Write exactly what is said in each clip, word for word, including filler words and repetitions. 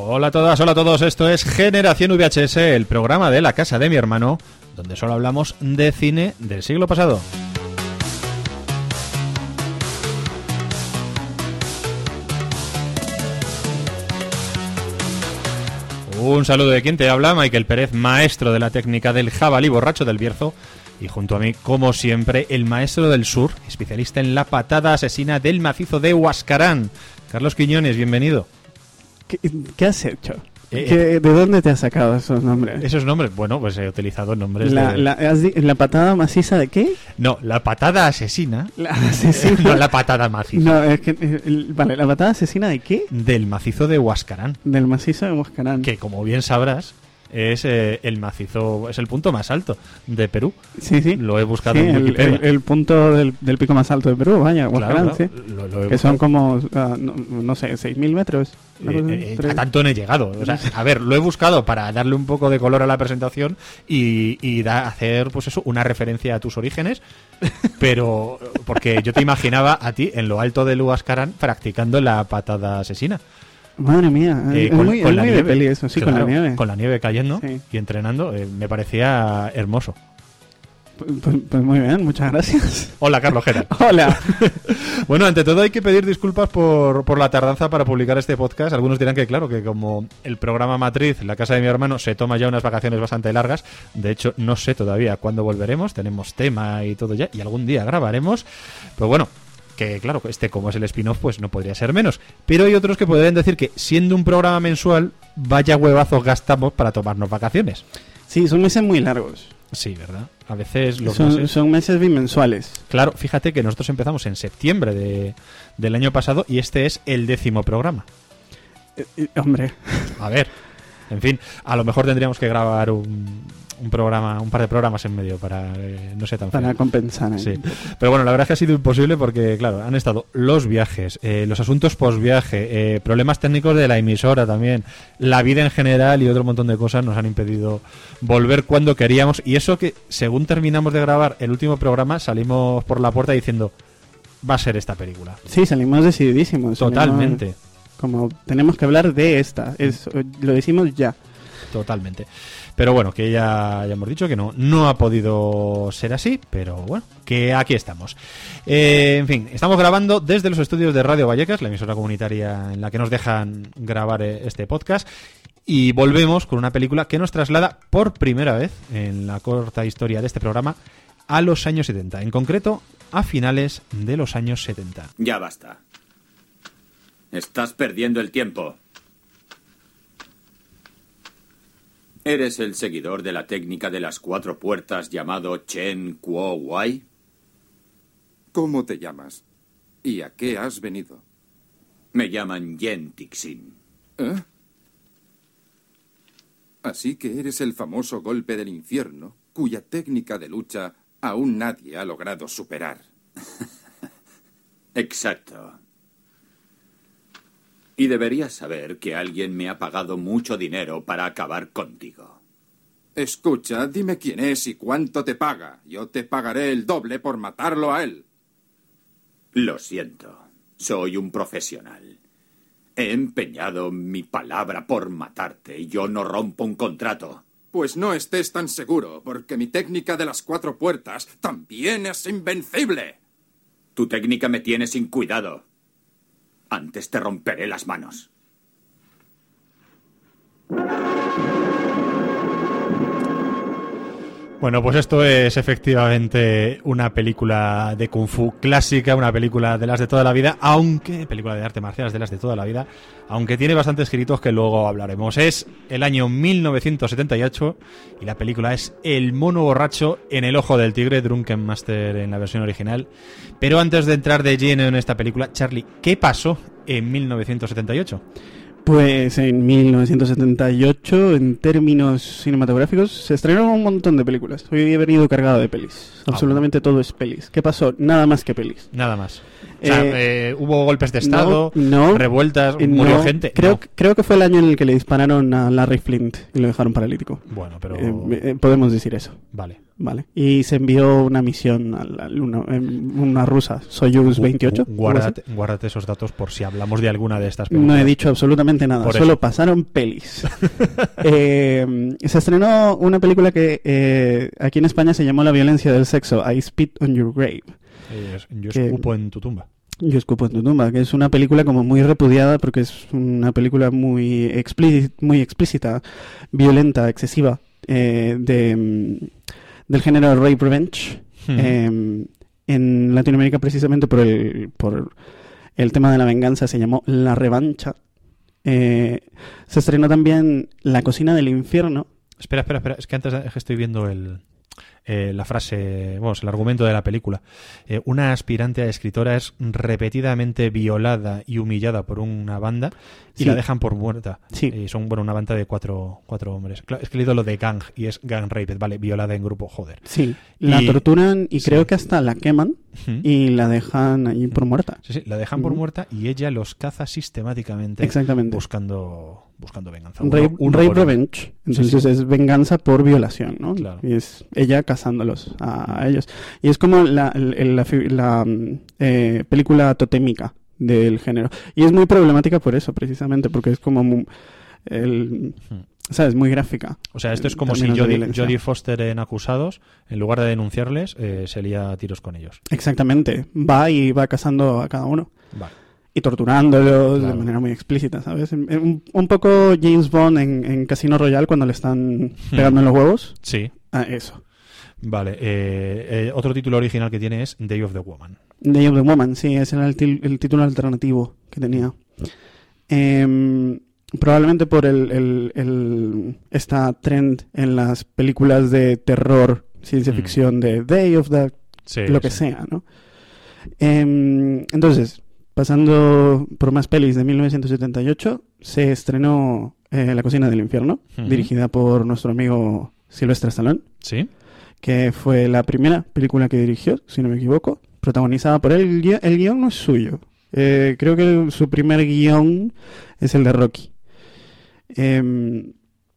Hola a todas, hola a todos, esto es Generación V H S, el programa de la casa de mi hermano, donde solo hablamos de cine del siglo pasado. Un saludo de quien te habla, Michael Pérez, maestro de la técnica del jabalí borracho del Bierzo, y junto a mí, como siempre, el maestro del sur, especialista en la patada asesina del macizo de Huascarán, Carlos Quiñones, bienvenido. ¿Qué, qué has hecho? Eh, ¿Qué, ¿De dónde te has sacado esos nombres? Esos nombres, bueno, pues he utilizado nombres la, de... La, has di- ¿La patada maciza de qué? No, la patada asesina. La asesina. No, la patada maciza. No, es que... eh, el- vale, ¿la patada asesina de qué? Del macizo de Huascarán. Del macizo de Huascarán. Que, como bien sabrás, es eh, el macizo, es el punto más alto de Perú. Sí, sí. Lo he buscado Sí, en el, Wikipedia. el, el punto del, del pico más alto de Perú, vaya, Huascarán, Claro, sí. claro, lo- lo he Que buscado. son como, uh, no, no sé, seis mil metros. Una cosa así, Eh, eh, tres. a tanto no he llegado. O sea, a ver, lo he buscado para darle un poco de color a la presentación y, y da, hacer, pues eso, una referencia a tus orígenes. Pero, porque yo te imaginaba a ti en lo alto del Huascarán practicando la patada asesina. Madre mía, Eh, es con, muy, con es la muy de nieve. peli eso, sí, Claro, con la nieve. Con la nieve cayendo Sí. y entrenando. eh, me parecía hermoso. Pues, pues- pues muy bien, muchas gracias. Hola, Carlos Gerard. Hola. Bueno, ante todo hay que pedir disculpas por, por la tardanza para publicar este podcast. Algunos dirán que, claro, que como el programa matriz, la casa de mi hermano, se toma ya unas vacaciones bastante largas. De hecho, no sé todavía cuándo volveremos. Tenemos tema y todo ya, y algún día grabaremos. Pues bueno, que claro, este como es el spin-off, pues no podría ser menos. Pero hay otros que podrían decir que, siendo un programa mensual, vaya huevazos gastamos para tomarnos vacaciones. Sí, son meses muy largos. Sí, ¿verdad? A veces los Son, meses... son meses bimensuales. Claro, fíjate que nosotros empezamos en septiembre de, del año pasado y este es el décimo programa. Eh, eh, hombre, A ver, en fin, a lo mejor tendríamos que grabar un, un programa, un par de programas en medio para que no sea tan para feo. compensar. ¿eh? Sí. Pero bueno, la verdad es que ha sido imposible porque, claro, han estado los viajes, eh, los asuntos post-viaje, eh, problemas técnicos de la emisora también, la vida en general y otro montón de cosas nos han impedido volver cuando queríamos. Y eso que, según terminamos de grabar el último programa, salimos por la puerta diciendo, va a ser esta película. Sí, salimos decididísimos. salimos Totalmente, como tenemos que hablar de esta. Es, lo decimos ya. totalmente. Pero bueno, que ya, ya hemos dicho que no, no ha podido ser así, pero bueno, que aquí estamos. Eh, en fin, estamos grabando desde los estudios de Radio Vallecas, la emisora comunitaria en la que nos dejan grabar eh, este podcast. Y volvemos con una película que nos traslada por primera vez en la corta historia de este programa a los años setenta, en concreto a finales de los años setenta. Ya basta. Estás perdiendo el tiempo. ¿Eres el seguidor de la técnica de las cuatro puertas llamado Chen Kuo Wai? ¿Cómo te llamas? ¿Y a qué has venido? Me llaman Yen Tixin. ¿Eh? Así que eres el famoso golpe del infierno, cuya técnica de lucha aún nadie ha logrado superar. Exacto. Y deberías saber que alguien me ha pagado mucho dinero para acabar contigo. Escucha, dime quién es y cuánto te paga. Yo te pagaré el doble por matarlo a él. Lo siento. Soy un profesional. He empeñado mi palabra por matarte y yo no rompo un contrato. Pues no estés tan seguro, porque mi técnica de las cuatro puertas también es invencible. Tu técnica me tiene sin cuidado. Antes te romperé las manos. Bueno, pues esto es efectivamente una película de Kung Fu clásica, una película de las de toda la vida, aunque, película de arte marcial de las de toda la vida, aunque tiene bastantes gritos que luego hablaremos. Es el año mil novecientos setenta y ocho y la película es El mono borracho en el ojo del tigre, Drunken Master en la versión original. Pero antes de entrar de lleno en esta película, Charlie, ¿qué pasó en mil novecientos setenta y ocho? Pues en mil novecientos setenta y ocho, en términos cinematográficos, se estrenaron un montón de películas. Hoy he venido cargado de pelis. Ah, Absolutamente bueno. todo es pelis. ¿Qué pasó? Nada más que pelis. Nada más. O sea, Eh, eh, hubo golpes de estado, no, no, revueltas, eh, murió no. gente. Creo, No. creo que fue el año en el que le dispararon a Larry Flint y lo dejaron paralítico. Bueno, pero... Eh, eh, podemos decir eso. Vale. Vale. Y se envió una misión a la Luna, una rusa, Soyuz veintiocho. Guárdate, guárdate esos datos por si hablamos de alguna de estas películas. No he dicho absolutamente nada, Por solo eso. pasaron pelis. eh, se estrenó una película que eh, aquí en España se llamó La violencia del sexo, I Spit on Your Grave. Eh, yo que- escupo en tu tumba. Yo escupo en tu tumba, que es una película como muy repudiada porque es una película muy, explí- muy explícita, violenta, excesiva, eh, de, mm, del género rape revenge. Hmm. Eh, en Latinoamérica precisamente por el, por el tema de la venganza se llamó La Revancha. Eh, se estrenó también La cocina del infierno. Espera, espera, espera. Es que antes es que estoy viendo el, eh, la frase, bueno, el argumento de la película. Eh, una aspirante a escritora es repetidamente violada y humillada por una banda y Sí. la dejan por muerta. Sí. Y son, bueno, una banda de cuatro, cuatro hombres. Claro, es que he leído lo de gang y es gang raped, vale, violada en grupo, joder. Sí, la Y- torturan y sí. creo que hasta la queman Ujú. y la dejan ahí por muerta. Sí, sí, la dejan por Ujú. muerta y ella los caza sistemáticamente Exactamente. buscando, buscando venganza. Uno- Rape, uno rape por uno. revenge. Entonces sí. es venganza por violación, ¿no? Claro. Y es ella cazándolos a, a ellos. Y es como la, el- la, fi- la, mm, eh, película totémica del género. Y es muy problemática por eso, precisamente, porque es como mu- el, Hmm. ¿sabes? Muy gráfica. O sea, esto es en como si términos de Jodie, violencia. Jodie Foster en Acusados, en lugar de denunciarles, eh, se lía a tiros con ellos. Exactamente. Va y va cazando a cada uno. Vale. Y torturándolos Claro. de manera muy explícita, ¿sabes? Un, un poco James Bond en, en Casino Royale cuando le están pegando en los huevos. Sí. Ah, eso. Vale. eh, eh, otro título original que tiene es Day of the Woman. Day of the Woman, sí, ese era el, til- el título alternativo que tenía. Em, probablemente por el, el, el- esta trend en las películas de terror, ciencia Mm. ficción, de Day of the... Sí, lo que sí. sea, ¿no? Em, entonces, pasando por más pelis de mil novecientos setenta y ocho, se estrenó eh, La cocina del infierno, Ujú. dirigida por nuestro amigo Sylvester Stallone, Sí. que fue la primera película que dirigió, si no me equivoco, protagonizada por él. El, gui- el guión no es suyo. Eh, creo que el- su primer guión es el de Rocky. Em,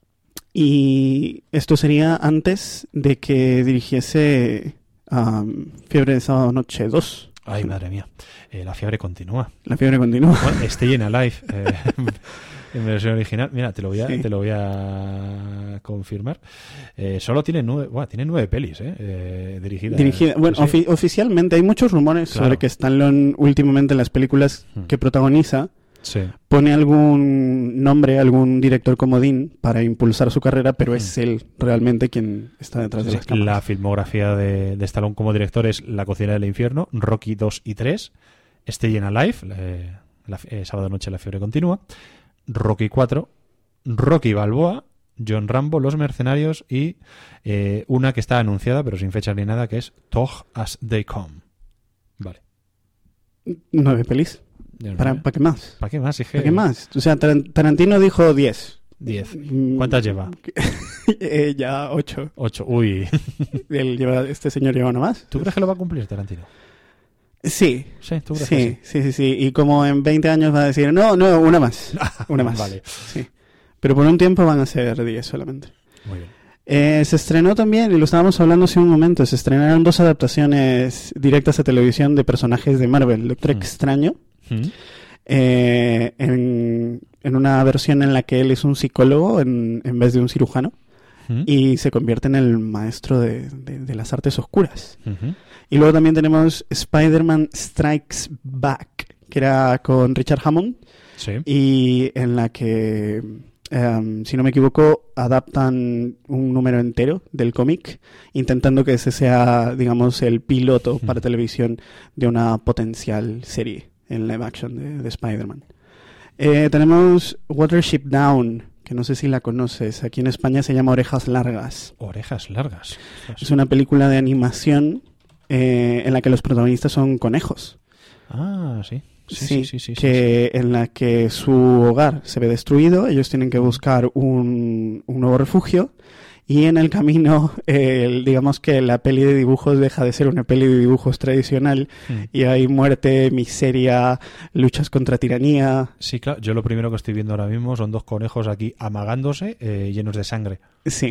y esto sería antes de que dirigiese am, Fiebre de Sábado Noche dos. Ay, madre mía. Eh, la fiebre continúa. La fiebre continúa. Bueno, Stay in Alive. eh, en versión original. Mira, te lo voy a, Sí. te lo voy a confirmar. Eh, solo tiene nueve, buah, tiene nueve pelis, eh, eh, dirigidas. Dirigida, bueno, Sí. ofi- oficialmente hay muchos rumores Claro. sobre que Stallone últimamente en las películas Hmm. que protagoniza Sí. pone algún nombre, algún director comodín para impulsar su carrera, pero Hmm. es él realmente quien está detrás de Sí, las cámaras. la filmografía de, de Stallone como director es La cocina del infierno, Rocky dos y tres, Stay in Alive, eh, la, eh, sábado noche la fiebre continúa, Rocky cuatro, Rocky Balboa, John Rambo, Los mercenarios y eh, una que está anunciada pero sin fecha ni nada, que es Tog as They Come. Vale. Nueve pelis. Ya no- ¿Para, ¿para qué más? ¿Para qué más? Dije, ¿Para qué más? O sea, Taran- Tarantino dijo diez. diez. Mm, ¿Cuántas lleva? eh, ya ocho. ocho. Uy. Él lleva, este señor lleva una más. ¿Tú crees que lo va a cumplir Tarantino? Sí. Sí, ¿tú crees Sí, que sí, sí, sí. Y como en veinte años va a decir, no, no, una más. Una más. Vale. Sí. Pero por un tiempo van a ser diez solamente. Muy bien. Eh, se estrenó también, y lo estábamos hablando hace un momento, se estrenaron dos adaptaciones directas a televisión de personajes de Marvel. Doctor Hmm. Extraño, ¿Mm? eh, en, en una versión en la que él es un psicólogo en, en vez de un cirujano, ¿Mm? y se convierte en el maestro de, de- de las artes oscuras. Ujú. Y luego también tenemos Spider-Man Strikes Back, que era con Richard Hammond, Sí. y en la que, em, si no me equivoco, adaptan un número entero del cómic, intentando que ese sea, digamos, el piloto para Hmm. televisión de una potencial serie en live action de, de Spider-Man. Eh, tenemos Watership Down, que no sé si la conoces. Aquí en España se llama Orejas Largas. Orejas largas. Ostras. Es una película de animación eh, en la que los protagonistas son conejos. Ah, sí. Sí, sí, sí, sí, sí, que en la que su hogar se ve destruido, ellos tienen que buscar un, un nuevo refugio, y en el camino, eh, el- digamos que la peli de dibujos deja de ser una peli de dibujos tradicional, sí. Mm. y hay muerte, miseria, luchas contra tiranía. Sí, claro. Yo lo primero que estoy viendo ahora mismo son dos conejos aquí amagándose, eh, llenos de sangre. Sí,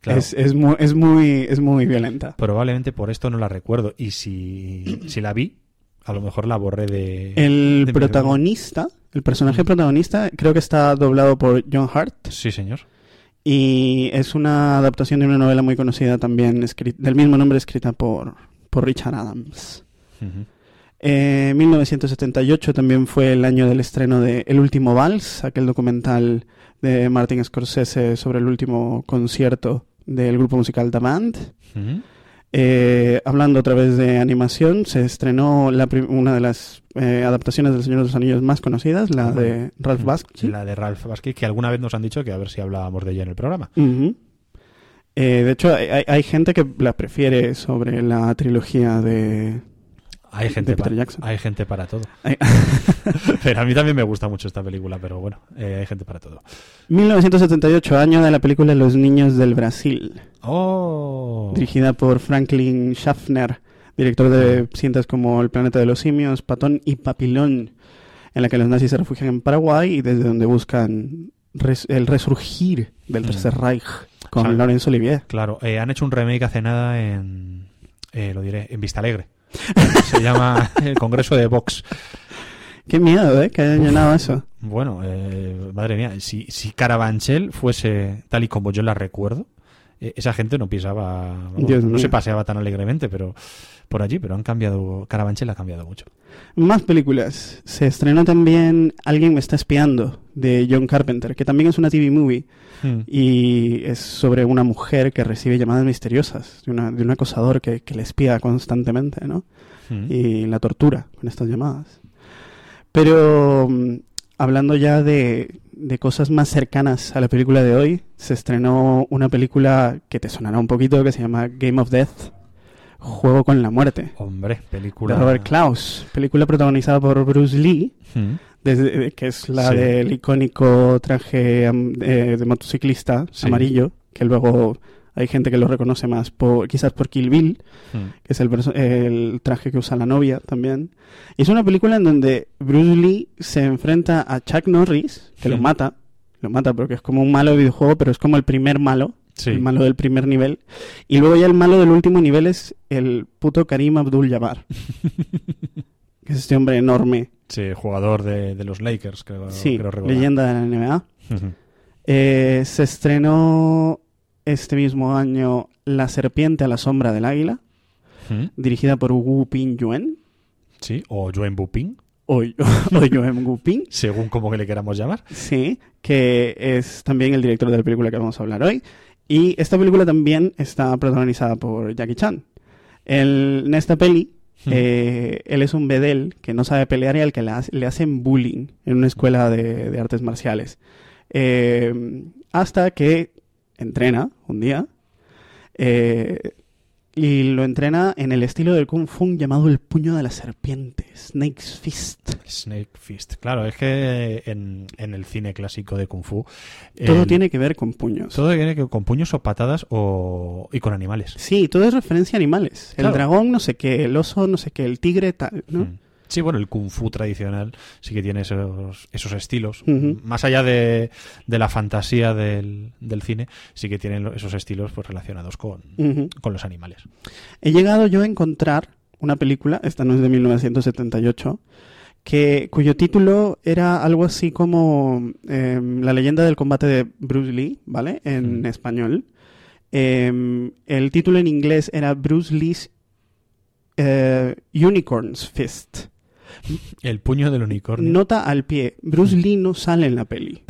Claro. Es, es, muy, es, muy, es muy violenta. Probablemente por esto no la recuerdo. Y si, si la vi, a lo mejor la borré de... El de protagonista, el personaje protagonista, creo que está doblado por John Hurt. Sí, señor. Y es una adaptación de una novela muy conocida también, escrit- del mismo nombre, escrita por, por Richard Adams. Uh-huh. Eh, mil novecientos setenta y ocho también fue el año del estreno de El último vals, aquel documental de Martin Scorsese sobre el último concierto del grupo musical The Band. Uh-huh. Eh, hablando otra vez de animación, se estrenó la prim- una de las eh, adaptaciones del Señor de los Anillos más conocidas, la Uh-huh. de Ralph Bakshi. La de Ralph Bakshi, que alguna vez nos han dicho que a ver si hablábamos de ella en el programa. Uh-huh. Eh, de hecho, hay, hay- hay gente que la prefiere sobre la trilogía de, Hay gente, de Peter pa- Jackson. hay gente para todo. Hay- Pero a mí también me gusta mucho esta película, pero bueno, eh, hay gente para todo. mil novecientos setenta y ocho, año de la película Los niños del Brasil, ¡Oh! dirigida por Franklin Schaffner, director de cintas como El planeta de los simios, Patón y Papilón, en la que los nazis se refugian en Paraguay y desde donde buscan res- el resurgir del Tercer Reich con O sea, Laurence Olivier. Claro, eh, han hecho un remake hace nada en, eh, lo diré, en Vista Alegre. Se llama el Congreso de Vox. Qué miedo, ¿eh? Que hayan llenado eso. Bueno, eh, madre mía, si, si Carabanchel fuese tal y como yo la recuerdo, eh, esa gente no pisaba, vamos, Dios no mío. se paseaba tan alegremente, pero por allí, pero han cambiado, Carabanchel ha cambiado mucho. Más películas. Se estrenó también Alguien me está espiando, de John Carpenter, que también es una T V movie. Hmm. Y es sobre una mujer que recibe llamadas misteriosas de, una, de un acosador que, que le espía constantemente, ¿no? Hmm. Y la tortura con estas llamadas. Pero mm, hablando ya de, de cosas más cercanas a la película de hoy, se estrenó una película que te sonará un poquito, que se llama Game of Death, Juego con la Muerte, Hombre, película... de Robert Klaus. Película protagonizada por Bruce Lee, Hmm. desde, que es la Sí. del icónico traje am, de, de motociclista Sí. amarillo, que luego hay gente que lo reconoce más por, quizás por Kill Bill, Hmm. que es el, perso- el traje que usa la novia también. Y es una película en donde Bruce Lee se enfrenta a Chuck Norris, que lo Hmm. mata, lo mata porque es como un malo de videojuego, pero es como el primer malo, Sí. el malo del primer nivel. Y luego ya el malo del último nivel es el puto Karim Abdul-Jabbar, que es este hombre enorme. Sí, jugador de, de los Lakers, creo, Sí, creo recordar. leyenda de la N B A. Ujú. Eh, se estrenó este mismo año La serpiente a la sombra del águila, Ujú. dirigida por Wu Ping Yuen, Sí, o Joen Buping, o, o Yuen Wu Ping, según como que le queramos llamar. sí, que es también el director de la película que vamos a hablar hoy. Y esta película también está protagonizada por Jackie Chan. El- en esta peli, Hmm. eh, él es un bedel que no sabe pelear y al que le, hace- le hacen bullying en una escuela de, de artes marciales. Eh, hasta que entrena un día eh, y lo entrena en el estilo del Kung Fu llamado el puño de la serpiente, Snake's Fist. Snake Fist. Claro, es que en, en el cine clásico de Kung Fu... Todo el- tiene que ver con puños. Todo tiene que ver con puños o patadas o, y con animales. Sí, todo es referencia a animales. Claro. El dragón, no sé qué, el oso, no sé qué, el tigre, tal, ¿no? Mm. Sí, bueno, el Kung Fu tradicional sí que tiene esos, esos estilos. Ujú. Más allá de, de la fantasía del, del cine, sí que tienen lo- esos estilos pues relacionados con, Ujú. con los animales. He llegado yo a encontrar una película, esta no es de mil novecientos setenta y ocho, que, cuyo título era algo así como eh, La leyenda del combate de Bruce Lee, ¿vale? En Mm. español. Eh, el título en inglés era Bruce Lee's eh, Unicorn's Fist. El puño del unicornio. Nota al pie, Bruce Lee no sale en la peli.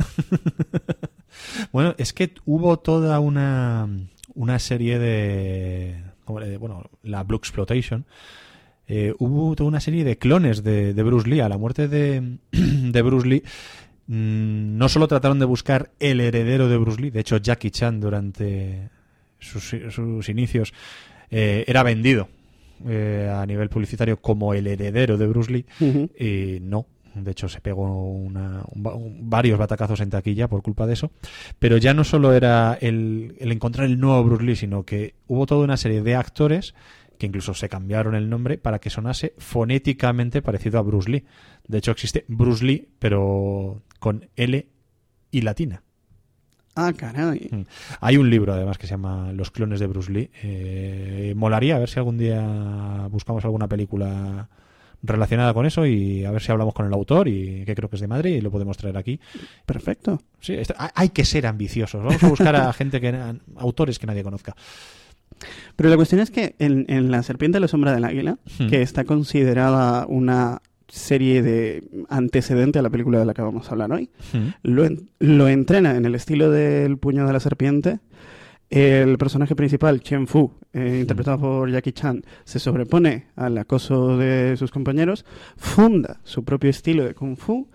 Bueno, es que hubo toda una, una serie de... ¿cómo le- Bueno, la Blue Exploitation. Eh, hubo toda una serie de clones de, de Bruce Lee. A la muerte de, de Bruce Lee, mmm, no solo trataron de buscar el heredero de Bruce Lee, de hecho Jackie Chan durante sus, sus inicios eh, era vendido eh, a nivel publicitario como el heredero de Bruce Lee, Ujú. y no. De hecho, se pegó una, un, un, varios batacazos en taquilla por culpa de eso. Pero ya no solo era el, el encontrar el nuevo Bruce Lee, sino que hubo toda una serie de actores que incluso se cambiaron el nombre para que sonase fonéticamente parecido a Bruce Lee. De hecho, existe Bruce Lee, pero con L y latina. Ah, caray. Mm. Hay un libro, además, que se llama Los clones de Bruce Lee. Eh, molaría a ver si algún día buscamos alguna película relacionada con eso y a ver si hablamos con el autor, y que creo que es de Madrid, y lo podemos traer aquí. Perfecto. Sí, esto, hay que ser ambiciosos. Vamos a buscar a gente que autores que nadie conozca. Pero la cuestión es que en, en La serpiente a la sombra del águila, Hmm. que está considerada una serie de antecedente a la película de la que vamos a hablar hoy, Mm. lo, en- lo entrena en el estilo del puño de la serpiente. El personaje principal, Chen Fu, eh, interpretado por Jackie Chan, se sobrepone al acoso de sus compañeros, funda su propio estilo de Kung Fu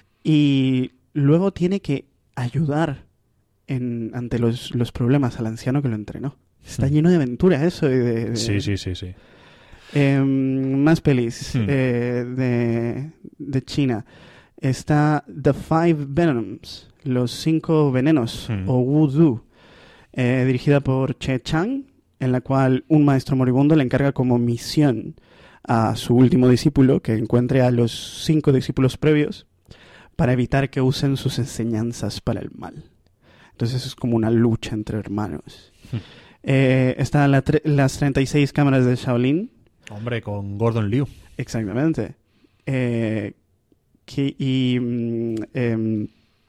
y luego tiene que ayudar en, ante los, los problemas al anciano que lo entrenó. Está Mm. lleno de aventura eso. Y de, de- Sí, sí, sí, sí. Eh, más pelis Hmm. eh, de, de China. Está The Five Venoms, Los Cinco Venenos, Hmm. o Wuzhu, eh, dirigida por Che Chang, en la cual un maestro moribundo le encarga como misión a su último discípulo que encuentre a los cinco discípulos previos para evitar que usen sus enseñanzas para el mal. Entonces es como una lucha entre hermanos. Hmm. Eh, está la tre- las treinta y seis cámaras de Shaolin. Hombre, con Gordon Liu. Exactamente. Eh, que, y mm, em,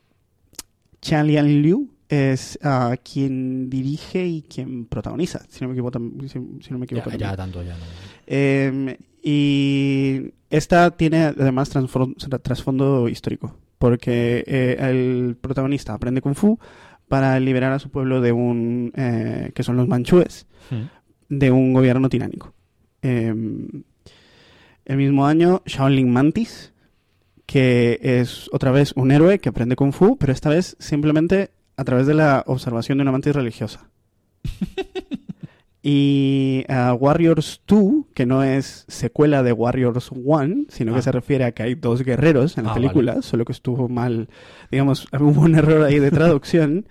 Chan Lian Liu es ah, quien dirige y quien protagoniza, si no me equivoco. tam- Si, si no me Ya, equivoco ya también. tanto, ya no. Em, y esta tiene además transfor- trasfondo histórico, porque eh, el protagonista aprende Kung Fu para liberar a su pueblo de un, eh, que son los manchúes, Mm. de un gobierno tiránico. Eh, el mismo año, Shaolin Mantis, que es otra vez un héroe que aprende Kung Fu, pero esta vez simplemente a través de la observación de una mantis religiosa. Y uh, Warriors dos, que no es secuela de Warriors uno, sino Ah. que se refiere a que hay dos guerreros en la Ah, película, vale. solo que estuvo mal, digamos, hubo un error ahí de traducción.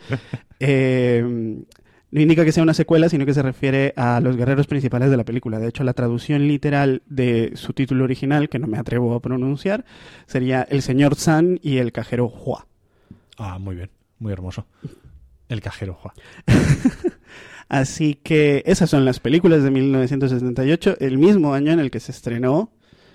eh, no indica que sea una secuela, sino que se refiere a los guerreros principales de la película. De hecho, la traducción literal de su título original, que no me atrevo a pronunciar, sería El Señor San y el Cajero Hua. Ah, muy bien. Muy hermoso. El cajero, Juan. Así que esas son las películas de mil novecientos setenta y ocho, el mismo año en el que se estrenó,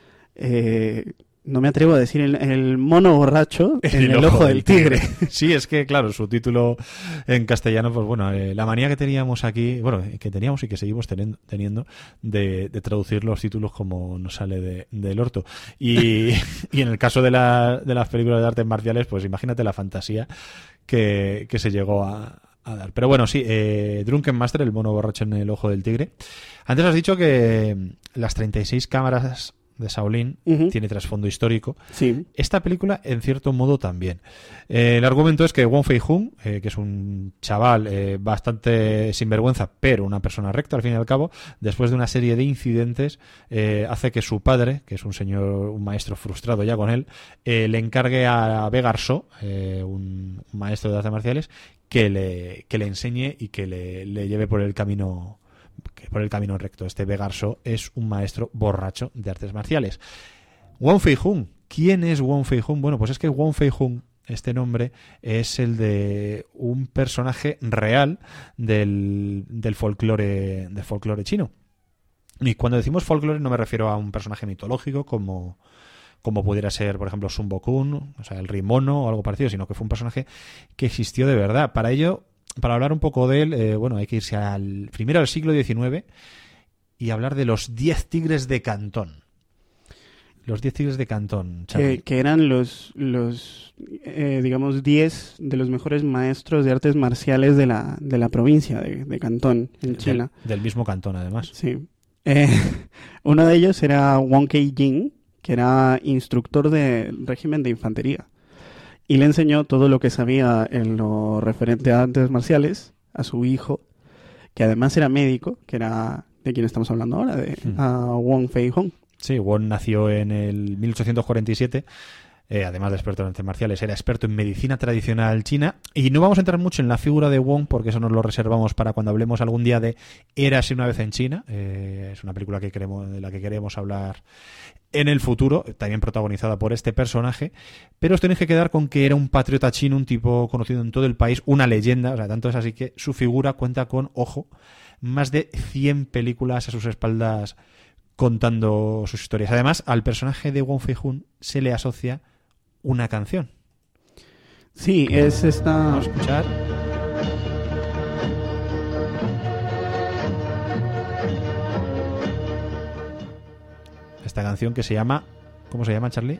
eh, no me atrevo a decir, el, el mono borracho en el, ojo del tigre. Sí, es que, claro, su título en castellano, pues bueno, eh, la manía que teníamos aquí, bueno, que teníamos y que seguimos teniendo, teniendo de, de traducir los títulos como nos sale de, del orto. Y, y en el caso de, la, de las películas de artes marciales, pues imagínate la fantasía que, que se llegó a, a dar. Pero bueno, sí, eh, Drunken Master, el mono borracho en el ojo del tigre. Antes has dicho que las treinta y seis cámaras de Shaolin Ujú. tiene trasfondo histórico. Sí. Esta película, en cierto modo, también. Eh, el argumento es que Wong Fei-hung, eh, que es un chaval eh, bastante sinvergüenza, pero una persona recta, al fin y al cabo, después de una serie de incidentes, eh, hace que su padre, que es un señor, un maestro frustrado ya con él, eh, le encargue a Be Garso, eh, un, un maestro de artes marciales, que le, que le enseñe y que le, le lleve por el camino que por el camino recto. Este Be Garso es un maestro borracho de artes marciales. Wong Fei-hung. ¿Quién es Wong Fei-hung? Bueno, pues es que Wong Fei-hung, este nombre, es el de un personaje real del, del folclore del folclore chino. Y cuando decimos folclore no me refiero a un personaje mitológico como, como pudiera ser, por ejemplo, Sun Bokun, o sea, el rey mono o algo parecido, sino que fue un personaje que existió de verdad. Para ello, para hablar un poco de él, eh, bueno, hay que irse al primero al siglo diecinueve y hablar de los diez tigres de Cantón. Los diez tigres de Cantón, Charlie. Que, que eran los, los eh, digamos, diez de los mejores maestros de artes marciales de la, de la provincia de, de Cantón, en Del- China. Del mismo Cantón, además. Sí. Eh, uno de ellos era Wong Kei-jing, que era instructor de régimen de infantería. Y le enseñó todo lo que sabía en lo referente a artes marciales a su hijo, que además era médico, que era de quien estamos hablando ahora, de Hmm. a Wong Fei-hung. Sí, Wong nació en el mil ochocientos cuarenta y siete Eh, además de experto en artes marciales, era experto en medicina tradicional china. Y no vamos a entrar mucho en la figura de Wong, porque eso nos lo reservamos para cuando hablemos algún día de Érase una vez en China. Eh, es una película que queremos, de la que queremos hablar en el futuro, también protagonizada por este personaje. Pero os tenéis que quedar con que era un patriota chino, un tipo conocido en todo el país, una leyenda. O sea, tanto es así que su figura cuenta con, ojo, más de cien películas a sus espaldas contando sus historias. Además, al personaje de Wong Fei-hung se le asocia una canción. Sí, es esta... Vamos a escuchar. Esta canción que se llama... ¿Cómo se llama, Charlie?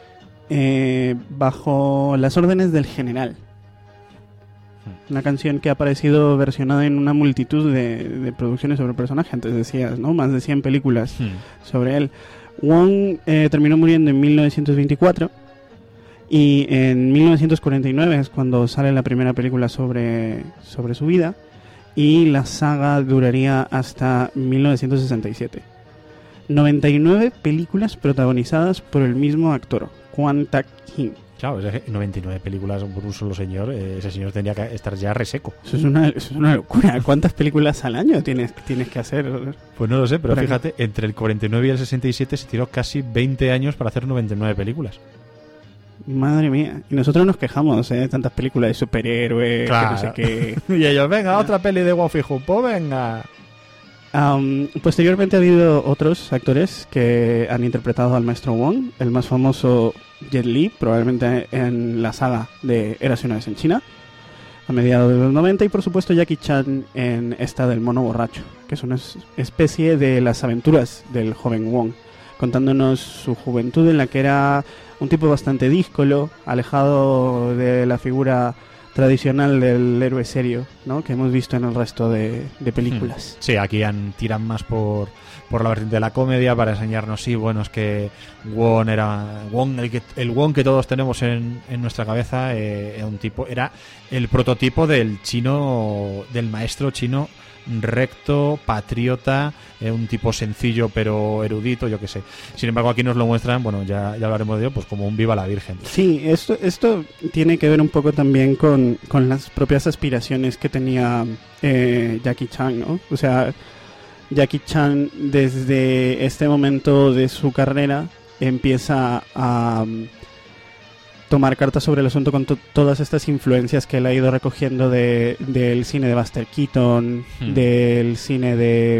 Eh, bajo las órdenes del general. Una canción que ha aparecido versionada en una multitud de, de producciones sobre el personaje. Antes decías, ¿no? Más de cien películas hmm. sobre él. Wong eh, terminó muriendo en mil novecientos veinticuatro. Y en mil novecientos cuarenta y nueve es cuando sale la primera película sobre, sobre su vida. Y la saga duraría hasta mil novecientos sesenta y siete. noventa y nueve películas protagonizadas por el mismo actor, Kwon Tak-hin. Claro, noventa y nueve películas por un solo señor. Eh, ese señor tendría que estar ya reseco. Eso es una, eso es una locura. ¿Cuántas películas al año tienes, tienes que hacer? Pues no lo sé, pero fíjate, entre el cuarenta y nueve y el sesenta y siete se tiró casi veinte años para hacer noventa y nueve películas. Madre mía. Y nosotros nos quejamos, ¿eh? Tantas películas de superhéroes, claro. que no sé qué. Y ellos, venga, otra peli de Wong Fei-hung, pues venga. Um, posteriormente ha habido otros actores que han interpretado al maestro Wong. El más famoso, Jet Li, probablemente en la saga de Érase una vez en China, a mediados de los noventa. Y por supuesto Jackie Chan en esta del mono borracho, que es una especie de las aventuras del joven Wong, contándonos su juventud en la que era un tipo bastante díscolo, alejado de la figura tradicional del héroe serio, ¿no? Que hemos visto en el resto de, de películas. Sí, aquí han, tiran más por, por la vertiente de la comedia para enseñarnos, sí, bueno, es que Wong era Wong, el, que, el Wong que todos tenemos en, en nuestra cabeza, eh, era un tipo, era el prototipo del chino, del maestro chino recto, patriota, eh, un tipo sencillo pero erudito, yo qué sé. Sin embargo, aquí nos lo muestran, bueno, ya, ya hablaremos de ello, pues como un viva la Virgen. Sí, esto, esto tiene que ver un poco también con, con las propias aspiraciones que tenía eh, Jackie Chan, ¿no? O sea, Jackie Chan desde este momento de su carrera empieza a um, tomar cartas sobre el asunto con to- todas estas influencias que él ha ido recogiendo de, del cine de Buster Keaton, hmm. del cine de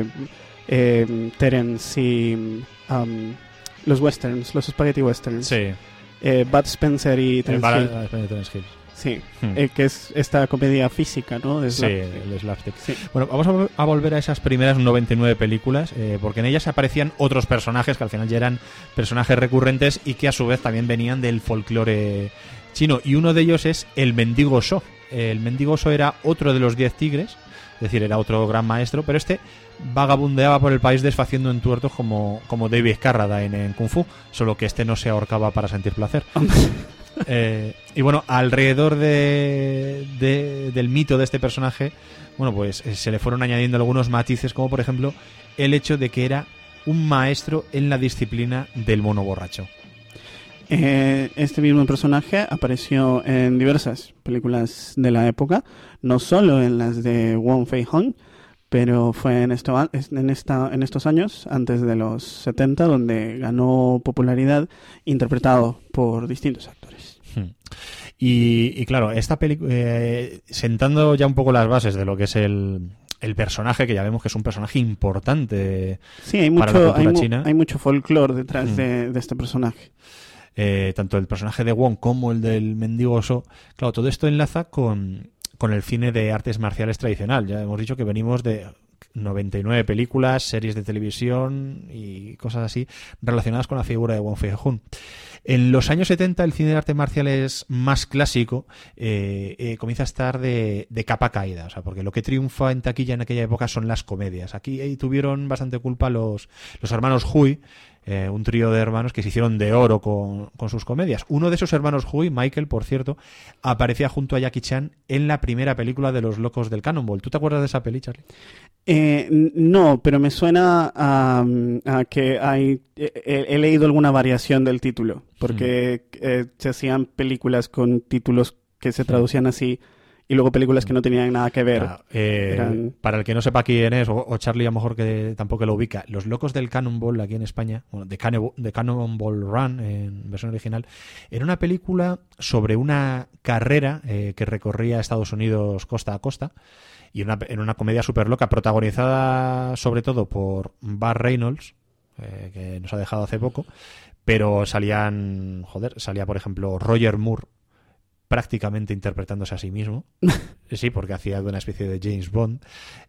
eh, Terence y um, los westerns, los spaghetti westerns. Sí. Eh, Bud Spencer y Terence eh, Hill. Bud, Terence Hill. Sí, hmm. eh, que es esta comedia física, ¿no? De sí, el slapstick. Sí. Bueno, vamos a, vol- a volver a esas primeras noventa y nueve películas, eh, porque en ellas aparecían otros personajes que al final ya eran personajes recurrentes y que a su vez también venían del folclore chino. Y uno de ellos es el Mendigo So. El Mendigo So era otro de los diez tigres, es decir, era otro gran maestro, pero este vagabundeaba por el país desfaciendo entuertos como, como David Carradine en, en Kung Fu, solo que este no se ahorcaba para sentir placer. Eh, y bueno, alrededor de, de, del mito de este personaje, bueno, pues eh, se le fueron añadiendo algunos matices, como por ejemplo el hecho de que era un maestro en la disciplina del mono borracho. Eh, este mismo personaje apareció en diversas películas de la época, no solo en las de Wong Fei-hung, pero fue en, esto, en, esta, en estos años, antes de los setenta, donde ganó popularidad interpretado por distintos actores. Hmm. Y, y claro, esta película, eh, sentando ya un poco las bases de lo que es el, el personaje, que ya vemos que es un personaje importante. Sí, hay para mucho, la cultura hay, china. Hay mucho folclore detrás hmm. de, de este personaje. Eh, tanto el personaje de Wong como el del Mendigo So. Claro, todo esto enlaza con, con el cine de artes marciales tradicional. Ya hemos dicho que venimos de noventa y nueve películas, series de televisión y cosas así relacionadas con la figura de Wong Fei-hung. En los años setenta el cine de artes marciales más clásico eh, eh, comienza a estar de, de capa caída, o sea, porque lo que triunfa en taquilla en aquella época son las comedias. Aquí eh, tuvieron bastante culpa los, los hermanos Hui, eh, un trío de hermanos que se hicieron de oro con, con sus comedias. Uno de esos hermanos Hui, Michael, por cierto, aparecía junto a Jackie Chan en la primera película de Los Locos del Cannonball. ¿Tú te acuerdas de esa peli, Charlie? Eh, no, pero me suena a, a que hay he, he leído alguna variación del título. porque mm. eh, se hacían películas con títulos que se traducían así y luego películas que no tenían nada que ver. Claro, eh, Eran... Para el que no sepa quién es, o, o Charlie a lo mejor que tampoco lo ubica, Los locos del Cannonball aquí en España, bueno, de, Cannon, de Cannonball Run en versión original, era una película sobre una carrera eh, que recorría Estados Unidos costa a costa, y una, en una comedia súper loca, protagonizada sobre todo por Burt Reynolds, eh, que nos ha dejado hace poco, pero salían, joder, salía por ejemplo Roger Moore, prácticamente interpretándose a sí mismo. Sí, porque hacía de una especie de James Bond.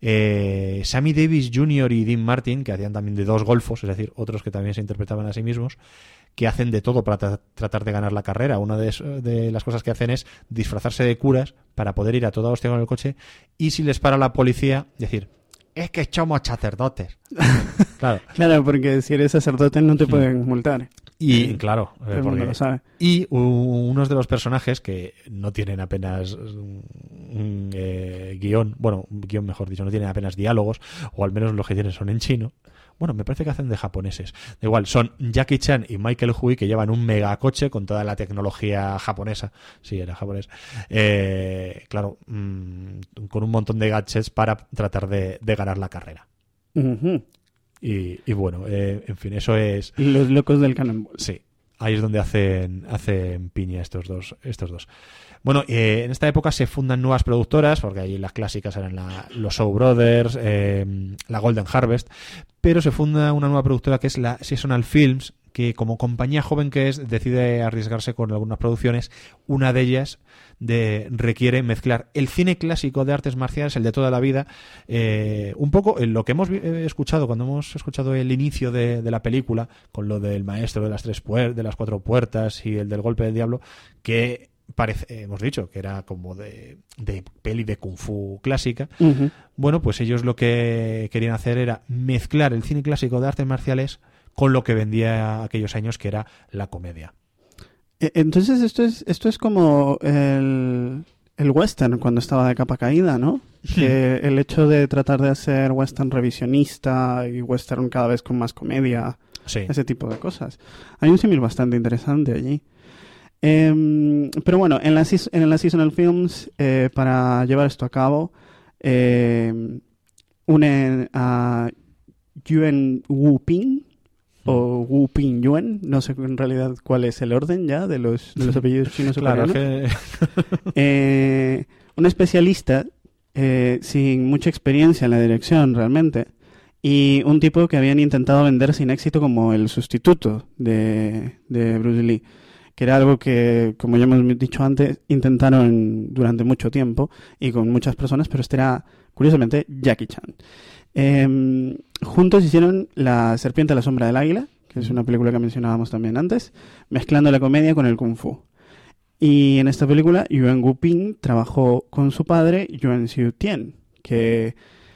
Eh, Sammy Davis junior y Dean Martin, que hacían también de dos golfos, es decir, otros que también se interpretaban a sí mismos, que hacen de todo para tra- tratar de ganar la carrera. Una de, de las cosas que hacen es disfrazarse de curas para poder ir a toda hostia con el coche, y si les para la policía, decir, es que somos sacerdotes. Claro. Claro, porque si eres sacerdote no te pueden multar. Y claro, eh, porque, lo sabe. Y uh, unos de los personajes que no tienen apenas un eh, guión, bueno, un guión mejor dicho, no tienen apenas diálogos, o al menos los que tienen son en chino. Bueno, me parece que hacen de japoneses. Da igual, son Jackie Chan y Michael Hui, que llevan un megacoche con toda la tecnología japonesa. Sí, era japonés. Eh, claro, mmm, con un montón de gadgets para tratar de, de ganar la carrera. Uh-huh. Y, y bueno, eh, en fin, eso es... Los locos del Cannonball. Sí, ahí es donde hacen, hacen piña estos dos. Estos dos. Bueno, eh, en esta época se fundan nuevas productoras, porque ahí las clásicas eran la, los Shaw Brothers, eh, la Golden Harvest, pero se funda una nueva productora que es la Seasonal Films, que como compañía joven que es, decide arriesgarse con algunas producciones. Una de ellas de, requiere mezclar el cine clásico de artes marciales, el de toda la vida, eh, un poco en lo que hemos eh, escuchado cuando hemos escuchado el inicio de, de la película, con lo del maestro de las tres puer- de las cuatro puertas y el del golpe del diablo, que parece, hemos dicho que era como de, de peli de kung fu clásica. Uh-huh. Bueno, pues ellos lo que querían hacer era mezclar el cine clásico de artes marciales con lo que vendía aquellos años, que era la comedia. Entonces esto es esto es como el, el western cuando estaba de capa caída, ¿no? Sí. Que el hecho de tratar de hacer western revisionista y western cada vez con más comedia, Sí. ese tipo de cosas. Hay un símil bastante interesante allí. Eh, pero bueno, en la, en la Seasonal Films, eh, para llevar esto a cabo, eh, unen a Yuen Wu-ping, o Wu Ping Yuen, no sé en realidad cuál es el orden ya de los, de los apellidos chinos o Claro, coreanos. que... eh, un especialista eh, sin mucha experiencia en la dirección realmente, y un tipo que habían intentado vender sin éxito como el sustituto de, de Bruce Lee, que era algo que, como ya hemos dicho antes, intentaron durante mucho tiempo y con muchas personas, pero este era, curiosamente, Jackie Chan. Eh, juntos hicieron La serpiente a la sombra del águila, que es una película que mencionábamos también antes, mezclando la comedia con el kung fu. Y en esta película, Yuen Wu-ping trabajó con su padre, Yuen Xiu-tien, que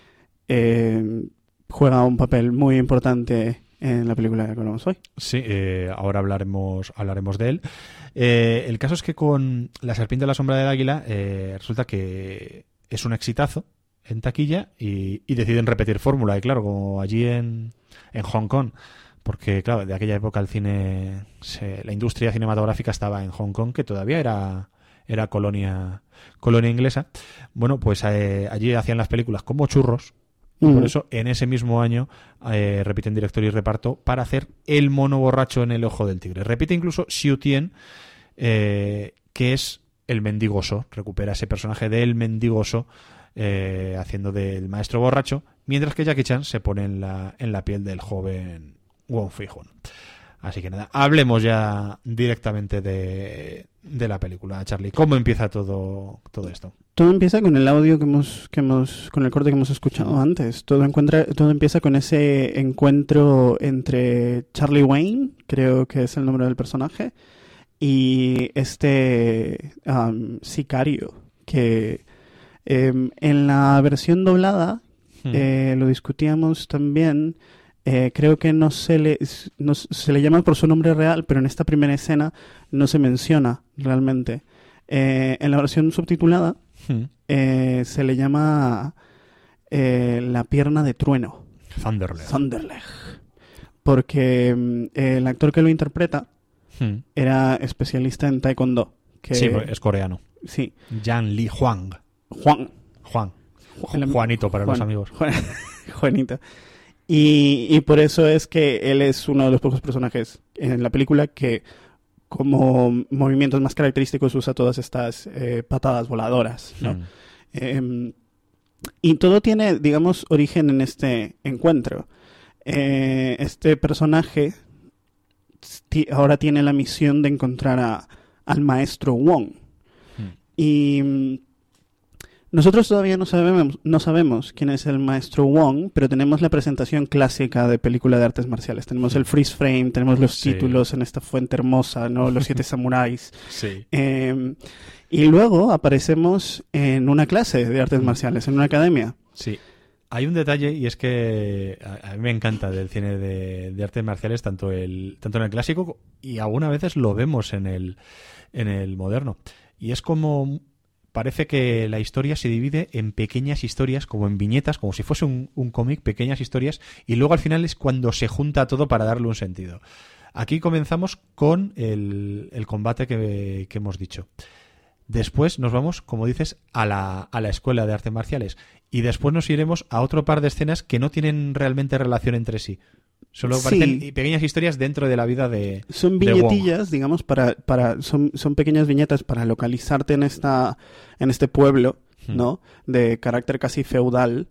eh, juega un papel muy importante en la película que hablamos hoy. Sí, eh, ahora hablaremos hablaremos de él. Eh, el caso es que con La serpiente a la sombra del águila eh, resulta que es un exitazo en taquilla y, y deciden repetir fórmula. Y claro, como allí en, en Hong Kong, porque claro, de aquella época el cine, se, la industria cinematográfica estaba en Hong Kong, que todavía era, era colonia, colonia inglesa. Bueno, pues eh, allí hacían las películas como churros. Y por eso, en ese mismo año, eh, repiten director y reparto para hacer El mono borracho en el ojo del tigre. Repite incluso Xiu Tien, eh, que es el mendigoso. Recupera ese personaje del mendigoso, eh, haciendo del maestro borracho, mientras que Jackie Chan se pone en la, en la piel del joven Wong Fei-hung. Así que nada, hablemos ya directamente de, de la película, Charlie. ¿Cómo empieza todo, todo esto? Todo empieza con el audio que hemos, que hemos, con el corte que hemos escuchado antes. Todo encuentra, todo empieza con ese encuentro entre Charlie Wayne, creo que es el nombre del personaje, y este um, sicario, que eh, en la versión doblada, hmm. eh, lo discutíamos también. Eh, creo que no se le no, se le llama por su nombre real, pero en esta primera escena no se menciona realmente. Eh, en la versión subtitulada hmm. eh, se le llama eh, la pierna de trueno. Thunderleg. Thunderleg. Porque eh, el actor que lo interpreta Hmm. era especialista en taekwondo. Que, Sí, es coreano. Sí. Jan Lee Hwang. Juan. Juan. El- Juanito para Juan- los amigos. Juan- Juanito. Y, y por eso es que él es uno de los pocos personajes en la película que como movimientos más característicos usa todas estas eh, patadas voladoras, ¿no? Hmm. Eh, y todo tiene, digamos, origen en este encuentro. Eh, este personaje ti- ahora tiene la misión de encontrar a, al maestro Wong. Hmm. Y mm, nosotros todavía no sabemos, no sabemos quién es el maestro Wong, pero tenemos la presentación clásica de película de artes marciales. Tenemos el freeze frame, tenemos los Sí. títulos en esta fuente hermosa, ¿no? Los siete samuráis. Sí. Eh, y luego aparecemos en una clase de artes marciales, en una academia. Sí. Hay un detalle y es que a, a mí me encanta del cine de, de artes marciales, tanto el tanto en el clásico y algunas veces lo vemos en el, en el moderno. Y es como parece que la historia se divide en pequeñas historias, como en viñetas, como si fuese un, un cómic, pequeñas historias, y luego al final es cuando se junta todo para darle un sentido. Aquí comenzamos con el, el combate que, que hemos dicho. Después nos vamos, como dices, a la, a la escuela de artes marciales. Y después nos iremos a otro par de escenas que no tienen realmente relación entre sí. Solo Sí. parecen pequeñas historias dentro de la vida de Son de Wong. viñetillas, digamos, para, para son, son pequeñas viñetas para localizarte en esta, en este pueblo, Hmm. ¿no? De carácter casi feudal.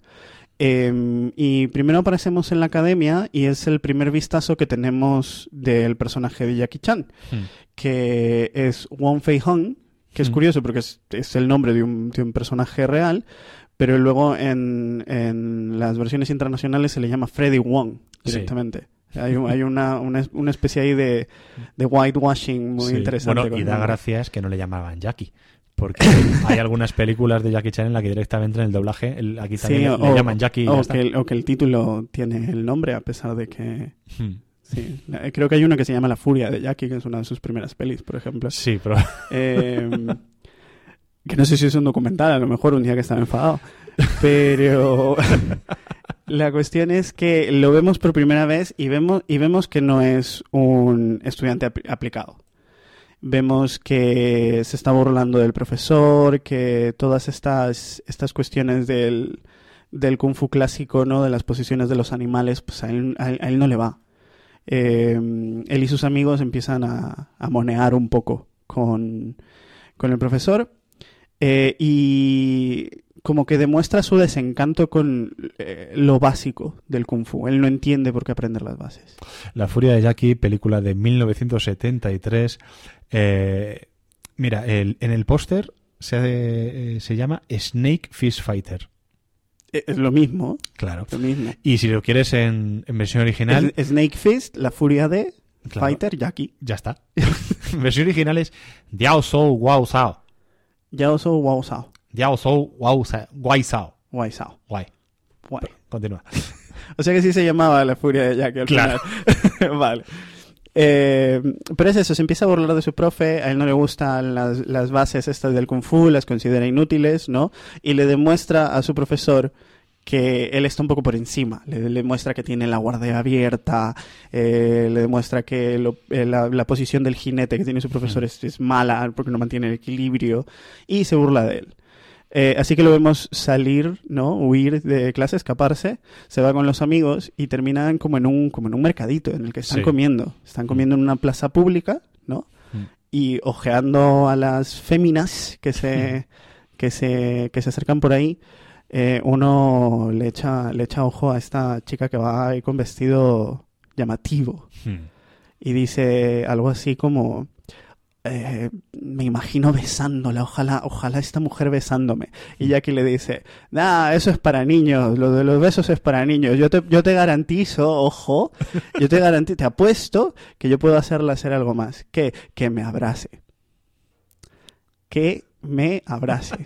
Eh, y primero aparecemos en la academia y es el primer vistazo que tenemos del personaje de Jackie Chan, Hmm. que es Wong Fei Hung, que es Hmm. curioso porque es, es el nombre de un, de un personaje real, pero luego en, en las versiones internacionales se le llama Freddy Wong directamente. Hay, un- hay una, una, una especie ahí de, de whitewashing muy Sí. interesante. Bueno, con y el da nombre. gracias que no le llamaban Jackie. Porque hay algunas películas de Jackie Chan en la que directamente en el doblaje, el- aquí también Sí, le, o, le llaman Jackie y ya o está. que, el- o que el título tiene el nombre a pesar de que... Hmm. Sí, la- creo que hay una que se llama La Furia de Jackie, que es una de sus primeras pelis, por ejemplo. Sí, pero Eh, que no sé si es un documental, a lo mejor un día que estaba enfadado. Pero la cuestión es que lo vemos por primera vez y vemos, y vemos que no es un estudiante apl- aplicado. Vemos que se está burlando del profesor, que todas estas, estas cuestiones del, del kung fu clásico, ¿no? De las posiciones de los animales, pues a él, a él, a él no le va. Eh, él y sus amigos empiezan a, a monear un poco con, con el profesor eh, y como que demuestra su desencanto con eh, lo básico del kung fu. Él no entiende por qué aprender las bases. La Furia de Jackie, película de mil novecientos setenta y tres. Eh, mira, el, en el póster se, eh, se llama Snake Fish Fighter. Eh, Es lo mismo, Claro. lo mismo. Y si lo quieres en, en versión original, Es- Snake Fist, la furia de claro, Fighter, Jackie. ya está. En versión original es Diao Sou Wao Sao. Yao Sou Wao Sao. Diao Sou Wao Sao. Guay Sao. Wai Sao. Guay. Guay. Continúa. O sea que sí se llamaba la furia de Jackie al Claro. final. Vale. Eh, pero es eso, se empieza a burlar de su profe, a él no le gustan las, las bases estas del Kung Fu, las considera inútiles, ¿no? Y le demuestra a su profesor que él está un poco por encima, le, le muestra que tiene la guardia abierta, eh, le demuestra que lo- eh, la, la posición del jinete que tiene su profesor es, es mala porque no mantiene el equilibrio y se burla de él. Eh, así que lo vemos salir, ¿no? Huir de clase, escaparse, se va con los amigos y terminan como en un, como en un mercadito en el que están Sí. comiendo. Están comiendo en una plaza pública, ¿no? Mm. Y ojeando a las féminas que se, que se, que se acercan por ahí, eh, uno le echa, le echa ojo a esta chica que va ahí con vestido llamativo Hmm. y dice algo así como... Eh, me imagino besándola, ojalá, ojalá esta mujer besándome. Y Jackie le dice, nah, eso es para niños, lo de los besos es para niños. Yo te, yo te garantizo, ojo, yo te garantizo, te apuesto que yo puedo hacerla hacer algo más. Que, que me abrace. Que me abrace.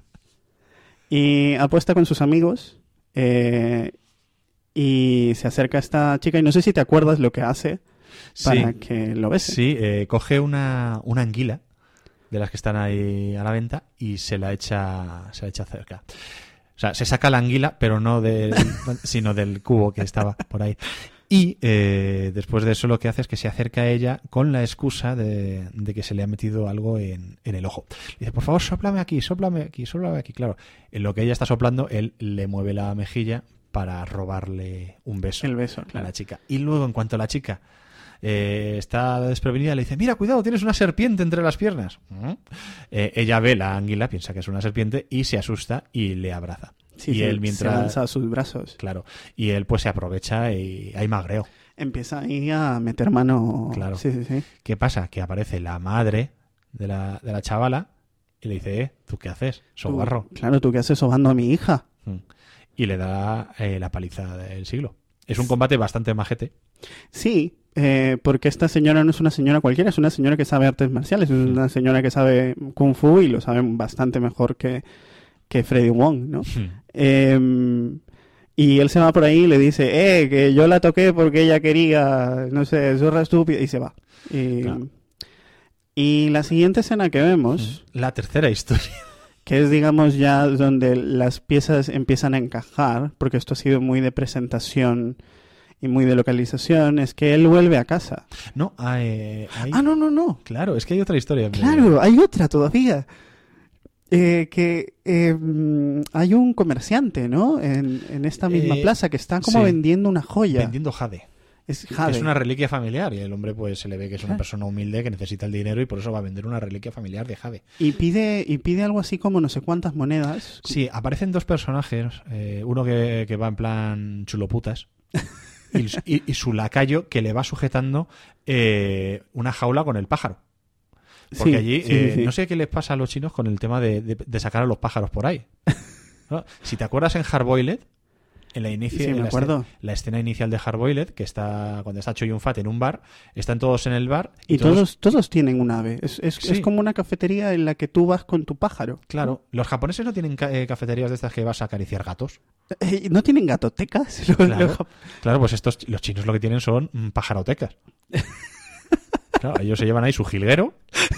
Y apuesta con sus amigos eh, y se acerca a esta chica y no sé si te acuerdas lo que hace para Sí. que lo bese. Sí, eh, coge una, una anguila de las que están ahí a la venta y se la echa, se la echa cerca. O sea, se saca la anguila, pero no del, sino del cubo que estaba por ahí. Y eh, después de eso lo que hace es que se acerca a ella con la excusa de, de que se le ha metido algo en, en el ojo. Le dice, por favor, sóplame aquí, sóplame aquí, sóplame aquí. Claro, en lo que ella está soplando, él le mueve la mejilla para robarle un beso, El beso, a claro. la chica. Y luego, en cuanto la chica eh, está desprevenida, le dice, mira, cuidado, tienes una serpiente entre las piernas. ¿Mm? Eh, ella ve la anguila, piensa que es una serpiente y se asusta y le abraza. Sí, y sí, él mientras... se lanza a sus brazos. Claro, y él pues se aprovecha y hay magreo. Empieza ahí a meter mano. Claro. Sí, sí, sí. ¿Qué pasa? Que aparece la madre de la, de la chavala y le dice, eh, ¿tú qué haces? Sobarro. Tú- claro, ¿tú qué haces sobando a mi hija? Mm. Y le da eh, la paliza del siglo. Es un combate bastante majete. Sí, eh, porque esta señora no es una señora cualquiera, es una señora que sabe artes marciales, es una señora que sabe Kung Fu y lo sabe bastante mejor que, que Freddy Wong, ¿no? Eh, y él se va por ahí y le dice, eh, que yo la toqué porque ella quería, no sé, zorra estúpida, y se va. Y, Claro. y la siguiente escena que vemos, La tercera historia. que es, digamos, ya donde las piezas empiezan a encajar, porque esto ha sido muy de presentación y muy de localización, es que él vuelve a casa. No, hay, hay- Ah, no, no, no. Claro, es que hay otra historia. Claro, hay otra todavía. Eh, que eh, mm, hay un comerciante, ¿no? En, en esta misma Eh, plaza que está como sí. vendiendo una joya. Vendiendo jade. Es Que jade. Es una reliquia familiar y el hombre pues se le ve que es una Claro. persona humilde que necesita el dinero y por eso va a vender una reliquia familiar de jade. Y pide, y pide algo así como no sé cuántas monedas. Sí, aparecen dos personajes, eh, uno que, que va en plan chuloputas y, y- y su lacayo que le va sujetando eh, una jaula con el pájaro. Porque Sí, allí, sí, eh, sí. no sé qué les pasa a los chinos con el tema de, de- de sacar a los pájaros por ahí. ¿No? Si te acuerdas en Hardboiled, en la, inicia, Sí, me en la, acuerdo. escena, la escena inicial de Hardboiled, que está cuando está Cho Yun Fat en un bar, están todos en el bar Y todos, todos tienen un ave. Es, es, Sí. es como una cafetería en la que tú vas con tu pájaro. Claro, los japoneses no tienen ca- eh, cafeterías de estas que vas a acariciar gatos. Eh, ¿No tienen gatotecas? Los- Claro, los jap- claro, pues estos los chinos lo que tienen son mm, pajarotecas. Claro, ellos se llevan ahí su jilguero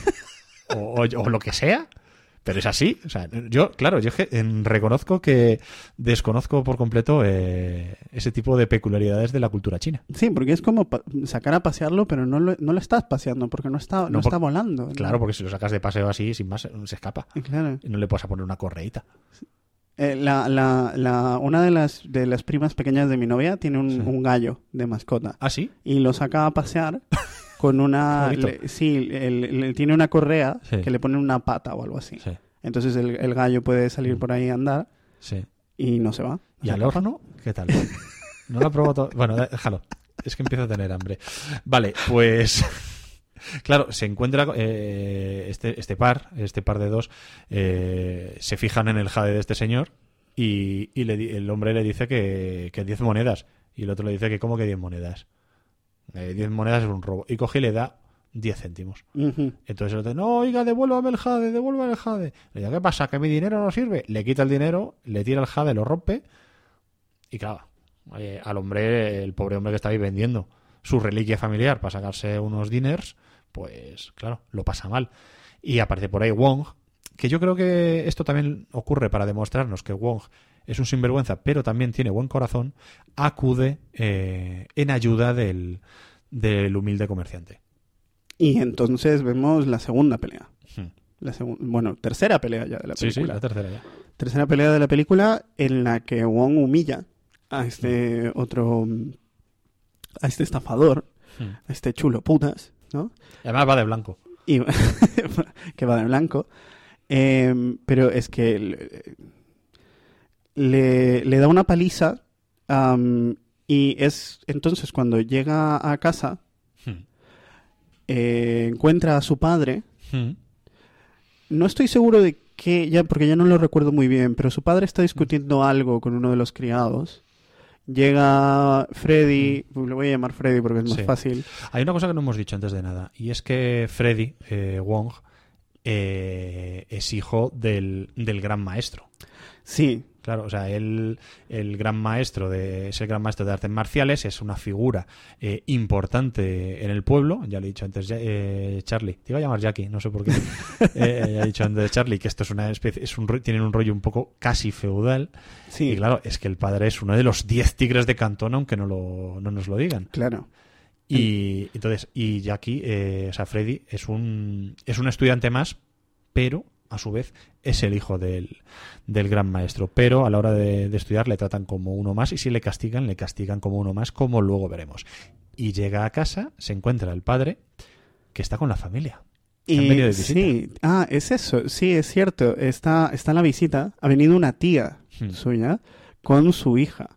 o, o- o lo que sea, pero es así. O sea, yo, claro, yo es que, em, reconozco que desconozco por completo eh, ese tipo de peculiaridades de la cultura china. Sí, porque es como pa- sacar a pasearlo, pero no lo, no lo estás paseando porque no está, no No, está por- volando. ¿no? Claro, porque si lo sacas de paseo así, sin más, se escapa. Claro. Y no le puedes poner una correíta. Eh, la, la, la, una de las, de las primas pequeñas de mi novia tiene un, Sí. un gallo de mascota ¿Ah, sí? y lo saca a pasear con una... Bonito. le- sí, el- le- tiene una correa Sí. que le pone una pata o algo así. Sí, Entonces el, el gallo puede salir por ahí a andar sí. y no se va. ¿Y Se al escapa. horno? ¿Qué tal? No lo he probado todo. Bueno, déjalo. Es que empiezo a tener hambre. Vale, pues... Claro, se encuentra eh, este, este par, este par de dos, eh, se fijan en el jade de este señor y, y le di- el hombre le dice que, que diez monedas y el otro le dice que ¿cómo que diez monedas? Eh, diez monedas es un robo. Y coge y le da diez céntimos. Ujú. Entonces el otro, no, oiga, devuélvame el jade, devuélvame el jade. Le dice, ¿qué pasa? ¿Que mi dinero no sirve? Le quita el dinero, le tira el jade, lo rompe y claro, eh, al hombre, el pobre hombre que está ahí vendiendo su reliquia familiar para sacarse unos diners, pues claro, lo pasa mal. Y aparece por ahí Wong, que yo creo que esto también ocurre para demostrarnos que Wong es un sinvergüenza, pero también tiene buen corazón, acude eh, en ayuda del, del humilde comerciante. Y entonces vemos la segunda pelea. Hmm. La segun- bueno, tercera pelea ya de la Sí, sí, película. la tercera ya. Tercera pelea de la película en la que Wong humilla a este otro... a este estafador, Hmm. a este chulo putas, ¿no? Y además va de blanco. Y que va de blanco. Eh, pero es que le, le, le da una paliza am, y es entonces cuando llega a casa Hmm. eh, encuentra a su padre. Hmm. No estoy seguro de qué, ya porque ya no lo recuerdo muy bien, pero su padre está discutiendo algo con uno de los criados. Llega Freddy, le voy a llamar Freddy porque es más Sí. fácil. Hay una cosa que no hemos dicho antes de nada, y es que Freddy eh, Wong eh, es hijo del, del gran maestro. Sí, Claro, o sea, él, el gran maestro de, es el gran maestro de artes marciales, es una figura eh, importante en el pueblo. Ya le he dicho antes, eh, Charlie, te iba a llamar Jackie, no sé por qué. eh, ya he dicho antes Charlie que esto es una especie, es un, tienen un rollo un poco casi feudal. Sí. Y claro, es que el padre es uno de los diez tigres de Cantón, aunque no lo, no nos lo digan. Claro. Y entonces, y Jackie, eh, o sea, Freddy es un, es un estudiante más, pero a su vez es el hijo del, del gran maestro, pero a la hora de, de estudiar le tratan como uno más y si le castigan, le castigan como uno más, como luego veremos. Y llega a casa, se encuentra el padre que está con la familia. Y han venido de visita. sí, ah, es eso, sí, es cierto, está, está en la visita, ha venido una tía Hmm. suya con su hija.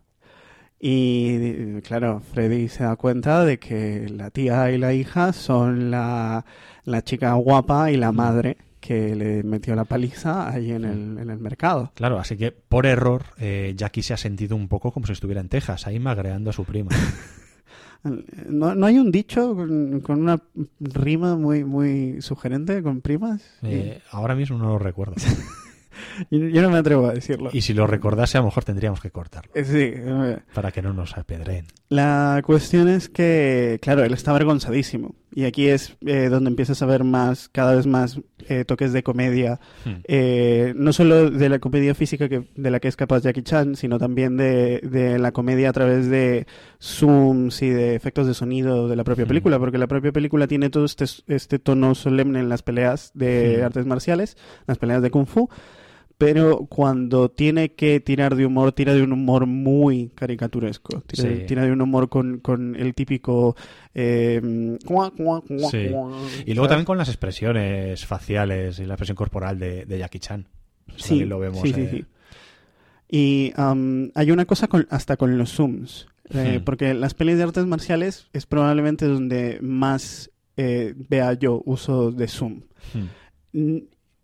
Y claro, Freddy se da cuenta de que la tía y la hija son la, la chica guapa y la madre que le metió la paliza ahí en el, en el mercado. Claro, así que por error eh, Jackie se ha sentido un poco como si estuviera en Texas, ahí magreando a su prima. ¿No, no hay un dicho con, con una rima muy, muy sugerente con primas? Eh, ahora mismo no lo recuerdo. Yo, yo no me atrevo a decirlo. Y si lo recordase, a lo mejor tendríamos que cortarlo. Eh, Sí, eh, Para que no nos apedreen. la cuestión es que, claro, él está avergonzadísimo. Y aquí es eh, donde empiezas a ver más, cada vez más eh, toques de comedia. Hmm. Eh, no solo de la comedia física que, de la que es capaz Jackie Chan, sino también de, de la comedia a través de zooms y de efectos de sonido de la propia Hmm. película. Porque la propia película tiene todo este, este tono solemne en las peleas de Hmm. artes marciales, las peleas de Kung Fu. Pero cuando tiene que tirar de humor, tira de un humor muy caricaturesco. Tira, Sí. tira de un humor con, con el típico... Eh, cuá, cuá, cuá, Sí. cuá, Y luego ¿sabes? también con las expresiones faciales y la expresión corporal de, de Jackie Chan. Eso Sí, también lo vemos. sí, sí, eh, sí. Y um, hay una cosa con, hasta con los zooms. Eh, Hmm. Porque las pelis de artes marciales es probablemente donde más eh, vea yo uso de zoom. hmm. Mm,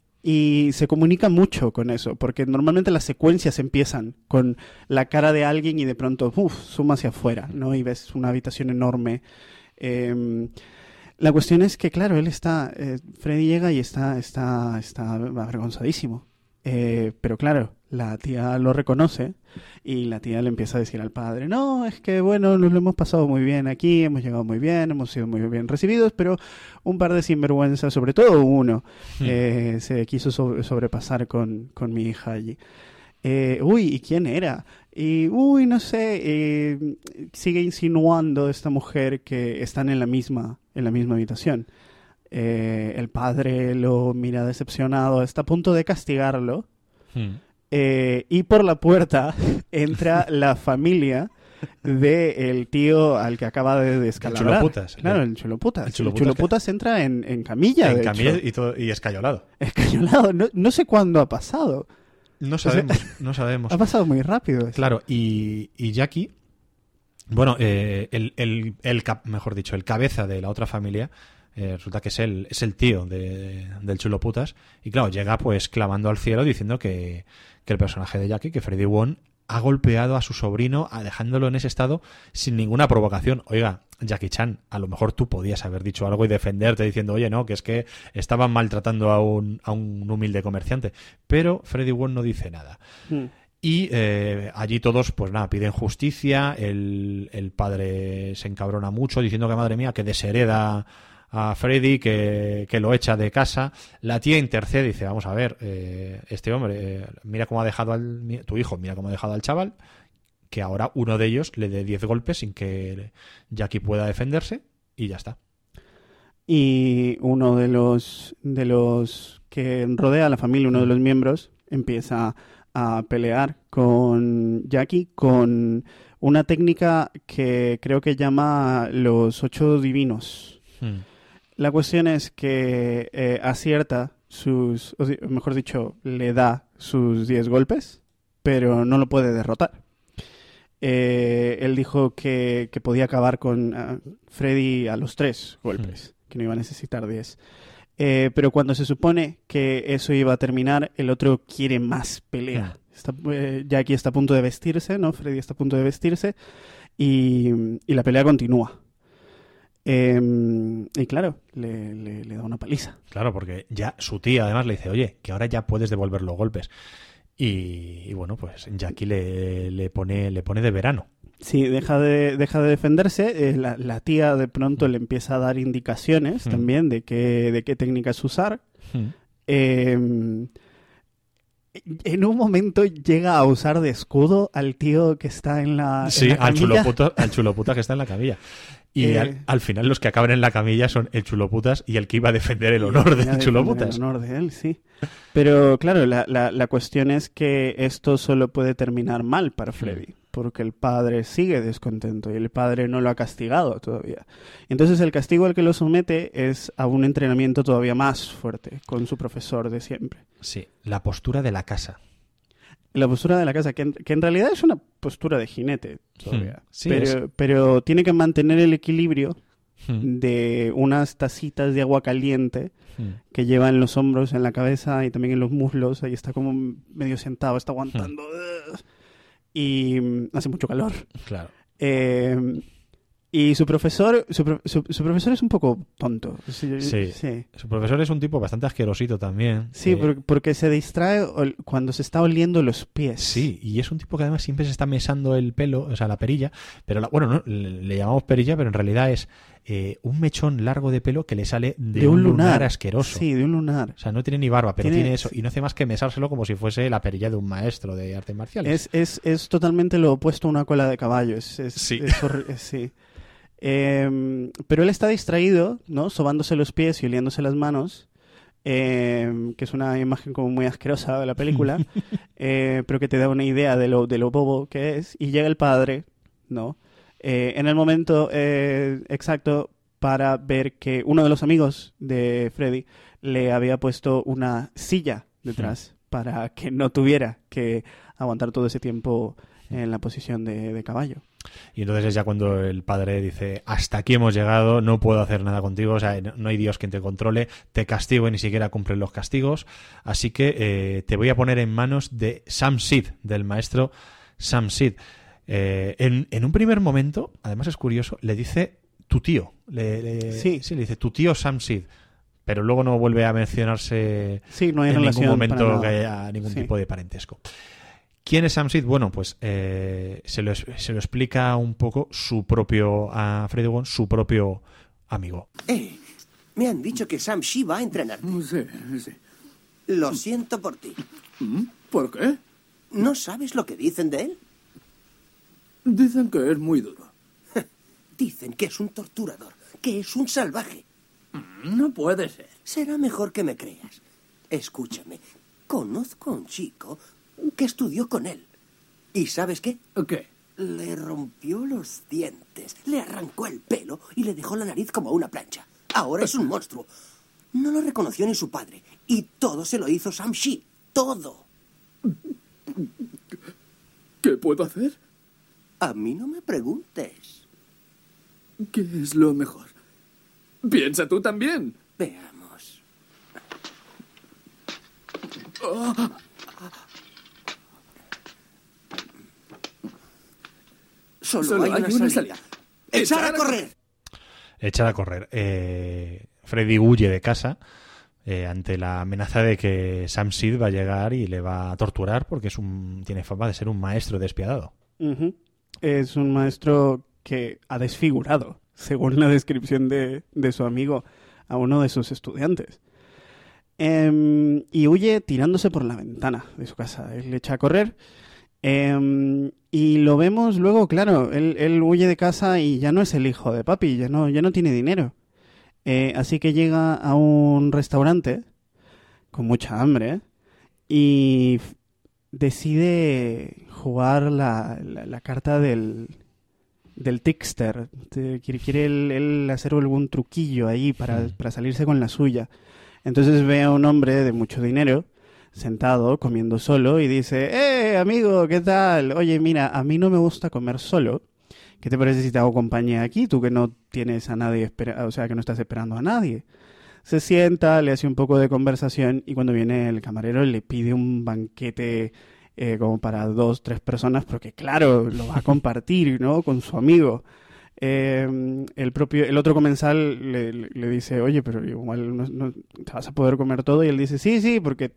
Y se comunica mucho con eso, porque normalmente las secuencias empiezan con la cara de alguien y de pronto, uff, suma hacia afuera, ¿no? Y ves una habitación enorme. Eh, la cuestión es que, claro, él está, eh, Freddy llega y está, está, está avergonzadísimo. Eh, pero claro, la tía lo reconoce y la tía le empieza a decir al padre, no, es que bueno, nos lo hemos pasado muy bien aquí, hemos llegado muy bien, hemos sido muy bien recibidos, pero un par de sinvergüenzas, sobre todo uno, Hmm. eh, se quiso sobre- sobrepasar con, con mi hija allí. Eh, uy, ¿y quién era? Y, uy, no sé, eh, sigue insinuando esta mujer que están en la misma, en la misma habitación. Eh, el padre lo mira decepcionado, está a punto de castigarlo. Hmm. Eh, y por la puerta entra la familia del tío al que acaba de descalabrar. chuloputas. Claro, el chuloputas. El El chuloputas chuloputas, entra en, en camilla, En de camilla hecho. y, todo, y escayolado. Escañolado. No, no sé cuándo ha pasado. No sea, sabemos, no sabemos. Ha pasado muy rápido. esto. Claro, y, y Jackie, bueno, eh, el, el, el cap- mejor dicho, el cabeza de la otra familia, eh, resulta que es el, es el tío de, del chulo putas, y claro, llega pues clamando al cielo diciendo que, que el personaje de Jackie, que Freddy Wong, ha golpeado a su sobrino, a- dejándolo en ese estado sin ninguna provocación. Oiga, Jackie Chan, a lo mejor tú podías haber dicho algo y defenderte diciendo, oye, no, que es que estaban maltratando a un, a un humilde comerciante. Pero Freddy Wong no dice nada. Mm. Y eh, allí todos, pues nada, piden justicia. El, el padre se encabrona mucho diciendo que, madre mía, que deshereda a Freddy, que, que lo echa de casa. La tía intercede y dice, vamos a ver, eh, este hombre, eh, mira cómo ha dejado al, mi- tu hijo, mira cómo ha dejado al chaval, que ahora uno de ellos le dé diez golpes sin que Jackie pueda defenderse y ya está. Y uno de los, de los que rodea a la familia, uno de los miembros, empieza a pelear con Jackie con una técnica que creo que llama los ocho divinos. Hmm. La cuestión es que eh, acierta sus, o di- mejor dicho, le da sus diez golpes, pero no lo puede derrotar. Eh, él dijo que, que podía acabar con ah, Freddy a los tres golpes, que no iba a necesitar diez. Eh, pero cuando se supone que eso iba a terminar, el otro quiere más pelea. Está, eh, Jackie está a punto de vestirse, ¿no? Freddy está a punto de vestirse y, y la pelea continúa. Eh, y claro, le, le, le da una paliza. Claro, porque ya su tía además le dice, oye, que ahora ya puedes devolver los golpes. Y, y bueno, pues Jackie le, le, pone, le pone de verano. Sí, deja de, deja de defenderse. Eh, la, la tía de pronto le empieza a dar indicaciones mm. también de qué, de qué técnicas usar. Mm. Eh, en un momento llega a usar de escudo al tío que está en la Sí, en la al chuloputa, al chuloputa que está en la camilla. Y eh, al, al final los que acaban en la camilla son el chuloputas y el que iba a defender el honor del chuloputas. El honor de él, sí. Pero claro, la, la, la cuestión es que esto solo puede terminar mal para Freddy, porque el padre sigue descontento y el padre no lo ha castigado todavía. Entonces el castigo al que lo somete es a un entrenamiento todavía más fuerte con su profesor de siempre. Sí, la postura de la casa. La postura de la casa, que en, que en realidad es una postura de jinete todavía. Sí, pero, es... pero tiene que mantener el equilibrio hmm. de unas tacitas de agua caliente hmm. que lleva en los hombros, en la cabeza y también en los muslos. Ahí está como medio sentado, está aguantando. Hmm. Y hace mucho calor. Claro. Eh, y su profesor, su, su, su profesor es un poco tonto. Sí, sí. sí. Su profesor es un tipo bastante asquerosito también. Sí, eh... porque, porque se distrae cuando se está oliendo los pies. Sí, y es un tipo que además siempre se está mesando el pelo, o sea, la perilla. Pero la, bueno, no, le, le llamamos perilla, pero en realidad es eh, un mechón largo de pelo que le sale de, de un, un lunar. lunar asqueroso. Sí, de un lunar. O sea, no tiene ni barba, pero tiene, tiene eso. Y no hace más que mesárselo como si fuese la perilla de un maestro de artes marciales. Es, es, es totalmente lo opuesto a una cola de caballo. Es, es, sí. Es es, sí. Eh, pero él está distraído, ¿no? Sobándose los pies y oliéndose las manos, eh, que es una imagen como muy asquerosa de la película, eh, pero que te da una idea de lo, de lo bobo que es. Y llega el padre, ¿no? Eh, en el momento eh, exacto para ver que uno de los amigos de Freddy le había puesto una silla detrás para que no tuviera que aguantar todo ese tiempo en la posición de, de caballo. Y entonces es ya cuando el padre dice, hasta aquí hemos llegado, no puedo hacer nada contigo, o sea, no hay Dios quien te controle, te castigo y ni siquiera cumples los castigos, así que eh, te voy a poner en manos de Sam Sid, del maestro Sam Sid. Eh, en, en un primer momento, además es curioso, le dice tu tío, le, le, sí. sí, le dice tu tío Sam Sid, pero luego no vuelve a mencionarse sí, no hay en ningún momento que haya ningún sí. tipo de parentesco. ¿Quién es Sam Sid? Bueno, pues eh, se, lo, se lo explica un poco su propio, a Freddy Wong, su propio amigo. Eh, me han dicho que Sam Sid va a entrenarte. Sí, sí. Lo siento por ti. ¿Por qué? ¿No sabes lo que dicen de él? Dicen que es muy duro. Dicen que es un torturador, que es un salvaje. No puede ser. Será mejor que me creas. Escúchame, conozco a un chico que estudió con él. ¿Y sabes qué? ¿Qué? Le rompió los dientes, le arrancó el pelo y le dejó la nariz como una plancha. Ahora es un monstruo. No lo reconoció ni su padre. Y todo se lo hizo Sam Sid. Todo. ¿Qué puedo hacer? A mí no me preguntes. ¿Qué es lo mejor? Piensa tú también. Veamos. Oh. Solo, Solo hay, hay una, una salida. salida. ¡Echar a correr! Echar a correr. Eh, Freddy huye de casa eh, ante la amenaza de que Sam Sid va a llegar y le va a torturar porque es un, tiene fama de ser un maestro despiadado. Uh-huh. Es un maestro que ha desfigurado, según la descripción de, de su amigo, a uno de sus estudiantes. Eh, y huye tirándose por la ventana de su casa. Él echa a correr. Eh, y lo vemos luego, claro, él, él huye de casa y ya no es el hijo de papi, ya no, ya no tiene dinero. Eh, así que llega a un restaurante con mucha hambre y f- decide jugar la, la, la carta del, del trickster. Quiere, quiere él, él hacer algún truquillo ahí para, para salirse con la suya. Entonces ve a un hombre de mucho dinero sentado, comiendo solo, y dice, ¡eh, amigo, ¿qué tal? Oye, mira, a mí no me gusta comer solo. ¿Qué te parece si te hago compañía aquí? Tú que no tienes a nadie, espera- o sea, que no estás esperando a nadie. Se sienta, le hace un poco de conversación, y cuando viene el camarero le pide un banquete eh, como para dos, tres personas, porque claro, lo va a compartir, ¿no?, con su amigo. Eh, el propio el otro comensal le, le, le dice, oye, pero igual no, no te vas a poder comer todo, y él dice, sí, sí, porque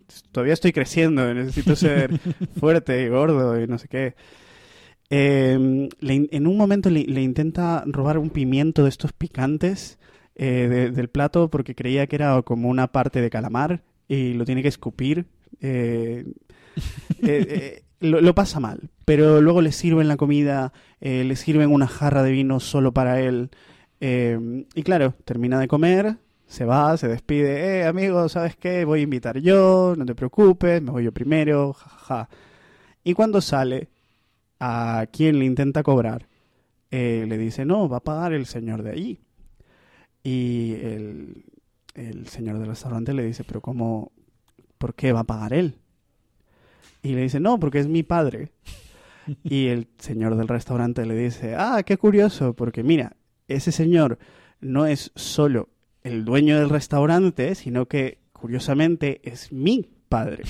todavía estoy creciendo, necesito ser fuerte y gordo y no sé qué. Eh, le, en un momento le, le intenta robar un pimiento de estos picantes eh, de, del plato porque creía que era como una parte de calamar y lo tiene que escupir. Eh, eh, eh, lo, lo pasa mal, pero luego le sirven la comida, eh, le sirven una jarra de vino solo para él. Eh, y claro, termina de comer, se va, se despide. Eh, amigo, ¿sabes qué? Voy a invitar yo, no te preocupes, me voy yo primero, jajaja. Y cuando sale, a quien le intenta cobrar, eh, le dice, no, va a pagar el señor de allí. Y el, el señor del restaurante le dice, pero ¿cómo? ¿Por qué va a pagar él? Y le dice, no, porque es mi padre. Y el señor del restaurante le dice, ah, qué curioso, porque mira, ese señor no es solo el dueño del restaurante, sino que, curiosamente, es mi padre.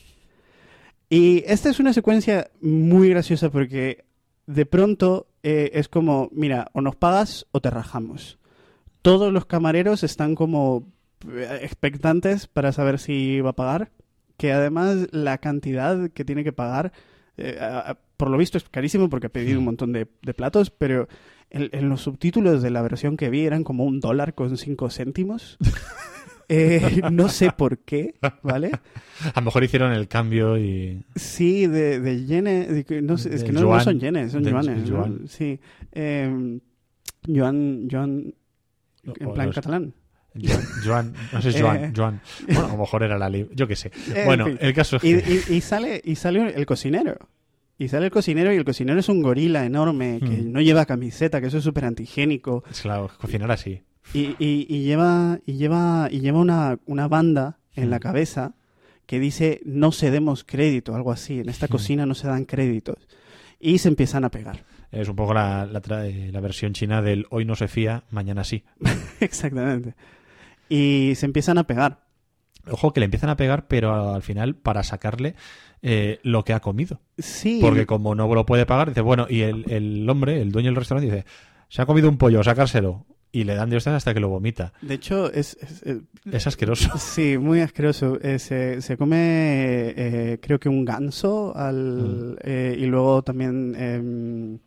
Y esta es una secuencia muy graciosa porque de pronto eh, es como, mira, o nos pagas o te rajamos. Todos los camareros están como expectantes para saber si va a pagar, que además la cantidad que tiene que pagar, eh, a, a, por lo visto es carísimo porque ha pedido un montón de, de platos, pero en, en los subtítulos de la versión que vi eran como un dólar con cinco céntimos. Eh, no sé por qué, ¿vale? A lo mejor hicieron el cambio y... Sí, de, de yenes, de, no sé, es que no, no son yenes, son yuanes, yuan. ¿no? Sí. Eh, yuan, yuan, en plan los, catalán. Joan, Joan, no sé, Joan, Eh, Joan. Bueno, a lo mejor era la lib... Yo qué sé. Eh, Bueno, en fin. el caso es y, que... y, y sale y sale el cocinero. Y sale el cocinero y el cocinero es un gorila enorme que Mm. no lleva camiseta, que eso es súper antigénico. Claro, cocinar así. Y, y, y lleva y lleva y lleva una, una banda en Mm. la cabeza que dice no se demos crédito, algo así. En esta Mm. cocina no se dan créditos. Y se empiezan a pegar. Es un poco la, la, tra- la versión china del hoy no se fía, mañana sí. Exactamente. Y se empiezan a pegar. Ojo que le empiezan a pegar, pero al final para sacarle eh, lo que ha comido. Sí. Porque como no lo puede pagar, dice, bueno, y el, el hombre, el dueño del restaurante, dice, se ha comido un pollo, sacárselo. Y le dan de hostias hasta que lo vomita. De hecho, es... es, es- Es asqueroso. Sí, muy asqueroso. Eh, se, se come, eh, creo que un ganso al, Mm. eh, y luego también em,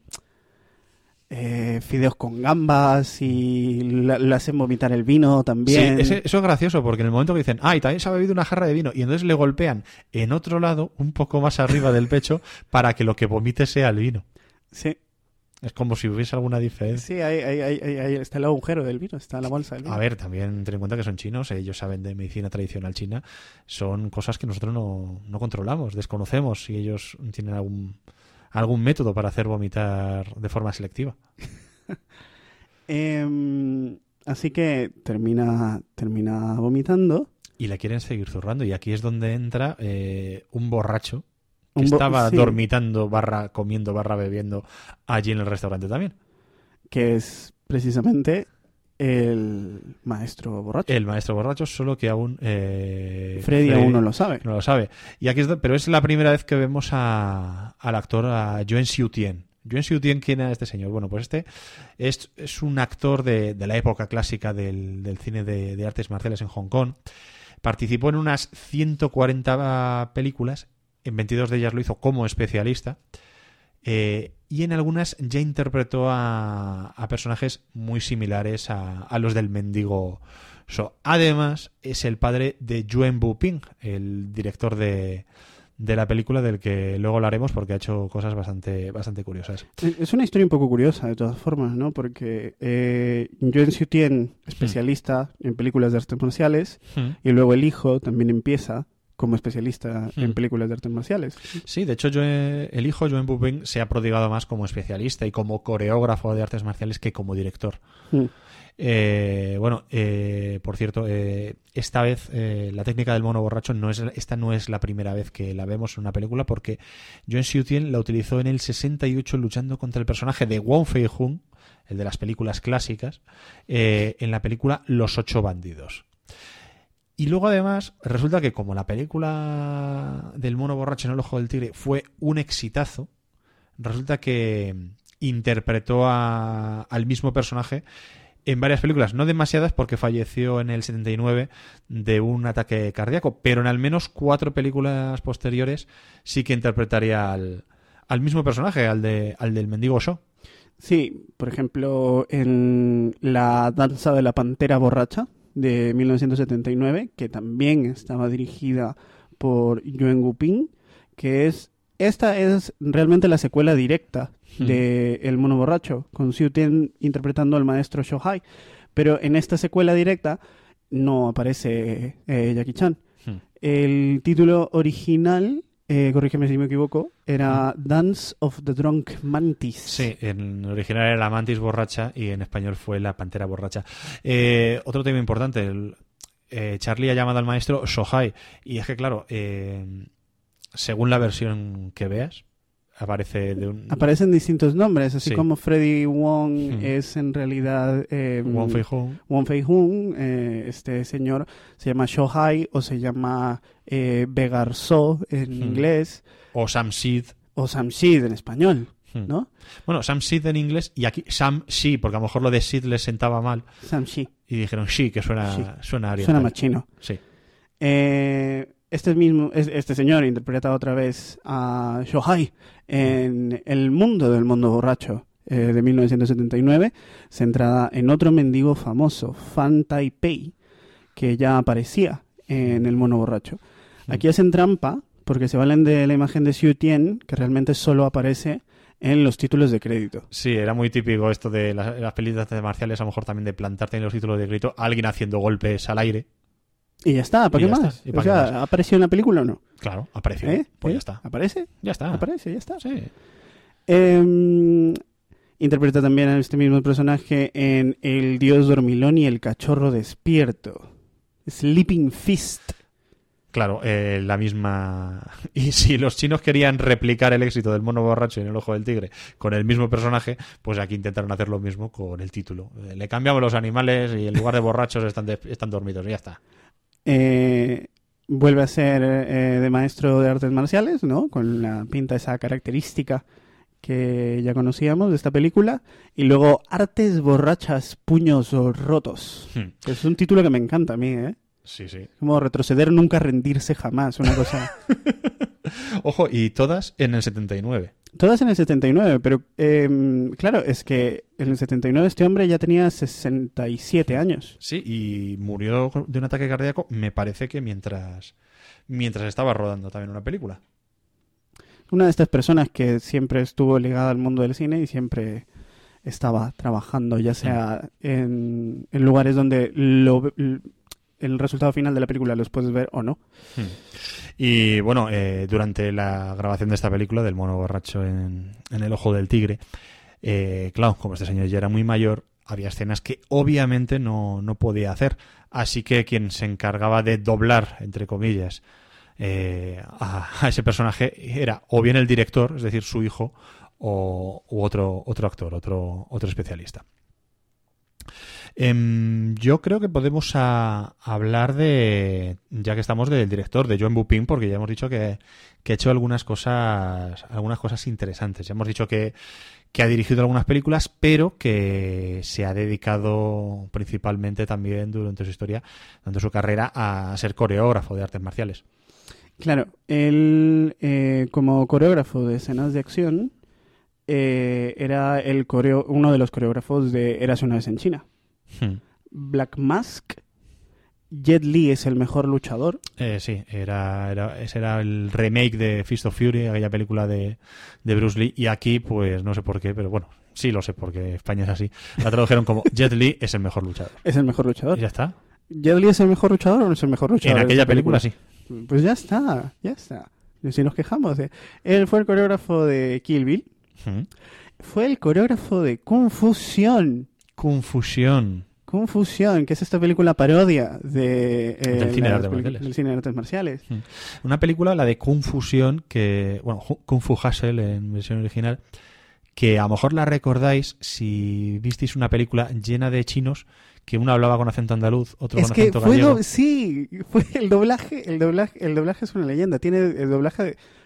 eh, fideos con gambas y la- le hacen vomitar el vino Sí, también. ese- eso es gracioso porque en el momento que dicen, ah, y también se ha bebido una jarra de vino, y entonces le golpean en otro lado, un poco más arriba del pecho, para que lo que vomite sea el vino. Sí, Es como si hubiese alguna diferencia. sí, ahí, ahí- ahí- ahí- ahí está el agujero del vino, está la bolsa del vino. A ver, también ten en cuenta que son chinos, ellos saben de medicina tradicional china, son cosas que nosotros no, no controlamos, desconocemos si ellos tienen algún, algún método para hacer vomitar de forma selectiva. Em, así que termina, termina vomitando. Y la quieren seguir zurrando, y aquí es donde entra eh, un borracho que Un bo- estaba sí. dormitando, barra comiendo, barra bebiendo allí en el restaurante también. Que es precisamente el maestro borracho. El maestro borracho, solo que aún eh, Freddy aún no lo sabe. no lo sabe. Y aquí es do- pero es la primera vez que vemos a, al actor, a Yuen Xiu-tien. Yuen Xiu-tien, ¿quién era este señor? Bueno, pues este es, es un actor de, de la época clásica del, del cine de, de artes marciales en Hong Kong. Participó en unas ciento cuarenta películas, en veintidós de ellas lo hizo como especialista, eh, y en algunas ya interpretó a, a personajes muy similares a, a los del mendigo So. Además, es el padre de Yuen Bu-ping, el director de, de la película, del que luego hablaremos porque ha hecho cosas bastante, bastante curiosas. Es una historia un poco curiosa, de todas formas, ¿no? Porque eh, Yuen Xiu-tien, especialista en películas de artes marciales, y luego el hijo también empieza como especialista Hmm. en películas de artes marciales. Sí, de hecho, Yuen- el hijo, Yuen Bu-ping, se ha prodigado más como especialista y como coreógrafo de artes marciales que como director. Mm. Eh, bueno, eh, por cierto, eh, esta vez eh, la técnica del mono borracho no es esta no es la primera vez que la vemos en una película, porque Yuen Xiu-tien la utilizó en el sesenta y ocho luchando contra el personaje de Wong Fei-hung, el de las películas clásicas, eh, en la película Los ocho bandidos. Y luego además resulta que como la película del mono borracho en el ojo del tigre fue un exitazo, resulta que interpretó a- al mismo personaje en varias películas, no demasiadas porque falleció en el setenta y nueve de un ataque cardíaco, pero en al menos cuatro películas posteriores sí que interpretaría al, al mismo personaje, al, de, al del mendigo Shaw. Sí, por ejemplo, en La danza de la pantera borracha de mil novecientos setenta y nueve, que también estaba dirigida por Yuen Woo-ping, que es esta es realmente la secuela directa hmm. de El mono borracho, con Siu Tien interpretando al maestro Shaw Hai, pero en esta secuela directa no aparece eh, Jackie Chan. Hmm. El título original, eh, corrígeme si me equivoco, era hmm. Dance of the Drunk Mantis. Sí, en original era La mantis borracha y en español fue La pantera borracha. Eh, otro tema importante, el, eh, Charlie ha llamado al maestro Shaw Hai, y es que claro, eh, según la versión que veas, aparece de un... Aparecen distintos nombres, así sí. como Freddie Wong hmm. es en realidad eh, Wong Fei-hung. Wong Fei-hung, eh, este señor se llama Shaw Hai o se llama eh, Begar So en hmm. inglés. O Sam Sid. O Sam Sid en español, hmm. ¿no? Bueno, Sam Sid en inglés y aquí Sam Shi, porque a lo mejor lo de Sid les sentaba mal. Sam Shi. Y dijeron Shi, que suena, Shi. suena oriental. Suena más chino. Sí. Eh... Este mismo, este señor interpreta otra vez a Shaw Hai en El mundo del mundo borracho eh, de mil novecientos setenta y nueve, centrada en otro mendigo famoso, Fan Tai Pei, que ya aparecía en El mono borracho. Aquí hacen trampa porque se valen de la imagen de Siu Tien, que realmente solo aparece en los títulos de crédito. Sí, era muy típico esto de las, las películas de marciales, a lo mejor también de plantarte en los títulos de crédito alguien haciendo golpes al aire. Y ya está, ¿para qué más? O sea, ¿ha aparecido en la película o no? Claro, apareció. ¿Eh? Pues ¿Eh? ya está. ¿Aparece? Ya está. Aparece, ya está. Sí. Eh, interpreta también a este mismo personaje en El dios dormilón y el cachorro despierto. Sleeping Fist. Claro, eh, la misma... Y si los chinos querían replicar el éxito del mono borracho en El ojo del tigre con el mismo personaje, pues aquí intentaron hacer lo mismo con el título. Eh, le cambiamos los animales y en lugar de borrachos están, de, están dormidos y ya está. Eh, vuelve a ser eh, de maestro de artes marciales, ¿no? Con la pinta esa característica que ya conocíamos de esta película. Y luego Artes borrachas, puños rotos. Hmm. Es un título que me encanta a mí, ¿eh? Sí, sí. Como retroceder, nunca rendirse jamás, una cosa... Ojo, y todas en el setenta y nueve. Todas en el setenta y nueve, pero eh, claro, es que en el setenta y nueve este hombre ya tenía sesenta y siete años. Sí, y murió de un ataque cardíaco, me parece que mientras, mientras estaba rodando también una película. Una de estas personas que siempre estuvo ligada al mundo del cine y siempre estaba trabajando, ya sea en, en lugares donde lo... el resultado final de la película los puedes ver o no. Hmm. Y bueno, eh, durante la grabación de esta película, del mono borracho en, en El ojo del tigre, eh, claro, como este señor ya era muy mayor, había escenas que obviamente no, no podía hacer. Así que quien se encargaba de doblar, entre comillas, eh, a, a ese personaje era o bien el director, es decir, su hijo, o u otro, otro actor, otro, otro especialista. Eh, yo creo que podemos a, a hablar de, ya que estamos, del director, de Yuen Woo-ping, porque ya hemos dicho que, que ha hecho algunas cosas, algunas cosas interesantes. Ya hemos dicho que, que ha dirigido algunas películas, pero que se ha dedicado principalmente también durante su historia, durante su carrera, a ser coreógrafo de artes marciales. Claro, él eh, como coreógrafo de escenas de acción eh, era el coreo, uno de los coreógrafos de Érase una vez en China. Hmm. Black Mask, Jet Li es el mejor luchador. Eh, sí, era, era, ese era el remake de Fist of Fury, aquella película de, de Bruce Lee. Y aquí, pues no sé por qué, pero bueno, sí lo sé porque España es así. La tradujeron como Jet Li es el mejor luchador. Es el mejor luchador. ¿Y ya está? ¿Jet Li es el mejor luchador o no es el mejor luchador? En aquella película, película sí. Pues ya está, ya está. Si nos quejamos de... Él fue el coreógrafo de Kill Bill. Hmm. Fue el coreógrafo de Confusión. Confusión. Confusión, que es esta película parodia de, eh, del, cine de artes peli- marciales. del cine de artes marciales. Una película, la de Confusión, que, bueno, Kung Fu Hustle en versión original, que a lo mejor la recordáis si visteis una película llena de chinos, que uno hablaba con acento andaluz, otro es con que acento fue gallego. Do- sí, fue el doblaje, el doblaje, el doblaje es una leyenda. Tiene el doblaje de,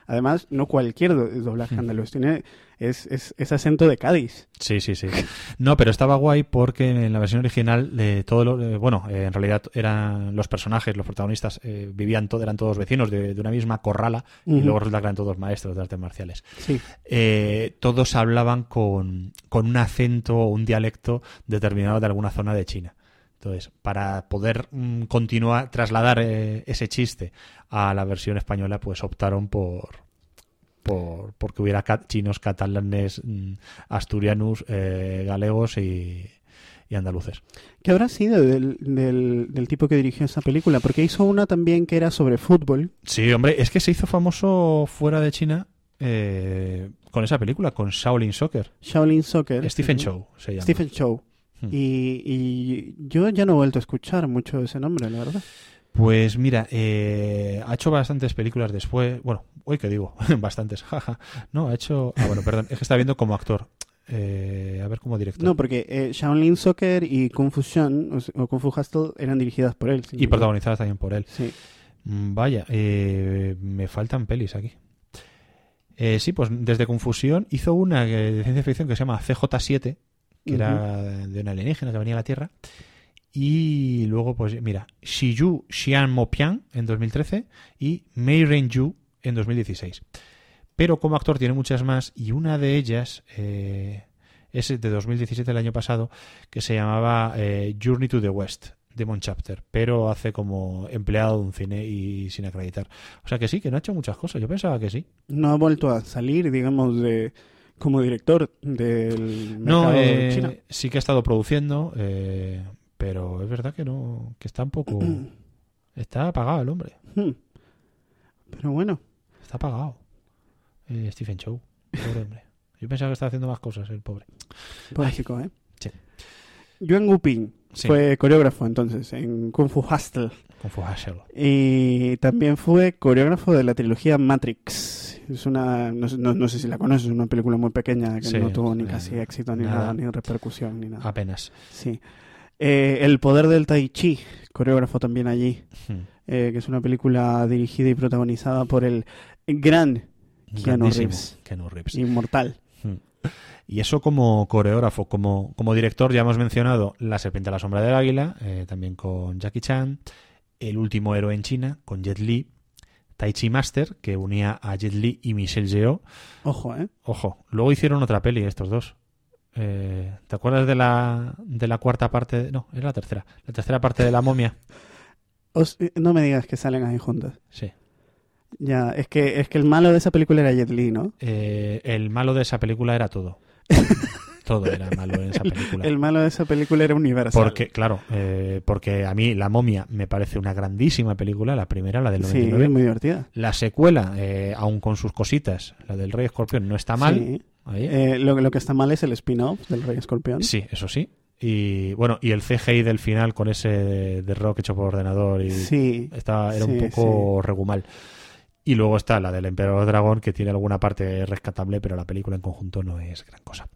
Además, no cualquier do- doblaje andaluz, tiene es, es, es acento de Cádiz. Sí, sí, sí. No, pero estaba guay porque en la versión original de todo lo, eh, bueno, eh, en realidad eran los personajes, los protagonistas eh, vivían todo, eran todos vecinos de, de una misma corrala Ujú. y luego resulta que eran todos maestros de artes marciales. Sí. Eh, todos hablaban con, con un acento o un dialecto determinado de alguna zona de China. Entonces, para poder mm, continuar, trasladar eh, ese chiste a la versión española, pues optaron por por porque hubiera ca- chinos, catalanes, mm, asturianos, eh, galegos y, y andaluces. ¿Qué habrá sido del, del, del tipo que dirigió esa película? Porque hizo una también que era sobre fútbol. Sí, hombre, es que se hizo famoso fuera de China eh, con esa película, con Shaolin Soccer. Shaolin Soccer. Stephen Sí. Chow se llama. Stephen Chow. Hmm. Y, y yo ya no he vuelto a escuchar mucho ese nombre, la verdad. Pues mira, eh, ha hecho bastantes películas después. Bueno, hoy que digo, bastantes, jaja. No, ha hecho. Ah, bueno, perdón, es que está viendo como actor. Eh, a ver, como director. No, porque eh, Shaolin Soccer y Kung Fu Shan o, s- o Kung Fu Hustle eran dirigidas por él. sin Y duda. protagonizadas también por él. Sí. Mm, Vaya, eh, me faltan pelis aquí. Eh, sí, pues desde Confusión hizo una que- de ciencia ficción que se llama C J siete, que era de una alienígena que venía a la Tierra. Y luego, pues mira, Shiyu Xian Mopian en dos mil trece y Mei Ren-yu en dos mil dieciséis. Pero como actor tiene muchas más y una de ellas eh, es de dos mil diecisiete, el año pasado, que se llamaba eh, Journey to the West, Demon Chapter, pero hace como empleado de un cine y sin acreditar. O sea que sí, que no ha hecho muchas cosas. Yo pensaba que sí. No ha vuelto a salir, digamos, de como director del No, mercado eh, chino. sí que ha estado produciendo, eh, pero es verdad que no, que está un poco, está apagado el hombre, Hmm. Pero bueno, está apagado. Eh, Stephen Chow, pobre hombre. Yo pensaba que estaba haciendo más cosas el pobre. básico, ¿eh? Sí. Yuan Wuping Sí. fue coreógrafo entonces en Kung Fu Hustle. Con Fu Hustle. Y también fue coreógrafo de la trilogía Matrix. Es una, no, sé- no- no sé si la conoces, es una película muy pequeña que Sí, no tuvo ni eh, casi éxito, ni nada. nada, ni repercusión, ni nada. Apenas. Sí. Eh, El poder del Tai Chi, coreógrafo también allí, Hmm. eh, que es una película dirigida y protagonizada por el gran Keanu Grandísimo. Reeves, Keanu Reeves. inmortal. Hmm. Y eso como coreógrafo, como, como director ya hemos mencionado La serpiente a la sombra del águila, eh, también con Jackie Chan, El último héroe en China, con Jet Li, Tai Chi Master, que unía a Jet Li y Michelle Yeoh. Ojo, ¿eh? Ojo, luego hicieron otra peli estos dos. Eh, ¿Te acuerdas de la, de la cuarta parte? de- no, es la tercera. La tercera parte de La momia. Os- eh, no me digas que salen ahí juntas. Sí. Ya, es que, es que el malo de esa película era Jet Li, ¿no? Eh, el malo de esa película era todo. Todo era malo en esa película. El malo de esa película era Universal. Porque, claro, eh, porque a mí La momia me parece una grandísima película, la primera, la del Sí, noventa y nueve. es muy divertida. La secuela, eh, aun con sus cositas, la del Rey Escorpión, no está mal. Sí. Ahí. Eh, lo, lo que está mal es el spin-off del Rey Escorpión. Sí, eso sí. Y bueno, y el C G I del final con ese de, de rock hecho por ordenador y Sí. estaba, era un Sí, poco regumal. Y luego está la del Emperador Dragón, que tiene alguna parte rescatable, pero la película en conjunto no es gran cosa.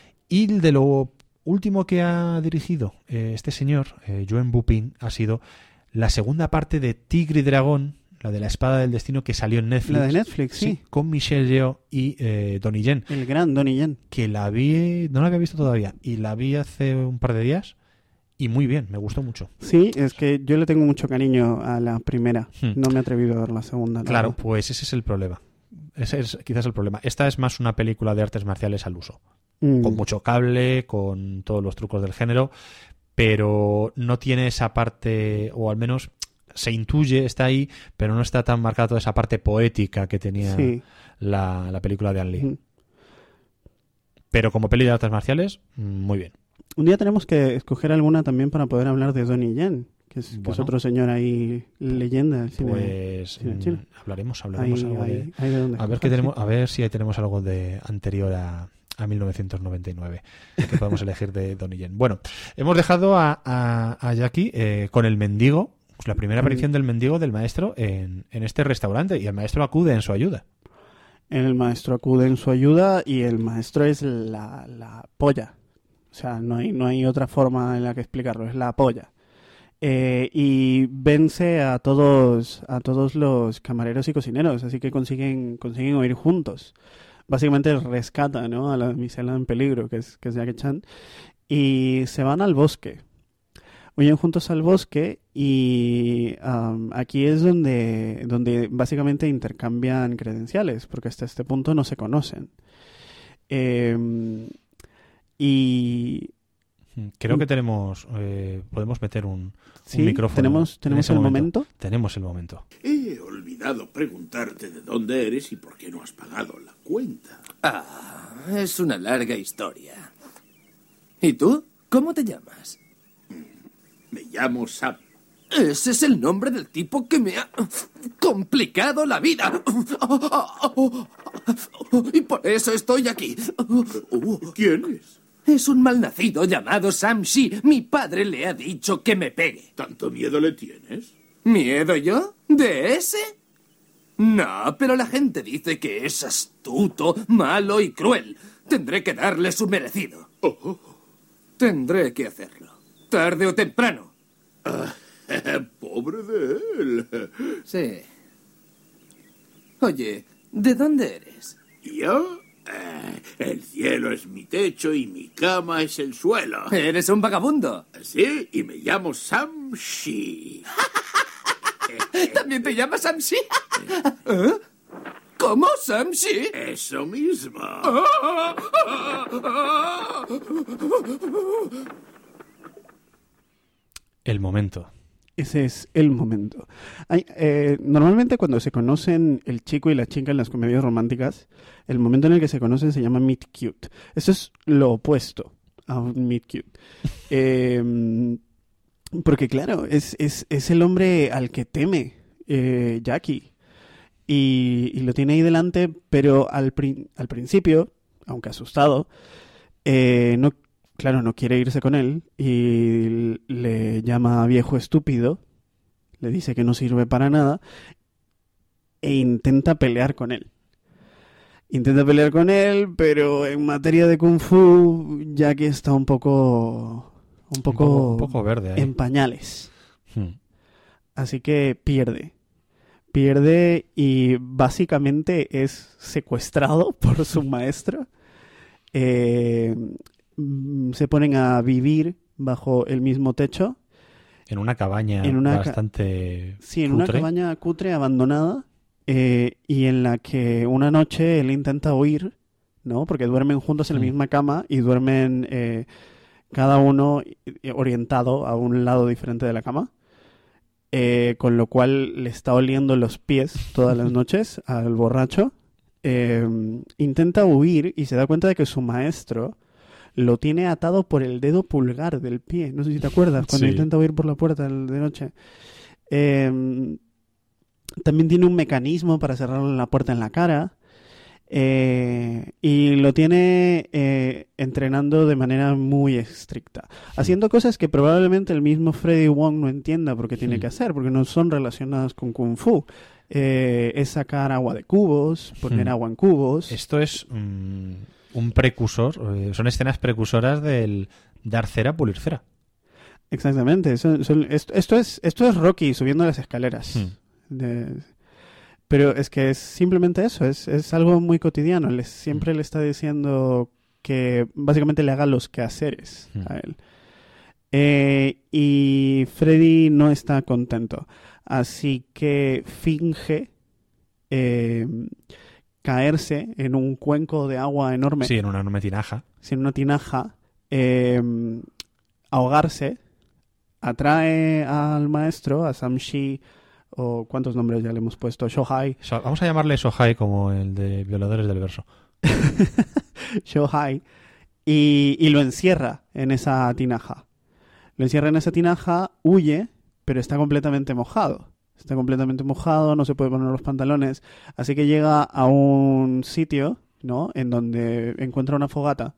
Y de lo último que ha dirigido eh, este señor, eh, Yuan Wuping, ha sido la segunda parte de Tigre y Dragón, la de la Espada del Destino, que salió en Netflix. La de Netflix, sí. Con Michelle Yeoh y eh, Donnie Yen, El gran Donnie Yen. que la vi, no la había visto todavía, y la vi hace un par de días, y muy bien, me gustó mucho. Sí, es que yo le tengo mucho cariño a la primera. Hmm. No me he atrevido a ver la segunda. la Claro, verdad. pues ese es el problema. Ese es quizás el problema. Esta es más una película de artes marciales al uso. Mm. Con mucho cable, con todos los trucos del género, pero no tiene esa parte, o al menos se intuye, está ahí, pero no está tan marcada toda esa parte poética que tenía Sí. la, la película de Ang Lee. Mm. Pero como peli de artes marciales, mm, muy bien. Un día tenemos que escoger alguna también para poder hablar de Donnie Yen, que es, que es Bueno. otro señor ahí, leyenda del cine. Pues cine mm, chino. hablaremos, Ahí- hablaremos algo de... ahí- ahí de dónde A ver, escoger, qué tenemos, sí. a ver si ahí tenemos algo de anterior a, a mil novecientos noventa y nueve que podemos elegir de Donnie Yen. Bueno, hemos dejado a, a, a Jackie eh, con el mendigo, pues la primera aparición del mendigo del maestro en, en este restaurante, y el maestro acude en su ayuda. El maestro acude en su ayuda y el maestro es la, la polla. O sea, no hay, no hay otra forma en la que explicarlo, es la polla. eh, y vence a todos a todos los camareros y cocineros, así que consiguen consiguen huir juntos. Básicamente rescata, ¿no?, a la damisela en peligro, que es, que es Jackie Chan, y se van al bosque. Huyen juntos al bosque y um, aquí es donde, donde básicamente intercambian credenciales, porque hasta este punto no se conocen. Eh, y... Creo que tenemos, eh, podemos meter un, ¿Sí? un micrófono. ¿Tenemos, tenemos el momento? momento? Tenemos el momento. He olvidado preguntarte de dónde eres y por qué no has pagado la cuenta. Ah, es una larga historia. ¿Y tú? ¿Cómo te llamas? Me llamo Sam. Ese es el nombre del tipo que me ha complicado la vida. Y por eso estoy aquí. ¿Quién es? Es un malnacido llamado Sam Shi. Mi padre le ha dicho que me pegue. ¿Tanto miedo le tienes? ¿Miedo yo? ¿De ese? No, pero la gente dice que es astuto, malo y cruel. Tendré que darle su merecido. Oh, oh. Tendré que hacerlo. Tarde o temprano. Ah, pobre de él. Sí. Oye, ¿de dónde eres? ¿Yo? Eh, el cielo es mi techo y mi cama es el suelo. ¿Eres un vagabundo? Sí, y me llamo Sam Shi. ¿También te llamas Sam Shi? ¿Eh? ¿Cómo, Sam Shi? Eso mismo. El momento. Ese es el momento. Hay, eh, normalmente cuando se conocen el chico y la chica en las comedias románticas, el momento en el que se conocen se llama meet cute. Eso es lo opuesto a un meet cute. eh, porque claro, es, es, es el hombre al que teme eh, Jackie. Y, y lo tiene ahí delante, pero al, pri- al principio, aunque asustado, eh, no... Claro, no quiere irse con él y le llama viejo estúpido, le dice que no sirve para nada e intenta pelear con él. Intenta pelear con él, pero en materia de Kung Fu, Jackie está un poco, un poco, un poco, un poco verde ahí. en pañales. Hmm. Así que pierde. Pierde y básicamente es secuestrado por su maestro. Eh... Se ponen a vivir bajo el mismo techo. En una cabaña en una bastante ca- Sí, en cutre. una cabaña cutre, abandonada, eh, y en la que una noche él intenta huir, ¿no? Porque duermen juntos en la Mm. misma cama y duermen eh, cada uno orientado a un lado diferente de la cama. Eh, con lo cual le está oliendo los pies todas las noches al borracho. Eh, intenta huir y se da cuenta de que su maestro lo tiene atado por el dedo pulgar del pie. No sé si te acuerdas, cuando Sí. intenta huir por la puerta de noche. Eh, también tiene un mecanismo para cerrarle la puerta en la cara. Eh, y lo tiene eh, entrenando de manera muy estricta. Haciendo cosas que probablemente el mismo Freddy Wong no entienda por qué tiene Hmm. que hacer, porque no son relacionadas con Kung Fu. Eh, es sacar agua de cubos, poner Hmm. agua en cubos. Esto es mm, un precursor, eh, son escenas precursoras del dar cera, pulir cera. Exactamente. Eso- son- esto, esto es, esto es Rocky subiendo las escaleras. Hmm. De- pero es que es simplemente eso, es, es algo muy cotidiano. Le, siempre le está diciendo que básicamente le haga los quehaceres Hmm. a él. Eh, y Freddy no está contento. Así que finge eh, caerse en un cuenco de agua enorme, Sí, en una enorme tinaja. sin una tinaja, eh, ahogarse, atrae al maestro, a Sam Shi, o cuántos nombres ya le hemos puesto, Shohei, So- vamos a llamarle Sohai como el de Violadores del Verso. Shohei, y, y lo encierra en esa tinaja. Lo encierra en esa tinaja, huye, pero está completamente mojado. Está completamente mojado, no se puede poner los pantalones, así que llega a un sitio, ¿no?, en donde encuentra una fogata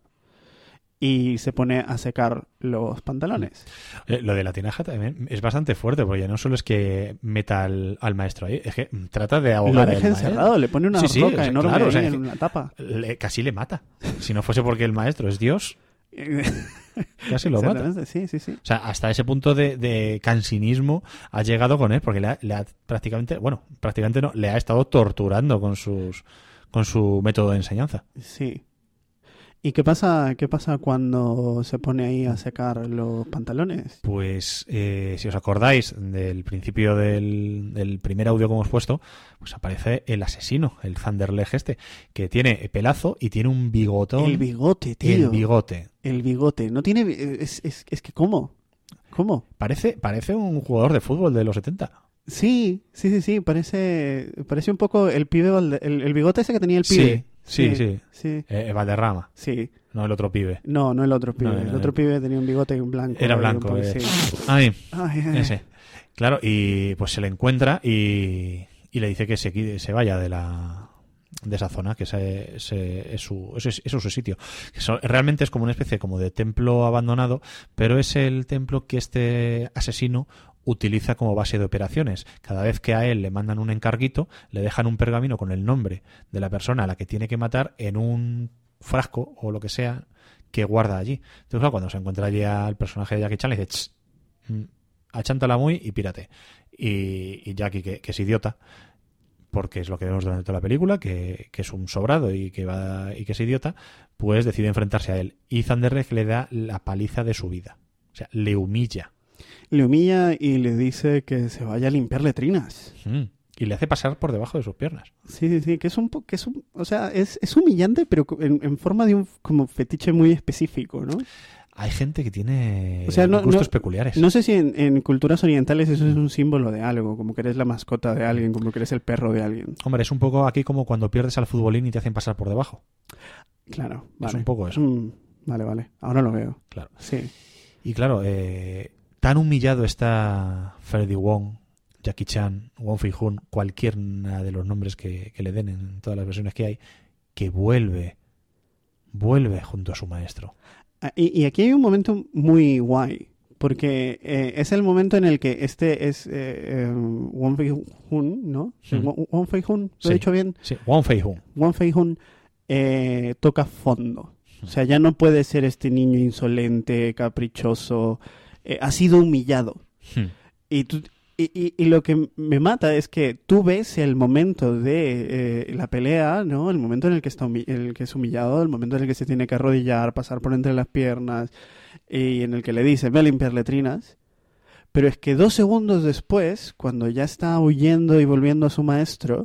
y se pone a secar los pantalones. Eh, lo de la tinaja también es bastante fuerte, porque ya no solo es que meta al, al maestro ahí, es que mm, trata de Lo ahogar deja al maestro. encerrado, le pone una Sí, sí, roca o sea, enorme claro, o sea, ahí es en que- la tapa. Le- casi le mata. Si no fuese porque el maestro es Dios, Casi lo mata. Exactamente, sí, sí, sí. O sea, hasta ese punto de, de cansinismo ha llegado con él, porque le ha, le ha prácticamente, bueno, prácticamente no, le ha estado torturando con sus con su método de enseñanza. Sí. ¿Y qué pasa, qué pasa cuando se pone ahí a secar los pantalones? Pues eh, si os acordáis del principio del, del primer audio que hemos puesto, pues aparece el asesino, el Thunderleg este, que tiene pelazo y tiene un bigotón. El bigote, tío. El bigote. El bigote. No tiene... Es, es, es que ¿cómo? ¿Cómo? Parece, parece un jugador de fútbol de los setenta. Sí, sí, sí, sí. Parece, parece un poco el pibe, Valde- el, el bigote ese que tenía el pibe. Sí, sí, sí. Sí. Eh, Valderrama, Sí. no el otro pibe. No, no el otro pibe. No, no, el no. otro pibe tenía un bigote blanco. Era ahí, blanco. un poco- eh. sí. Ay, Ay, ay. ese. Claro, y pues se le encuentra y, y le dice que se, qui- se vaya de la de esa zona, que ese, ese- es, su, ese, ese es su sitio. Que so- realmente es como una especie como de templo abandonado, pero es el templo que este asesino utiliza como base de operaciones. Cada vez que a él le mandan un encarguito, le dejan un pergamino con el nombre de la persona a la que tiene que matar en un frasco o lo que sea que guarda allí. Entonces, claro, cuando se encuentra allí al personaje de Jackie Chan, le dice, "Ch, mm, achántala muy y pírate". Y, y Jackie, que, que es idiota, porque es lo que vemos durante toda la película, que, que es un sobrado y que va y que es idiota, pues decide enfrentarse a él. Y Thunderleg le da la paliza de su vida. O sea, le humilla. Le humilla y le dice que se vaya a limpiar letrinas. Mm. Y le hace pasar por debajo de sus piernas. Sí, sí, sí, que es un po- que es un, o sea, es, es humillante, pero en, en forma de un como fetiche muy específico, ¿no? Hay gente que tiene O sea, no- gustos no- peculiares. No sé si en, en culturas orientales eso es un símbolo de algo, como que eres la mascota de alguien, como que eres el perro de alguien. Hombre, es un poco aquí como cuando pierdes al futbolín y te hacen pasar por debajo. Claro, Es vale. un poco eso. Mm, vale, vale. Ahora lo veo. Claro. Sí. Y claro, eh, tan humillado está Freddie Wong, Jackie Chan, Wong Fei-hung, cualquiera de los nombres que, que le den en todas las versiones que hay, que vuelve, vuelve junto a su maestro. Ah, Y, y aquí hay un momento muy guay, porque eh, es el momento en el que este es eh, eh, Wong Fei-hung, ¿no? Sí. Wong Wong Fei-hung, ¿lo Sí. he dicho bien? Sí, Wong Fei-hung. Wong Fei-hung eh, toca fondo. O sea, ya no puede ser este niño insolente, caprichoso. Eh, ha sido humillado. Hmm. Y, tú- y, y- y lo que me mata es que tú ves el momento de eh, la pelea, ¿no? El momento en el que está humi- en el que es humillado, el momento en el que se tiene que arrodillar, pasar por entre las piernas, y en el que le dice, ve a limpiar letrinas. Pero es que dos segundos después, cuando ya está huyendo y volviendo a su maestro,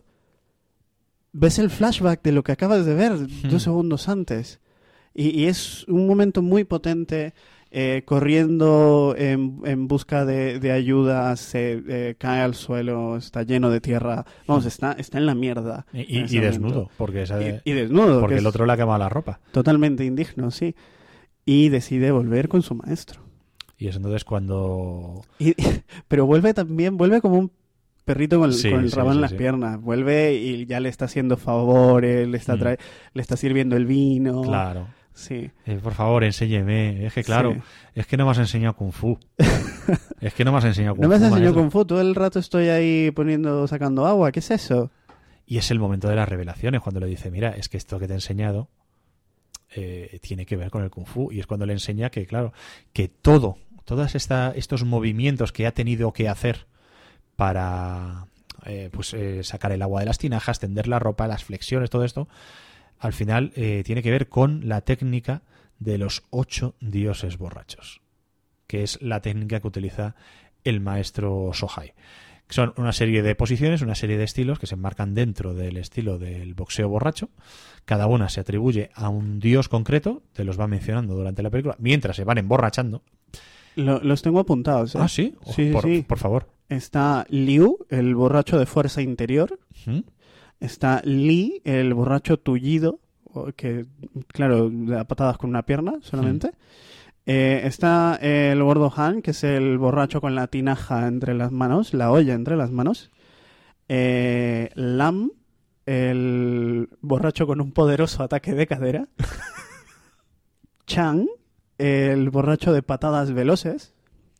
ves el flashback de lo que acabas de ver dos segundos antes. Y, y es un momento muy potente. Eh, corriendo en, en busca de, de ayuda, se eh, cae al suelo, está lleno de tierra. Vamos, está, está en la mierda. Y, en y- ese y momento. desnudo, porque, sabe- Y, y desnudo, porque que el es otro le ha quemado la ropa. totalmente indigno, sí. Y decide volver con su maestro. Y es entonces cuando... Y, pero vuelve también, vuelve como un perrito con, el- Sí, con el sí, rabo sí, en las sí. piernas. Vuelve y ya le está haciendo favores, le está, Mm. trae- le está sirviendo el vino. Claro. Sí. Eh, por favor, enséñeme. Es que claro, Sí. es que no me has enseñado Kung Fu. es que no me has enseñado Kung No me has Fu, enseñado maestro. Kung Fu, todo el rato estoy ahí poniendo, sacando agua. ¿Qué es eso? Y es el momento de las revelaciones, cuando le dice, mira, es que esto que te he enseñado eh, tiene que ver con el Kung Fu. Y es cuando le enseña que, claro, que todo, todos esta, estos movimientos que ha tenido que hacer para eh, pues eh, sacar el agua de las tinajas, tender la ropa, las flexiones, todo esto, al final eh, tiene que ver con la técnica de los ocho dioses borrachos, que es la técnica que utiliza el maestro Sohai. Son una serie de posiciones, una serie de estilos que se enmarcan dentro del estilo del boxeo borracho. Cada una se atribuye a un dios concreto, te los va mencionando durante la película, mientras se van emborrachando. Lo- los tengo apuntados. ¿eh? Ah, ¿sí? Oh, Sí, sí, por, sí. por favor. Está Liu, el borracho de fuerza interior. ¿Mm? Está Li, el borracho tullido, o que, claro, da patadas con una pierna solamente. Eh, está el gordo Han, que es el borracho con la tinaja entre las manos, la olla entre las manos. Eh, Lam, el borracho con un poderoso ataque de cadera. Chang, el borracho de patadas veloces.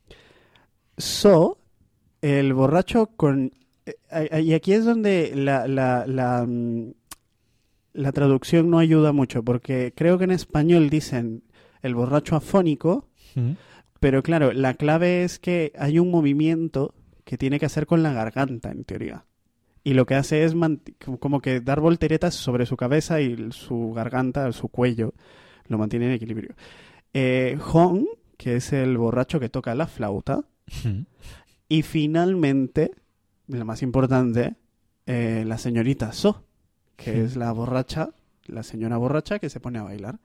So, el borracho con... eh, Y aquí es donde la, la, la, mm, la traducción no ayuda mucho, porque creo que en español dicen el borracho afónico, Mm. pero claro, la clave es que hay un movimiento que tiene que hacer con la garganta, en teoría. Y lo que hace es mant- como que dar volteretas sobre su cabeza y su garganta, su cuello, lo mantiene en equilibrio. Eh, Hong, que es el borracho que toca la flauta. Mm. Y finalmente, lo más importante, eh, la señorita So, que Sí. es la borracha, la señora borracha que se pone a bailar.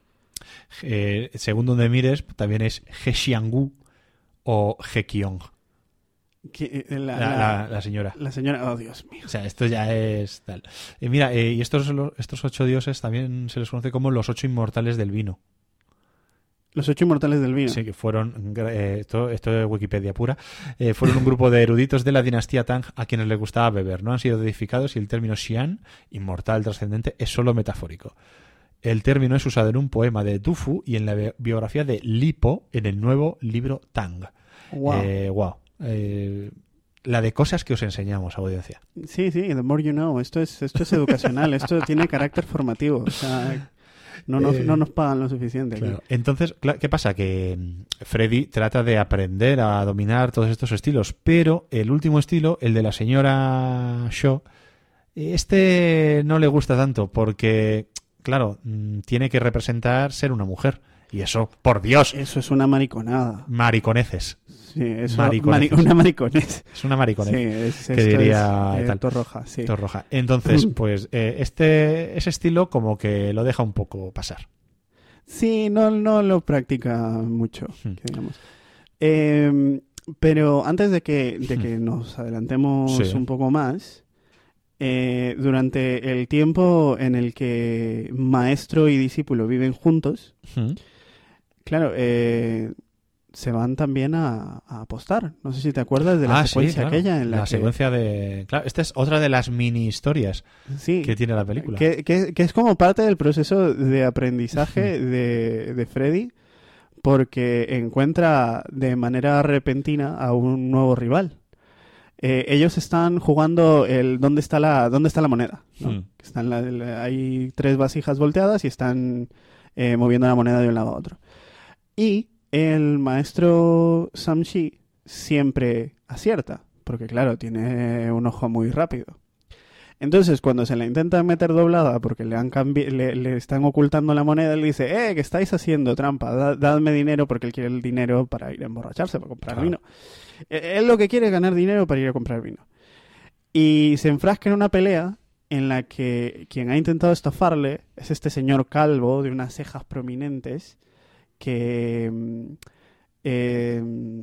Eh, según donde mires, también es He Xianggu o He Kyong, Que, eh, la, la, la- la- la señora. la señora, oh Dios mío. O sea, esto ya es tal. Y mira, eh, y estos, lo- estos ocho dioses también se les conoce como los ocho inmortales del vino. Los ocho inmortales del vino. Sí, que fueron, eh, esto, esto es Wikipedia pura, eh, fueron un grupo de eruditos de la dinastía Tang a quienes les gustaba beber. No han sido edificados y el término Xian, inmortal, trascendente, es solo metafórico. El término es usado en un poema de Du Fu y en la bi- biografía de Li Po en el nuevo libro Tang. Wow. Eh, wow. Eh, la de cosas que os enseñamos, audiencia. Sí, sí, the more you know. Esto es, esto es educacional, esto tiene carácter formativo. O sea, no nos, Eh, no nos pagan lo suficiente. aquí. Claro. Entonces, cla- ¿qué pasa? Que mm, Freddy trata de aprender a dominar todos estos estilos, pero el último estilo, el de la señora Shaw, este no le gusta tanto porque, claro, mm, tiene que representar ser una mujer. Y eso, por Dios, Eso es una mariconada. mariconeces. Sí, eso, Mariconeces. mari- una mariconez. Es una mariconez. Sí, es, que esto diría es, eh, tal. Torroja, sí. Todo roja. Entonces, pues, eh, este ese estilo como que lo deja un poco pasar. Sí, no, no lo practica mucho, Hmm. que digamos. Eh, pero antes de que, de que nos adelantemos Sí. un poco más, eh, durante el tiempo en el que maestro y discípulo viven juntos, Mm. claro, eh, se van también a, a apostar. No sé si te acuerdas de la Ah, sí, secuencia claro. aquella en la, que... secuencia de... Claro, esta es otra de las mini historias Sí, que tiene la película. Que, que- que es como parte del proceso de aprendizaje de, de Freddy, porque encuentra de manera repentina a un nuevo rival. Eh, ellos están jugando el dónde está la dónde está la moneda, ¿no? Hmm. Están la- la- hay tres vasijas volteadas y están eh, moviendo la moneda de un lado a otro. Y el maestro Samshi siempre acierta, porque claro, tiene un ojo muy rápido. Entonces, cuando se la intentan meter doblada porque le han cambi- le, le están ocultando la moneda, él dice, eh, que estáis haciendo trampa, da- dadme dinero, porque él quiere el dinero para ir a emborracharse, para comprar Claro. vino. Eh, Él lo que quiere es ganar dinero para ir a comprar vino. Y se enfrasca en una pelea en la que quien ha intentado estafarle es este señor calvo de unas cejas prominentes que mm, eh,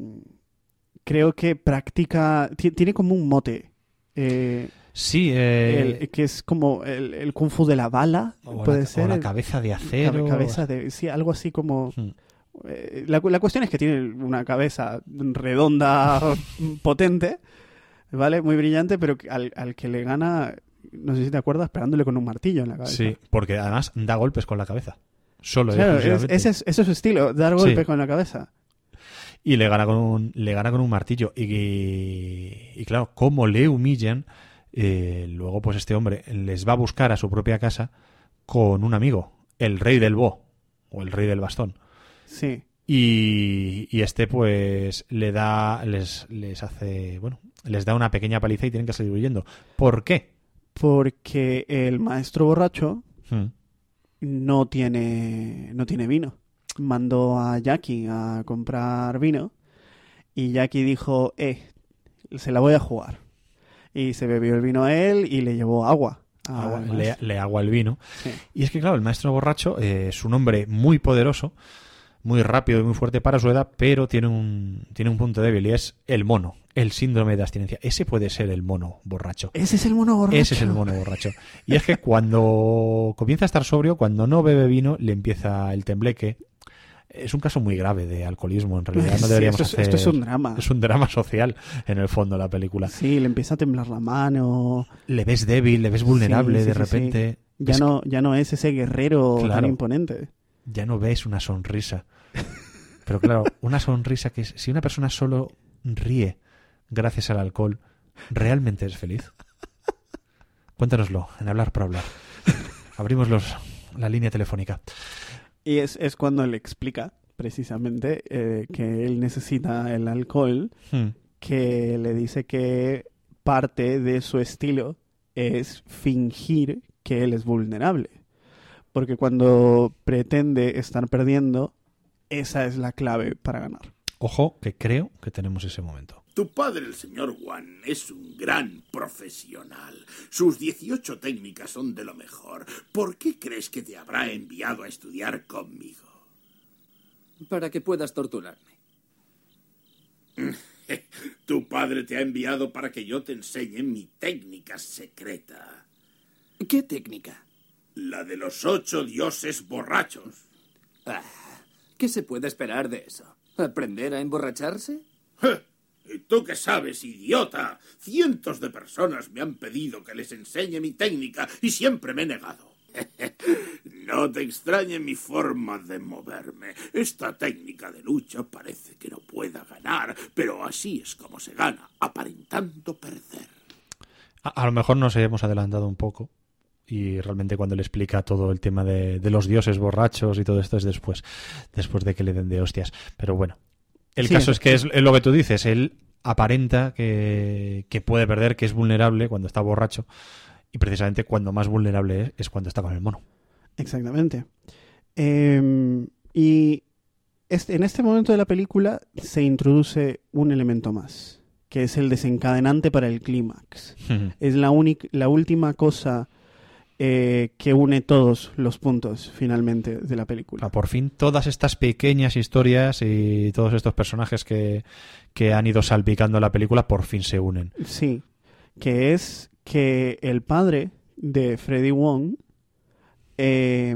creo que practica, ti- tiene como un mote. Eh, Sí, eh, el- que es como el, el kung fu de la bala, o, puede la, ser. o la el- cabeza de cabe- acero. cabeza de, sí, algo así como... Mm. eh, la, cu- la cuestión es que tiene una cabeza redonda, potente, ¿vale? Muy brillante, pero que al, al que le gana, no sé si te acuerdas, pegándole con un martillo en la cabeza. Sí, porque además da golpes con la cabeza. Solo y Claro, es- exclusivamente. ese, es, ese es su estilo, dar golpe Sí. con la cabeza. Y le gana con un, le gana con un martillo. Y, y claro, como le humillan, eh, luego pues este hombre les va a buscar a su propia casa con un amigo, el rey del bo, o el rey del bastón. Sí. Y, y este pues le da, les, les hace, bueno, les da una pequeña paliza y tienen que salir huyendo. ¿Por qué? Porque el maestro borracho Hmm. no tiene, no tiene vino. Mandó a Jackie a comprar vino y Jackie dijo, eh, se la voy a jugar. Y se bebió el vino a él y le llevó agua. a- Agua- al le, maestro. le agua el vino. Sí. Y es que, claro, el maestro borracho eh, es un hombre muy poderoso, muy rápido y muy fuerte para su edad, pero tiene un, tiene un punto débil y es el mono, el síndrome de abstinencia. Ese puede ser el mono borracho. Ese es el mono borracho. Ese es el mono borracho. Y es que cuando comienza a estar sobrio, cuando no bebe vino, le empieza el tembleque. Es un caso muy grave de alcoholismo, en realidad. No Sí, deberíamos esto, es, hacer... esto es un drama. Es un drama social, en el fondo, la película. Sí, le empieza a temblar la mano. Le ves débil, le ves vulnerable Sí, sí, de sí, repente. Ya Ves- no, ya no es ese guerrero tan Claro. imponente. Ya no ves una sonrisa. Pero claro, una sonrisa que es, si una persona solo ríe gracias al alcohol, ¿realmente es feliz? Cuéntanoslo en Hablar por Hablar. Abrimos los, la línea telefónica. Y es, es cuando le explica, precisamente, eh, que él necesita el alcohol, Hmm. que le dice que parte de su estilo es fingir que él es vulnerable. Porque cuando pretende estar perdiendo, esa es la clave para ganar. Ojo, que creo que tenemos ese momento. Tu padre, el señor Wan, es un gran profesional. Sus dieciocho técnicas son de lo mejor. ¿Por qué crees que te habrá enviado a estudiar conmigo? Para que puedas torturarme. Tu padre te ha enviado para que yo te enseñe mi técnica secreta. ¿Qué técnica? La de los ocho dioses borrachos. Ah, ¿qué se puede esperar de eso? ¿Aprender a emborracharse? ¿Y tú qué sabes, idiota? Cientos de personas me han pedido que les enseñe mi técnica y siempre me he negado. No te extrañe mi forma de moverme. Esta técnica de lucha parece que no pueda ganar, pero así es como se gana, aparentando perder. A, a lo mejor nos hemos adelantado un poco y realmente cuando le explica todo el tema de, de los dioses borrachos y todo esto es después, después de que le den de hostias. Pero bueno, el Sí, caso es- es que es, es lo que tú dices, él aparenta que, que puede perder, que es vulnerable cuando está borracho y precisamente cuando más vulnerable es, es cuando está con el mono. Exactamente. Eh, y este, en este momento de la película se introduce un elemento más, que es el desencadenante para el clímax. Es la, única, la última cosa eh, que une todos los puntos, finalmente, de la película. Ah, por fin todas estas pequeñas historias y todos estos personajes que, que han ido salpicando la película por fin se unen. Sí, que es que el padre de Freddy Wong eh,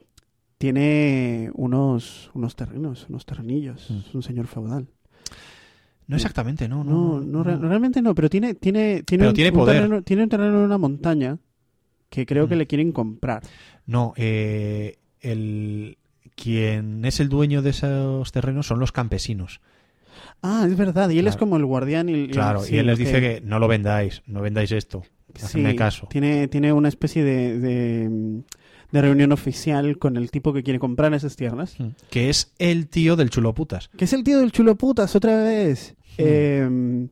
tiene unos, unos terrenos, unos terrenillos. Mm. Es un señor feudal. No exactamente, no. No, no, re- realmente no, pero tiene, tiene, tiene, Pero un, tiene un poder. terreno, tiene un terreno en una montaña que creo que Mm. le quieren comprar. No, eh, el, quien es el dueño de esos terrenos son los campesinos. Ah, es verdad, y él es Claro. como el guardián. Y, y- Claro, sí, y él les ok. dice que no lo vendáis, no vendáis esto. Sí, Hacedme caso. Tiene, tiene una especie de, de, de reunión oficial con el tipo que quiere comprar esas tierras. Mm. Que es el tío del chulo putas. Que es el tío del chulo putas, otra vez. Eh,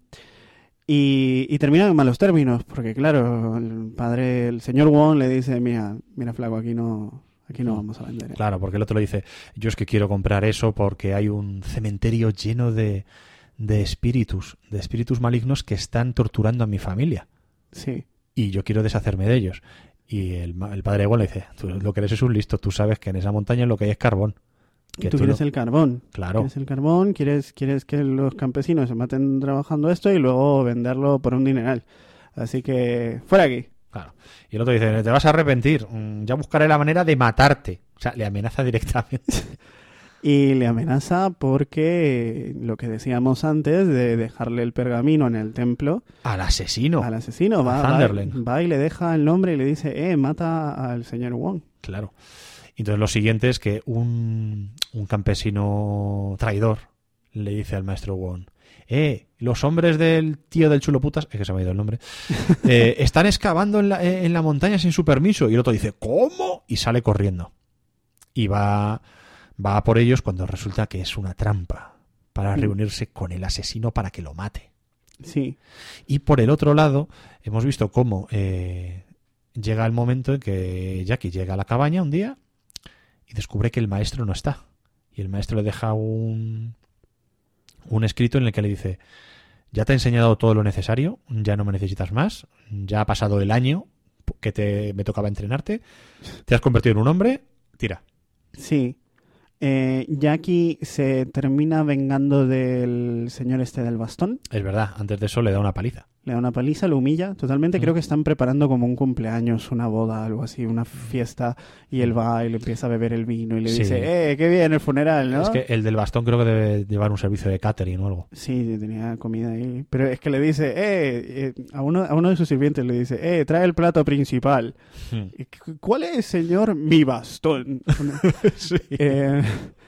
y, y termina en malos términos, porque claro, el padre, el señor Wong le dice, mira, mira flaco, aquí no, aquí no vamos a vender. ¿eh". Claro, porque el otro le dice, yo es que quiero comprar eso porque hay un cementerio lleno de, de espíritus, de espíritus malignos que están torturando a mi familia. Sí, Y yo quiero deshacerme de ellos. Y el, ma- el padre de Wong le dice, tú lo que eres es un listo, tú sabes que en esa montaña lo que hay es carbón. Que tú tú quieres lo- el carbón. Claro. Quieres el carbón, quieres, quieres que los campesinos se maten trabajando esto y luego venderlo por un dineral. Así que, fuera aquí. Claro. Y el otro dice, te vas a arrepentir, mm, ya buscaré la manera de matarte. O sea, le amenaza directamente. Y le amenaza porque lo que decíamos antes de dejarle el pergamino en el templo Al asesino. al asesino, A va, va, Thunderland. va y le deja el nombre y le dice, eh, mata al señor Wong. Claro. Entonces lo siguiente es que un, un campesino traidor le dice al maestro Wong, eh, los hombres del tío del chulo putas, es que se me ha ido el nombre, eh, están excavando en la, en la montaña sin su permiso. Y el otro dice, ¿cómo? Y sale corriendo. Y va, va a por ellos cuando resulta que es una trampa para Mm. reunirse con el asesino para que lo mate. Sí, Y por el otro lado, hemos visto cómo eh, llega el momento en que Jackie llega a la cabaña un día y descubre que el maestro no está. Y el maestro le deja un, un escrito en el que le dice, ya te he enseñado todo lo necesario, ya no me necesitas más, ya ha pasado el año que te, me tocaba entrenarte, te has convertido en un hombre, tira. sí. Eh, Jackie se termina vengando del señor este del bastón. Es verdad, antes de eso le da una paliza. Le da una paliza, lo humilla totalmente. Mm. Creo que están preparando como un cumpleaños, una boda, algo así, una fiesta. Y él va y le empieza a beber el vino y le Sí. dice, eh, qué bien el funeral, ¿no? Es que el del bastón creo que debe llevar un servicio de catering o algo. Sí, tenía comida ahí. Pero es que le dice, eh, eh, a, uno, a uno de sus sirvientes le dice, eh, trae el plato principal. Y, "¿Cu- ¿Cuál es, señor? Mi bastón. Sí. Eh,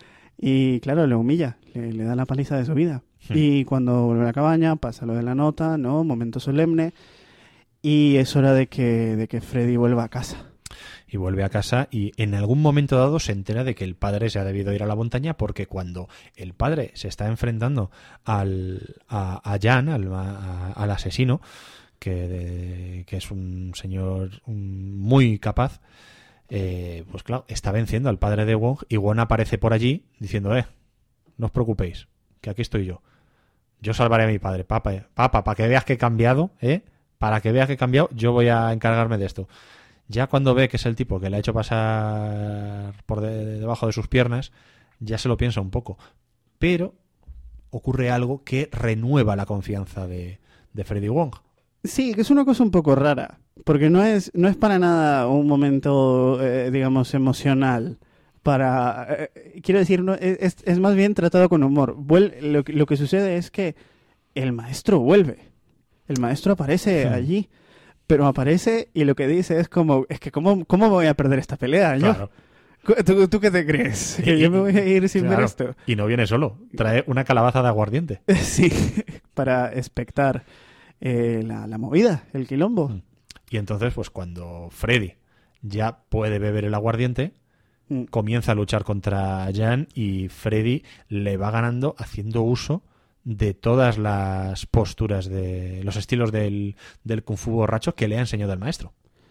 y claro, le humilla, le, le da la paliza de su vida. Hmm. Y cuando vuelve a la cabaña, pasa lo de la nota, ¿no? Momento solemne. Y es hora de que, de que Freddy vuelva a casa. y vuelve a casa y en algún momento dado se entera de que el padre se ha debido ir a la montaña, porque cuando el padre se está enfrentando al, a, a Jan, al, a, al asesino, que, de, que es un señor un, muy capaz, eh, pues claro, está venciendo al padre de Wong, y Wong aparece por allí diciendo, eh, no os preocupéis, que aquí estoy yo. Yo salvaré a mi padre, papá, papá, para que veas que he cambiado, ¿eh? Para que veas que he cambiado, yo voy a encargarme de esto. Ya cuando ve que es el tipo que le ha hecho pasar por de, debajo de sus piernas, ya se lo piensa un poco. Pero ocurre algo que renueva la confianza de, de Freddy Wong. Sí, que es una cosa un poco rara, porque no es, no es para nada un momento, eh, digamos, emocional. Para, eh, quiero decir, no, es, es más bien tratado con humor. Vuel- lo, lo que sucede es que el maestro vuelve. El maestro aparece Hmm. allí. Pero aparece y lo que dice es como, es que ¿cómo, cómo voy a perder esta pelea? Yo? Claro. ¿Tú, ¿Tú qué te crees? ¿Que Y- yo me voy a ir sin claro. ver esto? Y no viene solo, trae una calabaza de aguardiente. Sí, para expectar eh, la, la movida, el quilombo. Mm. Y entonces, pues cuando Freddy ya puede beber el aguardiente, Mm. comienza a luchar contra Jan, y Freddy le va ganando haciendo uso de todas las posturas, de los estilos del, del Kung Fu borracho que le ha enseñado el maestro.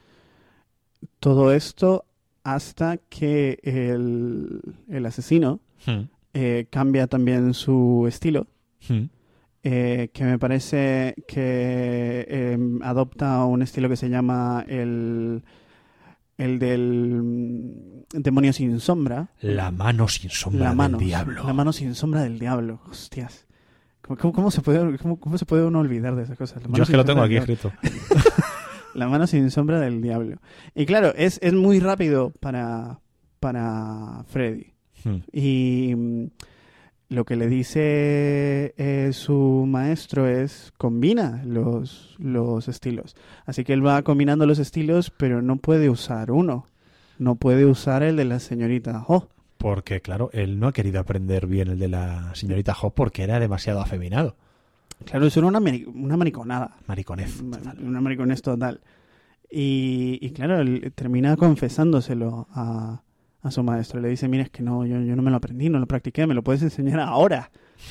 Todo esto hasta que el, el asesino Mm. eh, cambia también su estilo, Mm. eh, que me parece que eh, adopta un estilo que se llama el, el del mm, demonio sin sombra. La mano sin sombra La mano, del diablo. la mano sin sombra del diablo. Hostias. ¿Cómo, cómo, cómo se, puede, cómo, cómo se puede uno olvidar de esas cosas? La mano Yo es que sin lo tengo sombra aquí del diablo. escrito. La mano sin sombra del diablo. Y claro, es, es muy rápido para, para Freddy. Mm. Y mm, lo que le dice eh, su maestro es combina los, los estilos. Así que él va combinando los estilos, pero no puede usar uno. No puede usar el de la señorita Ho. Porque, claro, él no ha querido aprender bien el de la señorita Ho porque era demasiado afeminado. Claro, eso era una, mari- una mariconada. Mariconez. Ma- total. Una mariconez total. Y, y claro, él termina confesándoselo a, a su maestro. Le dice, mira, es que no, yo, yo no me lo aprendí, no lo practiqué, me lo puedes enseñar ahora.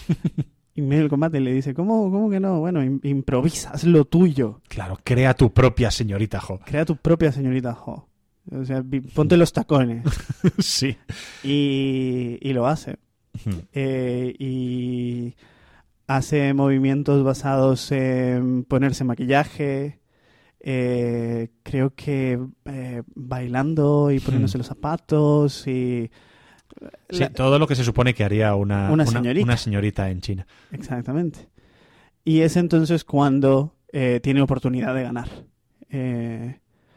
Y en medio del combate le dice, ¿cómo, cómo que no? Bueno, im- improvisa, haz lo tuyo. Claro, crea tu propia señorita Ho. Crea tu propia señorita Ho. O sea, vi- ponte los tacones. Sí. Y, y lo hace. Mm. Eh, y hace movimientos basados en ponerse maquillaje, eh, creo que eh, bailando y poniéndose Hmm. los zapatos y... Sí, la- todo lo que se supone que haría una, Una señorita. una señorita en China. Exactamente. Y es entonces cuando eh, tiene oportunidad de ganar eh,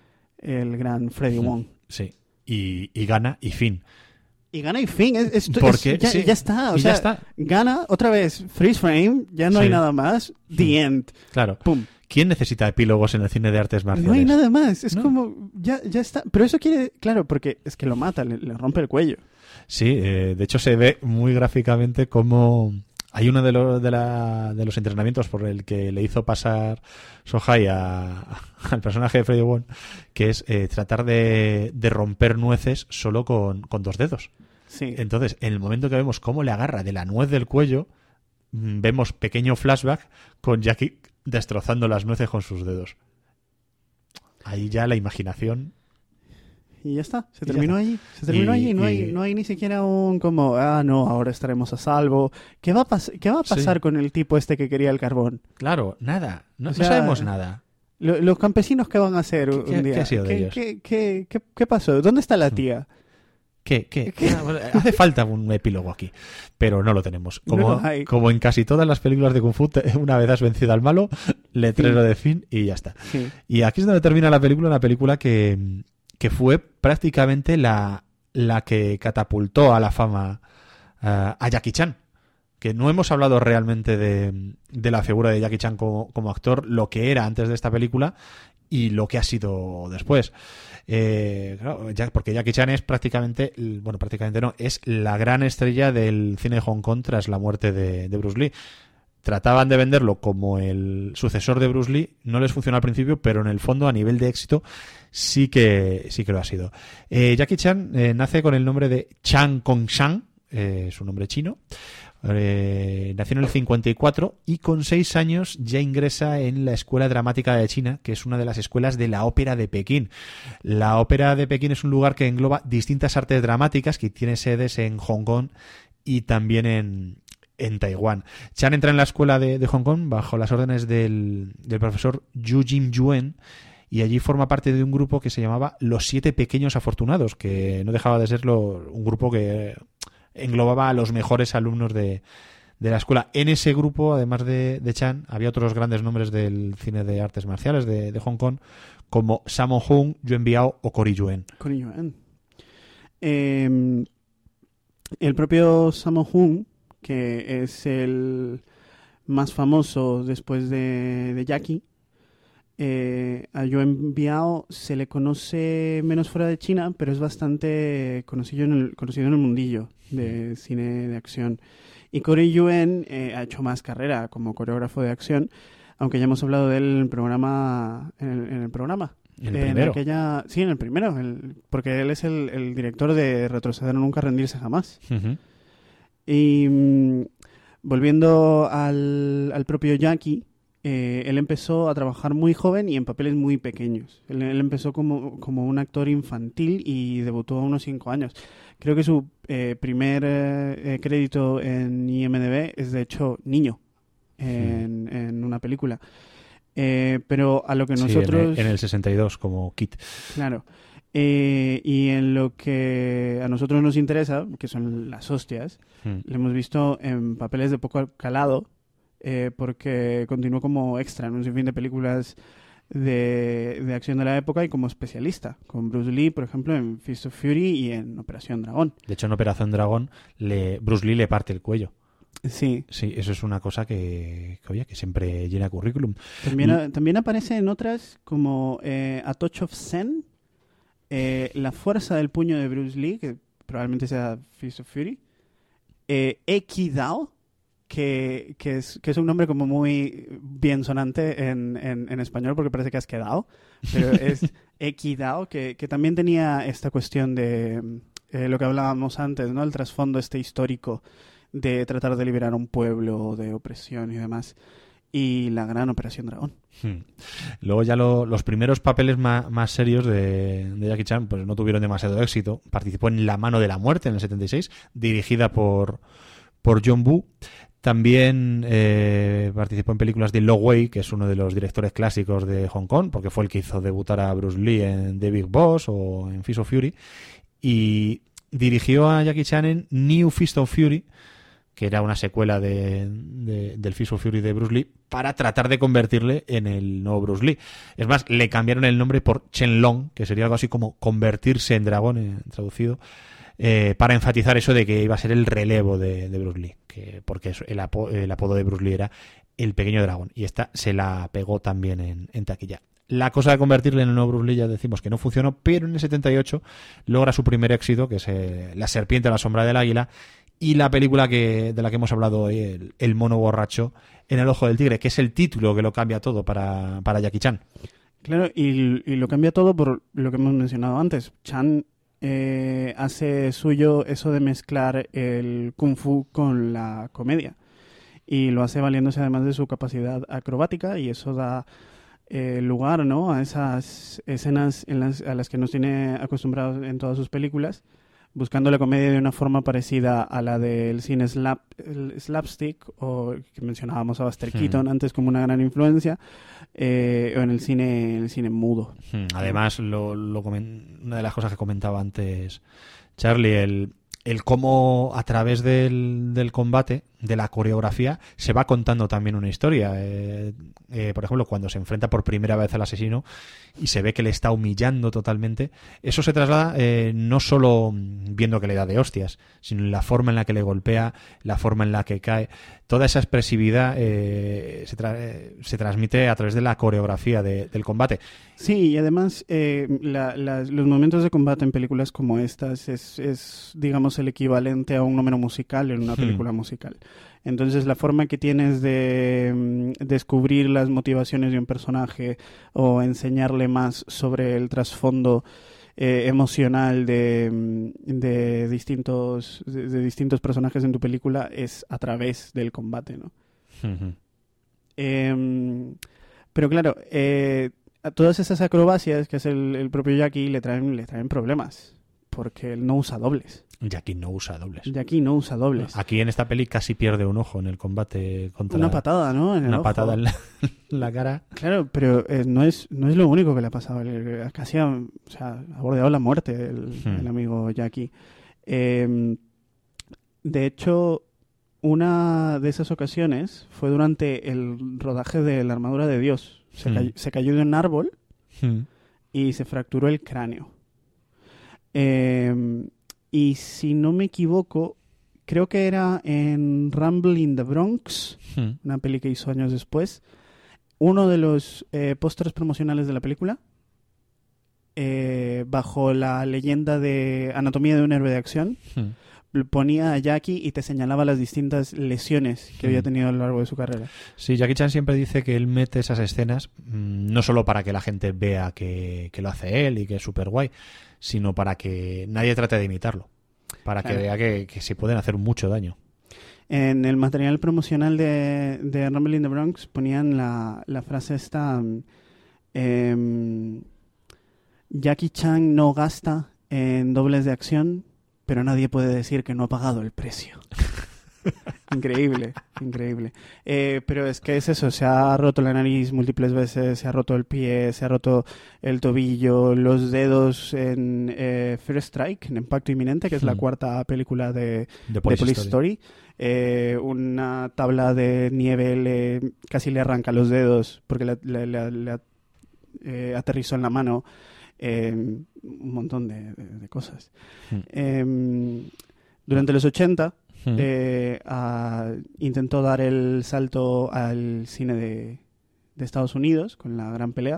el gran Freddy Hmm. Wong. Sí. Y, y gana y fin. Y gana y fin. Es, es- es- Porque, ya, sí, ya está. O y sea, ya está. Gana otra vez. Freeze frame. Ya no Sí. hay nada más. The Hmm. end. Claro. Pum. ¿Quién necesita epílogos en el cine de artes marciales? No hay nada más. Es No. como... Ya, ya está. Pero eso quiere... Claro, porque es que lo mata. Le, le rompe el cuello. Sí, eh, de hecho se ve muy gráficamente cómo hay uno de, los de, la- de los entrenamientos por el que le hizo pasar Sohai a- al personaje de Freddy Wong, que es eh, tratar de, de romper nueces solo con, con dos dedos. Sí. Entonces, en el momento que vemos cómo le agarra de la nuez del cuello, mm, vemos pequeño flashback con Jackie destrozando las nueces con sus dedos. Ahí ya la imaginación... Y ya está. Se Y ya terminó está. allí. Se terminó Y- allí. No, y- hay, no hay ni siquiera un como... Ah, no, ahora estaremos a salvo. ¿Qué va a, pas- ¿qué va a Sí. pasar con el tipo este que quería el carbón? Claro, nada. No, O no sea, sabemos nada. Lo- ¿Los campesinos qué van a hacer ¿Qué- un qué- día? qué ha sido de ¿Qué, ellos? qué, qué, qué- qué pasó? ¿Dónde está la tía? ¿Qué? ¿Qué? Ah, bueno, hace falta un epílogo aquí, pero no lo tenemos. Como, No lo hay. como en casi todas las películas de Kung Fu, te- una vez has vencido al malo, letrero de fin y ya está. Sí. Y aquí es donde termina la película, una película que, que fue prácticamente la, la que catapultó a la fama uh, a Jackie Chan. Que no hemos hablado realmente de, de la figura de Jackie Chan como, como actor, lo que era antes de esta película y lo que ha sido después. Eh, claro, ya- porque Jackie Chan es prácticamente, bueno, prácticamente no, es la gran estrella del cine de Hong Kong tras la muerte de, de Bruce Lee. trataban de venderlo como el sucesor de Bruce Lee. No les funcionó al principio, pero en el fondo, a nivel de éxito, sí que sí que lo ha sido. Eh, Jackie Chan eh, nace con el nombre de Chan Kong-shang, eh, su nombre chino. Eh, nació en el cincuenta y cuatro y con seis años ya ingresa en la Escuela Dramática de China, que es una de las escuelas de la Ópera de Pekín. La Ópera de Pekín es un lugar que engloba distintas artes dramáticas, que tiene sedes en Hong Kong y también en, en Taiwán. Chan entra en la escuela de, de Hong Kong bajo las órdenes del, del profesor Yu Jim Yuen, y allí forma parte de un grupo que se llamaba Los Siete Pequeños Afortunados, que no dejaba de ser lo, un grupo que englobaba a los mejores alumnos de, de la escuela. En ese grupo, además de, de Chan, había otros grandes nombres del cine de artes marciales de, de Hong Kong, como Sammo Hung, Yuen Biao o Corey Yuen. Corey Yuen. Eh, el propio Sammo Hung, que es el más famoso después de, de Jackie, Eh, a Yuen Biao se le conoce menos fuera de China, pero es bastante conocido en el, conocido en el mundillo de cine de acción. Y Corey Yuen eh, ha hecho más carrera como coreógrafo de acción, aunque ya hemos hablado de él en el programa. En el, en el programa. ¿En el eh, primero? En aquella, sí, en el primero, el, porque él es el, el director de Retroceder, Nunca Rendirse Jamás. Uh-huh. Y mm, volviendo al, al propio Jackie, Eh, él empezó a trabajar muy joven y en papeles muy pequeños. Él, él empezó como, como un actor infantil y debutó a unos cinco años. Creo que su eh, primer eh, crédito en I M D B es, de hecho, niño en, sí. en una película. Eh, pero a lo que nosotros... Sí, en, el, en el sesenta y dos, como Kit. Claro. Eh, y en lo que a nosotros nos interesa, que son las hostias, hmm. le hemos visto en papeles de poco calado, Eh, porque continuó como extra en un sinfín de películas de, de acción de la época y como especialista, con Bruce Lee, por ejemplo, en Fist of Fury y en Operación Dragón. De hecho, en Operación Dragón, le, Bruce Lee le parte el cuello. Sí. Sí, eso es una cosa que, que, oye, que siempre llena currículum. También, a, también aparece en otras como eh, A Touch of Zen, eh, La Fuerza del Puño de Bruce Lee, que probablemente sea Fist of Fury, eh, Eki Dao, Que, que, es, que es un nombre como muy bien sonante en, en, en español porque parece que has quedado, pero es Equidao, que, que también tenía esta cuestión de eh, lo que hablábamos antes, ¿no? El trasfondo este histórico de tratar de liberar a un pueblo de opresión y demás, y la gran Operación Dragón. Hmm. Luego ya lo, los primeros papeles más, más serios de, de Jackie Chan pues no tuvieron demasiado éxito. Participó en La Mano de la Muerte en el setenta y seis, dirigida por, por John Woo. También eh, participó en películas de Lo Wei, que es uno de los directores clásicos de Hong Kong, porque fue el que hizo debutar a Bruce Lee en The Big Boss o en Fist of Fury. Y dirigió a Jackie Chan en New Fist of Fury, que era una secuela de, de, del Fist of Fury de Bruce Lee, para tratar de convertirle en el nuevo Bruce Lee. Es más, le cambiaron el nombre por Chen Long, que sería algo así como convertirse en dragón, eh, traducido. Eh, para enfatizar eso de que iba a ser el relevo de, de Bruce Lee, que, porque el, apo, el apodo de Bruce Lee era el pequeño dragón, y esta se la pegó también en, en taquilla. La cosa de convertirle en el nuevo Bruce Lee ya decimos que no funcionó, pero en el setenta y ocho logra su primer éxito, que es eh, La serpiente a la sombra del águila, y la película que, de la que hemos hablado hoy, el, el mono borracho en el ojo del tigre, que es el título que lo cambia todo para, para Jackie Chan. Claro, y, y lo cambia todo por lo que hemos mencionado antes. Chan Eh, hace suyo eso de mezclar el kung fu con la comedia, y lo hace valiéndose además de su capacidad acrobática, y eso da eh, lugar, ¿no?, a esas escenas en las, a las que nos tiene acostumbrados en todas sus películas, buscando la comedia de una forma parecida a la del cine slap, el slapstick, o que mencionábamos a Buster Keaton hmm. antes como una gran influencia, eh, o en el cine, en el cine mudo. Hmm. Además, lo, lo comen, una de las cosas que comentaba antes Charlie, el, el cómo a través del, del combate, de la coreografía, se va contando también una historia. Eh, eh, por ejemplo, cuando se enfrenta por primera vez al asesino y se ve que le está humillando totalmente, eso se traslada eh, no solo viendo que le da de hostias, sino en la forma en la que le golpea, la forma en la que cae. Toda esa expresividad eh, se, tra- eh, se transmite a través de la coreografía de, del combate. Sí, y además eh, la, la, los momentos de combate en películas como estas es, es, digamos, el equivalente a un número musical en una película hmm. musical. Entonces la forma que tienes de mm, descubrir las motivaciones de un personaje o enseñarle más sobre el trasfondo eh, emocional de, mm, de distintos de, de distintos personajes en tu película es a través del combate, ¿no? Ujú. Eh, pero claro, eh, a todas esas acrobacias que hace el, el propio Jackie le traen, le traen problemas, porque él no usa dobles. Jackie no usa dobles. Jackie no usa dobles. Aquí en esta peli casi pierde un ojo en el combate contra... Una patada, ¿no? En el Una ojo. patada en la, en la cara. Claro, pero eh, no es no es lo único que le ha pasado. El- Casi ha, o sea, ha bordeado la muerte el, Hmm. el amigo Jackie. Eh, de hecho, una de esas ocasiones fue durante el rodaje de La Armadura de Dios. Se, Hmm. cayó, se cayó de un árbol Mm. y se fracturó el cráneo. Eh, y si no me equivoco, creo que era en Rumble in the Bronx, Mm. una peli que hizo años después, uno de los eh, pósters promocionales de la película, eh, bajo la leyenda de Anatomía de un héroe de acción, Mm. ponía a Jackie y te señalaba las distintas lesiones que Mm. había tenido a lo largo de su carrera. Sí, Jackie Chan siempre dice que él mete esas escenas mmm, no solo para que la gente vea que, que lo hace él y que es súper guay, sino para que nadie trate de imitarlo. Para Claro. que vea que, que se pueden hacer mucho daño. En el material promocional de, de Rumble in the Bronx ponían la, la frase esta, mm, em, Jackie Chan no gasta en dobles de acción, pero nadie puede decir que no ha pagado el precio. Increíble, increíble. Eh, pero es que es eso, se ha roto la nariz múltiples veces, se ha roto el pie, se ha roto el tobillo, los dedos en eh, First Strike, en Impacto Inminente, que es la Hmm. cuarta película de, De de Police Police Story. Story. Eh, una tabla de nieve le, casi le arranca los dedos porque le, le- le- le, eh, aterrizó en la mano. Eh, un montón de, de- de cosas. Hmm. Eh, durante los ochenta Mm. eh, a- intentó dar el salto al cine de, de Estados Unidos con La Gran Pelea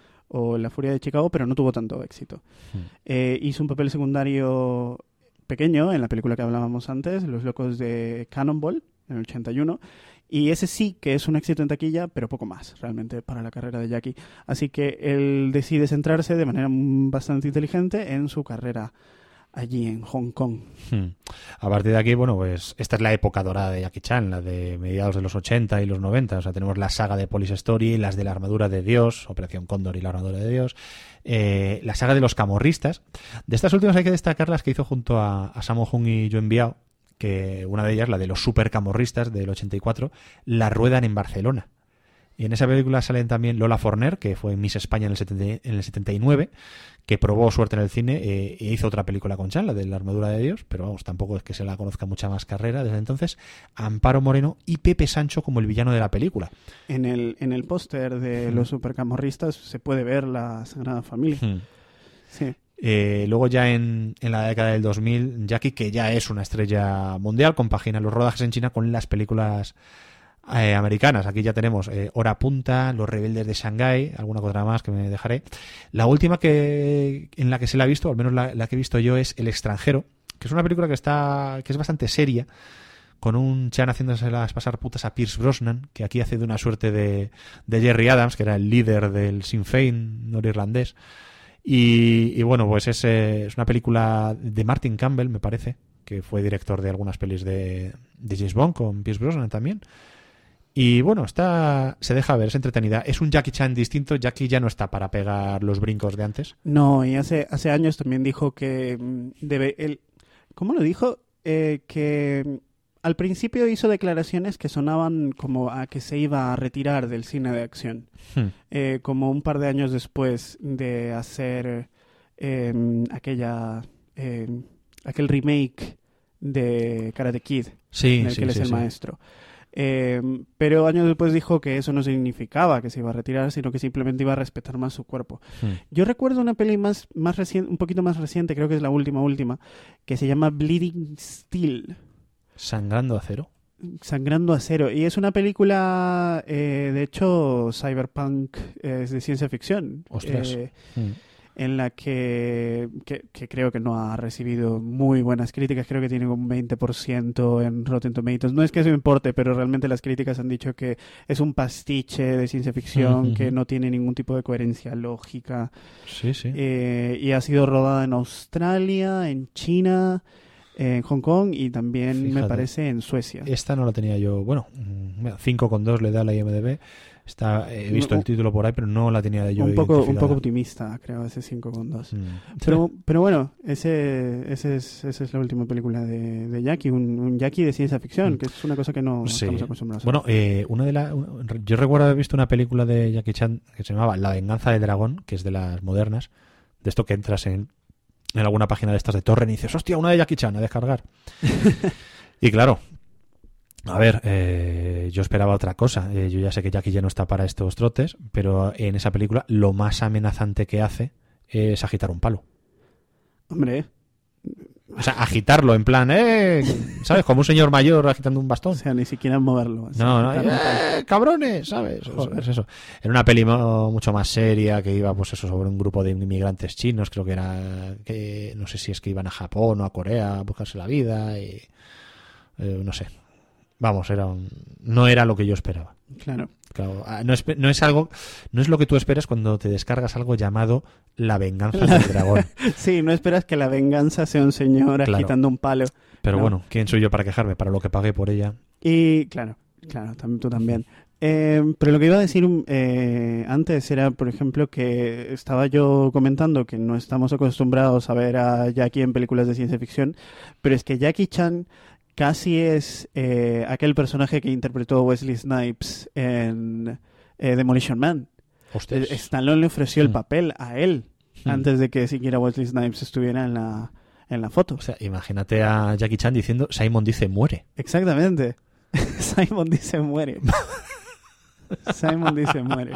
o La Furia de Chicago, pero no tuvo tanto éxito. Mm. Eh, hizo un papel secundario pequeño en la película que hablábamos antes, Los Locos de Cannonball, en el ochenta y uno, y ese sí que es un éxito en taquilla, pero poco más realmente para la carrera de Jackie. Así que él decide centrarse de manera mm, bastante inteligente en su carrera allí en Hong Kong. Hmm. A partir de aquí, bueno, pues esta es la época dorada de Jackie Chan, la de mediados de los ochenta y los noventa. O sea, tenemos la saga de Police Story, las de La Armadura de Dios, Operación Cóndor y La Armadura de Dios, eh, la saga de los camorristas. De estas últimas hay que destacar las que hizo junto a, a Sammo Hung y Yuen Biao, que una de ellas, la de los super camorristas del ochenta y cuatro, la ruedan en Barcelona. Y en esa película salen también Lola Forner, que fue Miss España en el, setenta, en el setenta y nueve, que probó suerte en el cine eh, e hizo otra película con Chan, la de La Armadura de Dios, pero vamos, tampoco es que se la conozca mucha más carrera desde entonces. Amparo Moreno y Pepe Sancho como el villano de la película. En el, en el póster de Hmm. los supercamorristas se puede ver la Sagrada Familia. Hmm. Sí. Eh, luego ya en, en la década del dos mil, Jackie, que ya es una estrella mundial, compagina los rodajes en China con las películas eh, americanas. Aquí ya tenemos eh, Hora Punta, Los Rebeldes de Shanghái, alguna cosa más que me dejaré. La última que en la que se la ha visto, al menos la, la que he visto yo, es El Extranjero, que es una película que está que es bastante seria, con un Chan haciéndoselas pasar putas a Pierce Brosnan, que aquí hace de una suerte de, de Jerry Adams, que era el líder del Sinn Féin norirlandés. Y, y bueno, pues es, eh, es una película de Martin Campbell, me parece, que fue director de algunas pelis de, de James Bond con Pierce Brosnan también. Y bueno, está se deja ver, es entretenida. Es un Jackie Chan distinto. Jackie ya no está para pegar los brincos de antes. No, y hace, hace años también dijo que mm, debe... Él, ¿cómo lo dijo? Eh, que mm, al principio hizo declaraciones que sonaban como a que se iba a retirar del cine de acción. Hmm. Eh, como un par de años después de hacer eh, aquella eh, aquel remake de Karate Kid, Sí, en el sí, que él es sí, el sí. maestro. Eh, pero años después dijo que eso no significaba que se iba a retirar, sino que simplemente iba a respetar más su cuerpo. Hmm. Yo recuerdo una peli más, más reciente, un poquito más reciente, creo que es la última, última, que se llama Bleeding Steel. Sangrando acero. Sangrando Acero. Y es una película, eh, de hecho, cyberpunk, eh, es de ciencia ficción. Ostras. Eh, Hmm. en la que, que, que creo que no ha recibido muy buenas críticas. Creo que tiene un veinte por ciento en Rotten Tomatoes. No es que eso importe, pero realmente las críticas han dicho que es un pastiche de ciencia ficción, uh-huh. que no tiene ningún tipo de coherencia lógica. Sí, sí. Eh, y ha sido rodada en Australia, en China, en Hong Kong y también, Fíjate, me parece, en Suecia. Esta no la tenía yo. Bueno, cinco coma dos le da la I M D B. Está, he visto el título por ahí, pero no la tenía de yo un poco un poco optimista, creo, ese cinco coma dos. Mm. Pero, pero bueno, ese, ese es, esa es la última película de, de Jackie, un, un Jackie de ciencia ficción, mm. que es una cosa que no sí. estamos acostumbrados a Bueno, eh, una de la, yo recuerdo haber visto una película de Jackie Chan que se llamaba La venganza del dragón, que es de las modernas, de esto que entras en, en alguna página de estas de torrent y dices, hostia, una de Jackie Chan, a descargar. Y claro, a ver, eh, yo esperaba otra cosa. Eh, yo ya sé que Jackie ya no está para estos trotes, pero en esa película lo más amenazante que hace es agitar un palo. Hombre. O sea, agitarlo en plan, eh, ¿sabes? Como un señor mayor agitando un bastón. O sea, ni siquiera moverlo. No, no, eh, cabrones, ¿sabes? Joder. Es eso. Era una peli mucho más seria que iba, pues eso, sobre un grupo de inmigrantes chinos. Creo que era, que no sé si es que iban a Japón o a Corea a buscarse la vida y eh, no sé. Vamos, era un... no era lo que yo esperaba. Claro. Claro, no es, no es algo, no es lo que tú esperas cuando te descargas algo llamado La venganza del dragón. Sí, no esperas que la venganza sea un señor claro. agitando un palo. Pero no. bueno, ¿quién soy yo para quejarme? Para lo que pagué por ella. Y claro, claro, tú también. Eh, pero lo que iba a decir eh, antes era, por ejemplo, que estaba yo comentando que no estamos acostumbrados a ver a Jackie en películas de ciencia ficción, pero es que Jackie Chan casi es eh, aquel personaje que interpretó Wesley Snipes en eh, Demolition Man. Hostias. Stallone le ofreció mm. el papel a él mm. antes de que siquiera Wesley Snipes estuviera en la, en la foto. O sea, imagínate a Jackie Chan diciendo Simon dice muere. Exactamente. Simon dice muere. Simon dice muere.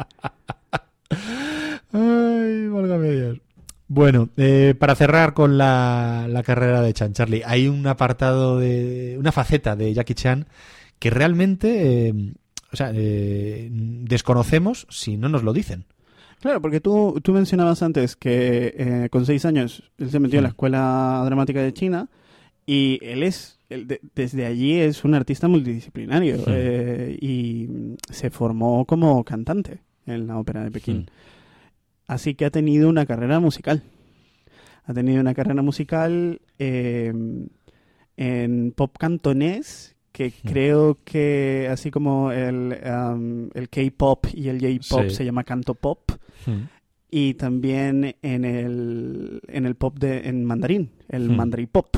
Ay, válgame Dios. Bueno, eh, para cerrar con la, la carrera de Chan Charlie, hay un apartado de una faceta de Jackie Chan que realmente, eh, o sea, eh, desconocemos si no nos lo dicen. Claro, porque tú, tú mencionabas antes que eh, con seis años él se metió sí. en la Escuela Dramática de China y él es, él de, desde allí es un artista multidisciplinario sí. eh, y se formó como cantante en la Ópera de Pekín. Sí. Así que ha tenido una carrera musical. Ha tenido una carrera musical eh, en pop cantonés, que mm. creo que así como el, um, el K-pop y el J-pop sí. se llama canto pop. Mm. Y también en el, en el pop de en mandarín, el mm. mandarín pop.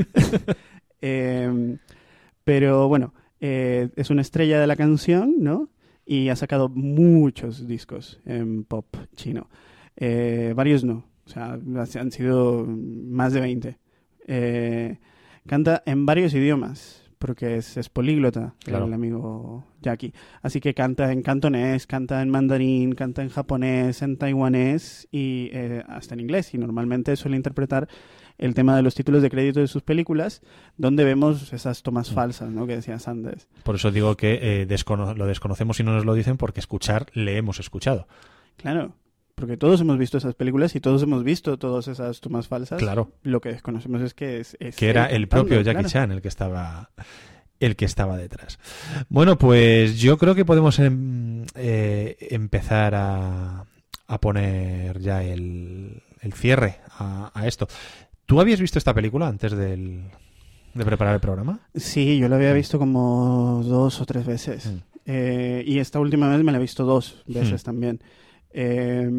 eh, pero bueno, eh, es una estrella de la canción, ¿no? Y ha sacado muchos discos en pop chino. Eh, varios no. O sea, han sido más de veinte. Eh, canta en varios idiomas, porque es, es políglota, claro. el amigo Jackie. Así que canta en cantonés, canta en mandarín, canta en japonés, en taiwanés y eh, hasta en inglés. Y normalmente suele interpretar el tema de los títulos de crédito de sus películas, donde vemos esas tomas falsas, ¿no? Que decías antes. Por eso digo que eh, descono- lo desconocemos y no nos lo dicen, porque escuchar le hemos escuchado. Claro, porque todos hemos visto esas películas y todos hemos visto todas esas tomas falsas. Claro. Lo que desconocemos es que es... es que era el propio Jackie claro. Chan el que estaba... el que estaba detrás. Bueno, pues yo creo que podemos em, eh, empezar a, a poner ya el, el cierre a, a esto. ¿Tú habías visto esta película antes del, de preparar el programa? Sí, yo la había visto como dos o tres veces. Mm. Eh, y esta última vez me la he visto dos veces mm. también. Eh,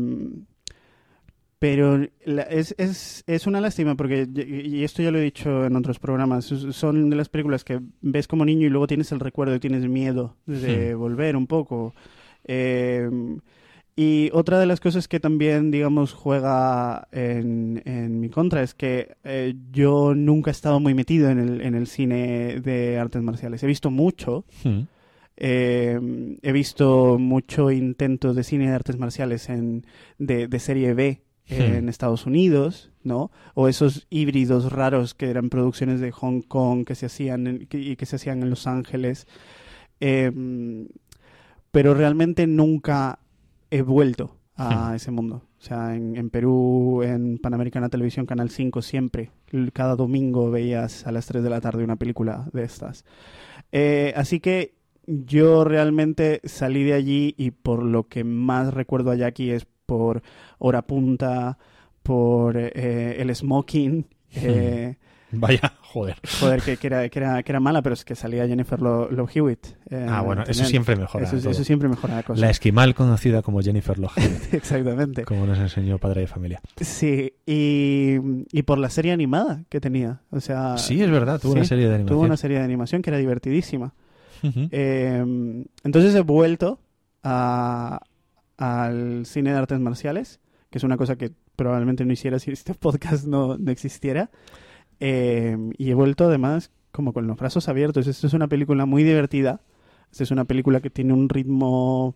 pero la, es, es, es una lástima porque, y esto ya lo he dicho en otros programas, son de las películas que ves como niño y luego tienes el recuerdo y tienes miedo de mm. volver un poco. Eh, y otra de las cosas que también, digamos, juega en, en mi contra es que eh, yo nunca he estado muy metido en el, en el cine de artes marciales. He visto mucho. Mm. Eh, he visto mucho intento de cine de artes marciales en, de, de serie B en hmm. Estados Unidos, ¿no? O esos híbridos raros que eran producciones de Hong Kong que se hacían en, que, y que se hacían en Los Ángeles. Eh, pero realmente nunca he vuelto a Hmm. ese mundo. O sea, en, en Perú, en Panamericana Televisión, Canal cinco, siempre, l- cada domingo veías a las tres de la tarde una película de estas. Eh, así que yo realmente salí de allí y por lo que más recuerdo a Jackie es por Hora Punta, por eh, el smoking. Eh, Vaya, joder. joder, que, que, era, que, era, que era mala, pero es que salía Jennifer Lo- Love Hewitt. eh, Ah, bueno, eso también. siempre mejora Eso, todo. eso siempre mejora la cosa. La esquimal conocida como Jennifer Love Hewitt, Exactamente. como nos enseñó Padre de Familia. Sí, y, y por la serie animada que tenía. O sea, Sí, es verdad, tuvo sí, una serie de animación. tuvo una serie de animación que era divertidísima. Ujú. Eh, entonces he vuelto a, al cine de artes marciales, que es una cosa que probablemente no hiciera si este podcast no, no existiera. Eh, y he vuelto además como con los brazos abiertos. Esto es una película muy divertida. Esta es una película que tiene un ritmo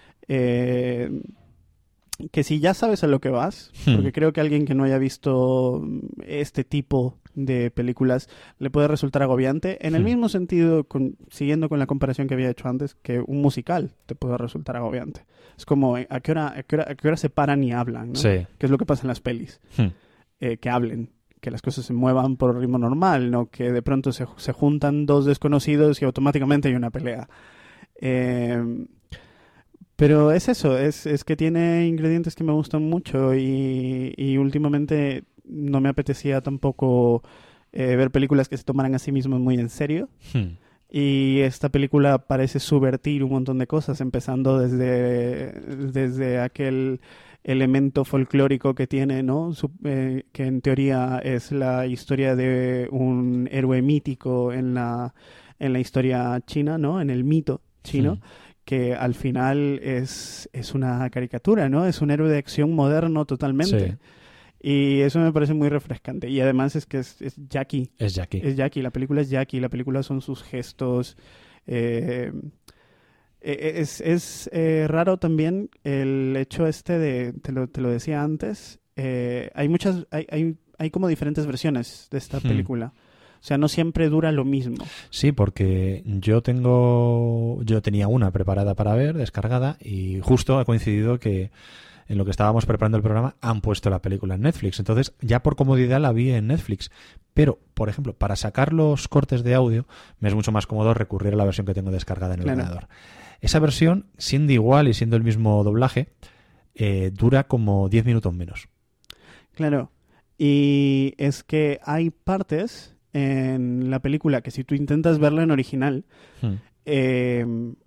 eh, que si ya sabes a lo que vas, Hmm. porque creo que alguien que no haya visto este tipo de películas le puede resultar agobiante, en el Hmm. mismo sentido, con, siguiendo con la comparación que había hecho antes, que un musical te puede resultar agobiante. Es como, eh, ¿a qué hora, a qué hora, a qué hora se paran y hablan? ¿no? Sí. Que es lo que pasa en las pelis. Hmm. Eh, que hablen, que las cosas se muevan por ritmo normal, no que de pronto se, se juntan dos desconocidos y automáticamente hay una pelea. Eh, pero es eso, es, es que tiene ingredientes que me gustan mucho y, y últimamente no me apetecía tampoco eh, ver películas que se tomaran a sí mismas muy en serio. Hmm. Y esta película parece subvertir un montón de cosas, empezando desde, desde aquel elemento folclórico que tiene, ¿no? Su- eh, que en teoría es la historia de un héroe mítico en la, en la historia china, ¿no? En el mito chino, Hmm. que al final es, es una caricatura, ¿no? Es un héroe de acción moderno totalmente. Sí. Y eso me parece muy refrescante. Y además es que es, es Jackie. Es Jackie. Es Jackie, la película es Jackie, la película son sus gestos. eh, eh, es es eh, raro también el hecho este de, te lo, te lo decía antes, eh, hay muchas, hay, hay, hay como diferentes versiones de esta Hmm. película. O sea, no siempre dura lo mismo. Sí, porque yo tengo, yo tenía una preparada para ver, descargada, y justo ha coincidido que en lo que estábamos preparando el programa han puesto la película en Netflix. Entonces, ya por comodidad la vi en Netflix. Pero, por ejemplo, para sacar los cortes de audio, me es mucho más cómodo recurrir a la versión que tengo descargada en el Claro. ordenador. Esa versión, siendo igual y siendo el mismo doblaje, eh, dura como diez minutos menos. Claro. Y es que hay partes en la película que si tú intentas verla en original, Hmm. eh,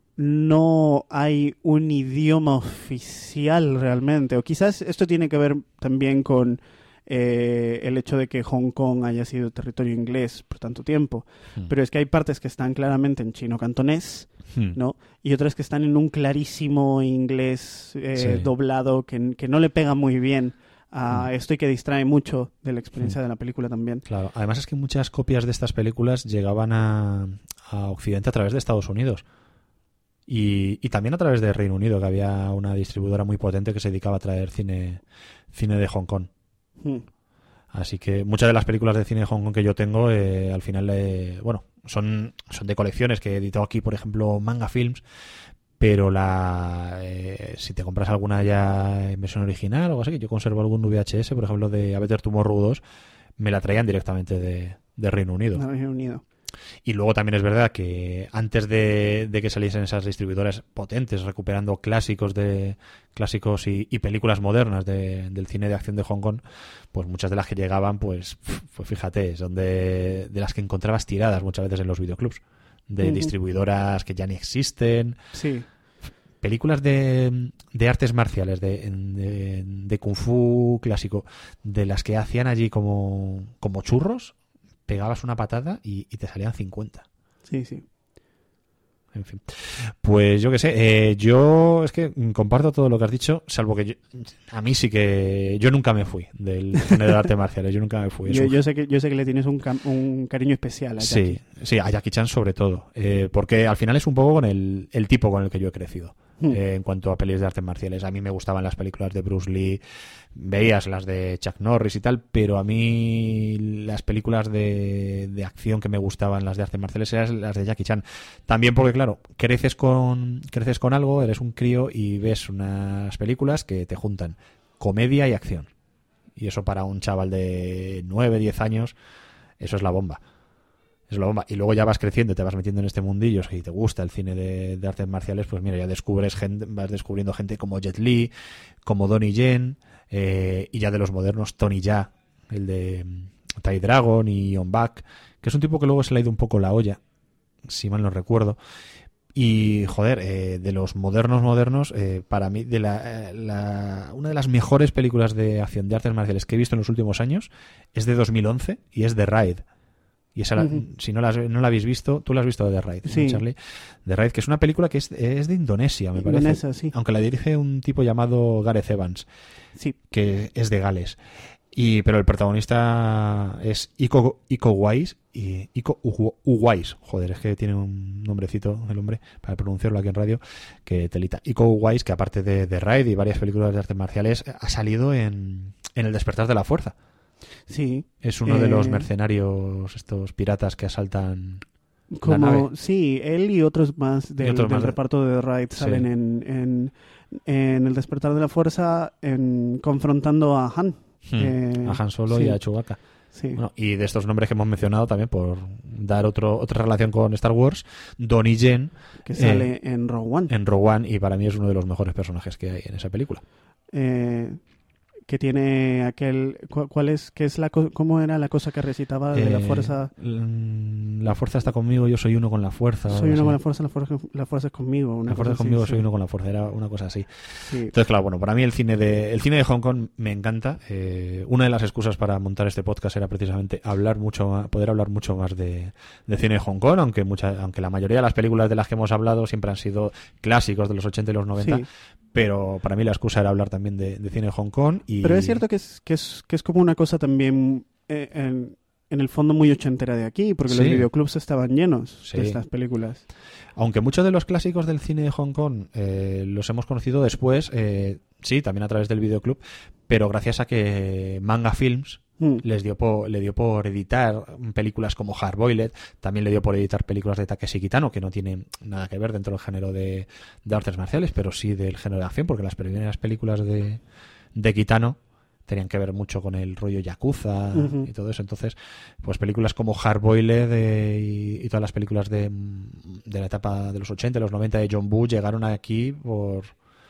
no hay un idioma oficial realmente. O quizás esto tiene que ver también con eh, el hecho de que Hong Kong haya sido territorio inglés por tanto tiempo. Hmm. Pero es que hay partes que están claramente en chino-cantonés, Hmm. ¿no? Y otras que están en un clarísimo inglés eh, Sí. doblado que, que no le pega muy bien a Mm. esto y que distrae mucho de la experiencia Mm. de la película también. Claro, además es que muchas copias de estas películas llegaban a, a Occidente a través de Estados Unidos y, y también a través de Reino Unido, que había una distribuidora muy potente que se dedicaba a traer cine, cine de Hong Kong. Mm. Así que muchas de las películas de cine de Hong Kong que yo tengo, eh, al final, eh, bueno, son, son de colecciones que he editado aquí, por ejemplo, Manga Films, pero la eh, si te compras alguna ya en versión original o algo así, que yo conservo algún V H S, por ejemplo, de A Better Tomorrow dos, me la traían directamente de, de Reino Unido. No, Reino Unido. Y luego también es verdad que antes de, de que saliesen esas distribuidoras potentes recuperando clásicos de clásicos y, y películas modernas de, del cine de acción de Hong Kong, pues muchas de las que llegaban, pues, pues fíjate, son de, de las que encontrabas tiradas muchas veces en los videoclubs, de Ujú. distribuidoras que ya ni existen. Sí. Películas de, de artes marciales, de, de, de kung fu clásico, de las que hacían allí como, como churros, pegabas una patada y, y te salían cincuenta. Sí, sí. En fin. Pues yo qué sé, eh, yo es que comparto todo lo que has dicho, salvo que yo, a mí sí que yo nunca me fui del cine de artes marciales, yo nunca me fui. Yo, Eso- yo sé que yo sé que le tienes un, cam- un cariño especial a sí, Jackie. sí, a Jackie Chan sobre todo, eh, porque al final es un poco con el, el tipo con el que yo he crecido. Mm. eh, en cuanto a pelis de artes marciales. A mí me gustaban las películas de Bruce Lee, veías las de Chuck Norris y tal, pero a mí las películas de, de acción que me gustaban, las de artes marciales, eran las de Jackie Chan. También porque, claro, creces con, creces con algo, eres un crío y ves unas películas que te juntan comedia y acción. Y eso para un chaval de nueve, diez años, eso es la bomba. Es la bomba. Y luego ya vas creciendo, te vas metiendo en este mundillo, si te gusta el cine de, de artes marciales, pues mira, ya descubres gente, vas descubriendo gente como Jet Li, como Donnie Yen, eh, y ya de los modernos, Tony Jaa, el de Tai Dragon y On Back, que es un tipo que luego se le ha ido un poco la olla, si mal no recuerdo. Y, joder, eh, de los modernos modernos, eh, para mí, de la, la, una de las mejores películas de acción de artes marciales que he visto en los últimos años es de dos mil once y es The Raid. Y esa, uh-huh. si no la, no la habéis visto, tú la has visto de The Raid, sí. ¿no, Charlie? The Raid, que es una película que es, es de Indonesia, me Indonesia, parece. Sí. Aunque la dirige un tipo llamado Gareth Evans, sí. que es de Gales. Y, pero el protagonista es Iko, Iko Uwais, y Iko Uwais, joder, es que tiene un nombrecito el hombre para pronunciarlo aquí en radio, que telita. Iko Uwais, que aparte de The Raid y varias películas de artes marciales, ha salido en, en El despertar de la fuerza. Sí. Es uno eh, de los mercenarios, estos piratas que asaltan como, la nave. Sí, él y otros más del, y otros del más. reparto de The Raid salen Sí. en, en, en El despertar de la fuerza en, confrontando a Han. Hmm. Eh, a Han Solo sí. y a Chewbacca. Sí. Bueno, y de estos nombres que hemos mencionado también, por dar otro otra relación con Star Wars, Donnie Yen, que sale eh, en Rogue One. en Rogue One, y para mí es uno de los mejores personajes que hay en esa película. Eh, que tiene aquel cu- ¿cuál es qué es la co- cómo era la cosa que recitaba de Eh, la fuerza? La fuerza está conmigo, yo soy uno con la fuerza. Soy uno así. con la fuerza, la fuerza, la fuerza es conmigo. Una La fuerza cosa es conmigo, así, soy sí. uno con la fuerza. Era una cosa así. Sí. Entonces, claro, bueno, para mí el cine de el cine de Hong Kong me encanta. Eh, una de las excusas para montar este podcast era precisamente hablar mucho más, poder hablar mucho más de, de cine de Hong Kong, aunque mucha, aunque la mayoría de las películas de las que hemos hablado siempre han sido clásicos de los ochenta y los noventa. Sí. Pero para mí la excusa era hablar también de, de cine de Hong Kong. Y... Pero es cierto que es, que es, que es como una cosa también eh, en, en el fondo muy ochentera de aquí, porque Sí. los videoclubs estaban llenos Sí. de estas películas. Aunque muchos de los clásicos del cine de Hong Kong eh, los hemos conocido después, eh, sí, también a través del videoclub, pero gracias a que Manga Films Mm. les dio por, le dio por editar películas como Hard Boiled, también le dio por editar películas de Takeshi Kitano, que no tienen nada que ver dentro del género de, de artes marciales, pero sí del género de acción, porque las primeras películas de, de Kitano tenían que ver mucho con el rollo Yakuza Ujú. y todo eso. Entonces, pues películas como Hard Boiled eh, y, y todas las películas de, de la etapa de los ochenta, los noventa de John Woo llegaron aquí por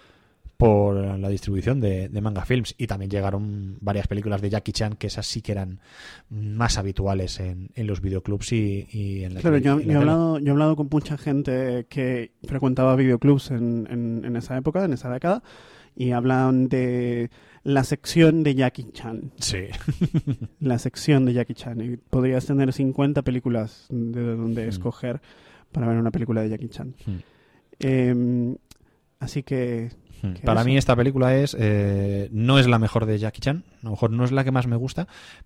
por la distribución de, de Manga Films, y también llegaron varias películas de Jackie Chan, que esas sí que eran más habituales en, en los videoclubs y, y en la Claro, tele- yo, en la yo he tele. hablado, yo he hablado con mucha gente que frecuentaba videoclubs en, en, en esa época, en esa década, y hablan de la sección de Jackie Chan. Sí. La sección de Jackie Chan. Y podrías tener cincuenta películas de donde Mm. escoger para ver una película de Jackie Chan. Mm. Eh, así que... Hmm. ¿Qué Para eso? mí esta película es eh, no es la mejor de Jackie Chan, a lo mejor no es la que más me gusta,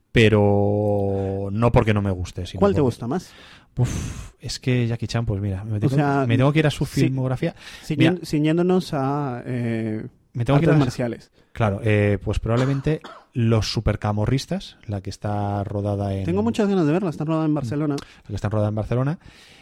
pero no porque no me guste. Sino ¿Cuál te porque- gusta más? Uf, es que Jackie Chan, pues mira, me tengo, sea, me tengo que ir a su sí. filmografía. Ciñen- Mira. ciñéndonos a eh, Me tengo que ir artes a marciales. Claro, eh, pues probablemente Los Supercamorristas, la que está rodada en Tengo muchas ganas de verla, está rodada en Barcelona. la que está rodada en Barcelona,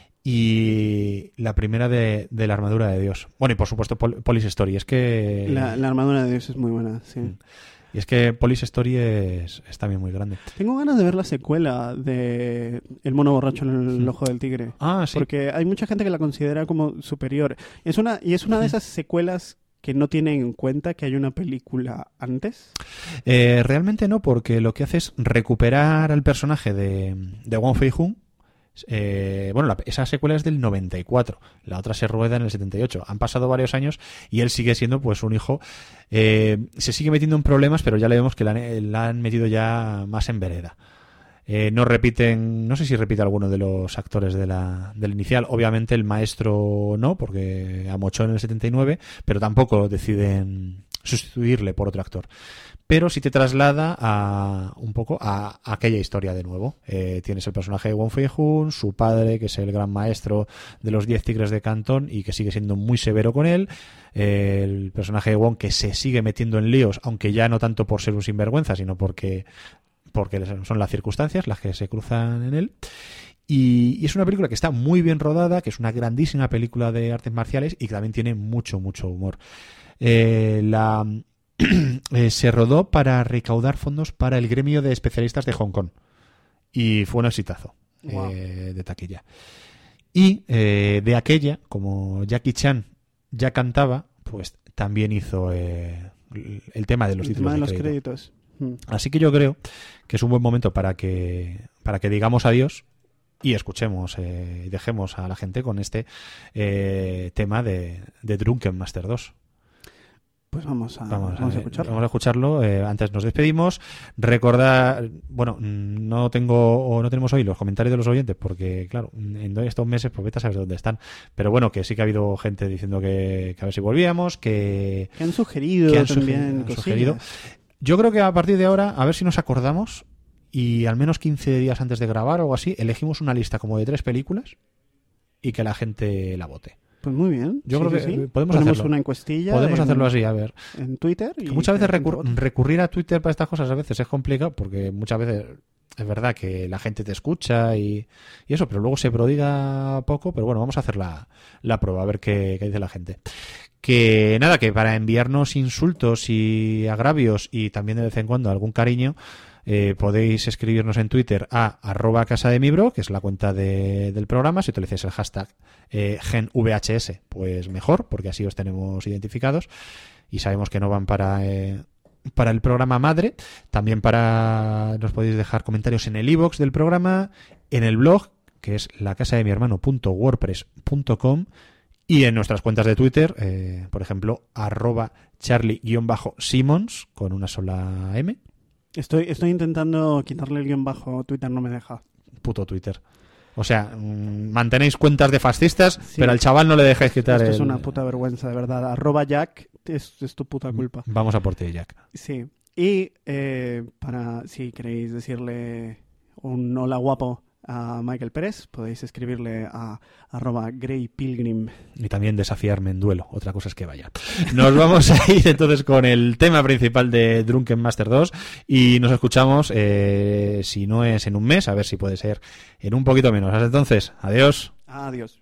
y la primera de, de La Armadura de Dios. Bueno, y por supuesto Pol- Police Story. Es que La, la armadura de Dios es muy buena, sí. Mm. y es que Police Story es, es también muy grande. Tengo ganas de ver la secuela de El mono borracho en el Mm. ojo del tigre. Ah, sí. Porque hay mucha gente que la considera como superior. Es una, y es una de esas secuelas que no tienen en cuenta que hay una película antes. Eh, realmente no, porque lo que hace es recuperar al personaje de, de Wong Fei-hung. Eh, bueno, la- esa secuela es del noventa y cuatro, la otra se rueda en el setenta y ocho. Han pasado varios años y él sigue siendo pues un hijo. Eh, se sigue metiendo en problemas, pero ya le vemos que la, han- la han metido ya más en vereda. Eh, no repiten, no sé si repite alguno de los actores de la, del inicial. Obviamente el maestro no, porque amochó en el setenta y nueve, pero tampoco deciden sustituirle por otro actor. Pero sí te traslada a un poco a, a aquella historia de nuevo. Eh, tienes el personaje de Wong Fei-hung, su padre, que es el gran maestro de los diez tigres de Cantón y que sigue siendo muy severo con él. Eh, el personaje de Wong, que se sigue metiendo en líos, aunque ya no tanto por ser un sinvergüenza, sino porque, porque son las circunstancias las que se cruzan en él. Y, y es una película que está muy bien rodada, que es una grandísima película de artes marciales y que también tiene mucho, mucho humor. Eh, la... Eh, se rodó para recaudar fondos para el gremio de especialistas de Hong Kong y fue un exitazo. Wow. eh, de taquilla. Y eh, de aquella, como Jackie Chan ya cantaba, pues también hizo eh, el tema de los el títulos tema de, de los crédito. créditos. Hmm. Así que yo creo que es un buen momento para que para que digamos adiós y escuchemos y eh, dejemos a la gente con este eh, tema de, de Drunken Master dos. Pues vamos a, vamos, vamos a a escucharlo. Vamos a escucharlo. Eh, antes nos despedimos. Recordar, bueno, no tengo o no tenemos hoy los comentarios de los oyentes porque, claro, en estos meses pues vete a saber dónde están. Pero bueno, que sí que ha habido gente diciendo que, que a ver si volvíamos, que, que han sugerido que han también suge- han sugerido. Yo creo que a partir de ahora, a ver si nos acordamos y al menos quince días antes de grabar o algo así, elegimos una lista como de tres películas y que la gente la vote. Pues muy bien. Yo sí, creo sí, que sí. podemos Ponemos hacerlo. una encuestilla. Podemos en, hacerlo así, a ver. En Twitter. Y que muchas veces que recur- recurrir a Twitter para estas cosas a veces es complicado porque muchas veces es verdad que la gente te escucha y, y eso, pero luego se prodiga poco. Pero bueno, vamos a hacer la, la prueba, a ver qué, qué dice la gente. Que nada, que para enviarnos insultos y agravios y también de vez en cuando algún cariño, Eh, podéis escribirnos en Twitter a arroba casa de mi bro, que es la cuenta de, del programa. Si utilizáis el hashtag eh, genvhs, pues mejor, porque así os tenemos identificados y sabemos que no van para eh, para el programa madre. También para nos podéis dejar comentarios en el iVoox del programa, en el blog, que es lacasademiermano punto wordpress punto com, y en nuestras cuentas de Twitter, eh, por ejemplo, arroba charlie-simons con una sola M. Estoy, estoy intentando quitarle el guión bajo. Twitter no me deja. Puto Twitter. O sea, mmm, mantenéis cuentas de fascistas, sí, pero al chaval no le dejáis quitar Esto el... es una puta vergüenza, de verdad. Arroba Jack es, es tu puta culpa. Vamos a por ti, Jack. Sí. Y eh, para si queréis decirle un hola guapo a Michael Pérez, podéis escribirle a arroba Grey Pilgrim. Y también desafiarme en duelo. Otra cosa es que vaya. Nos vamos a ir entonces con el tema principal de Drunken Master dos y nos escuchamos, eh, si no es en un mes, a ver si puede ser en un poquito menos. Hasta entonces, adiós. Adiós.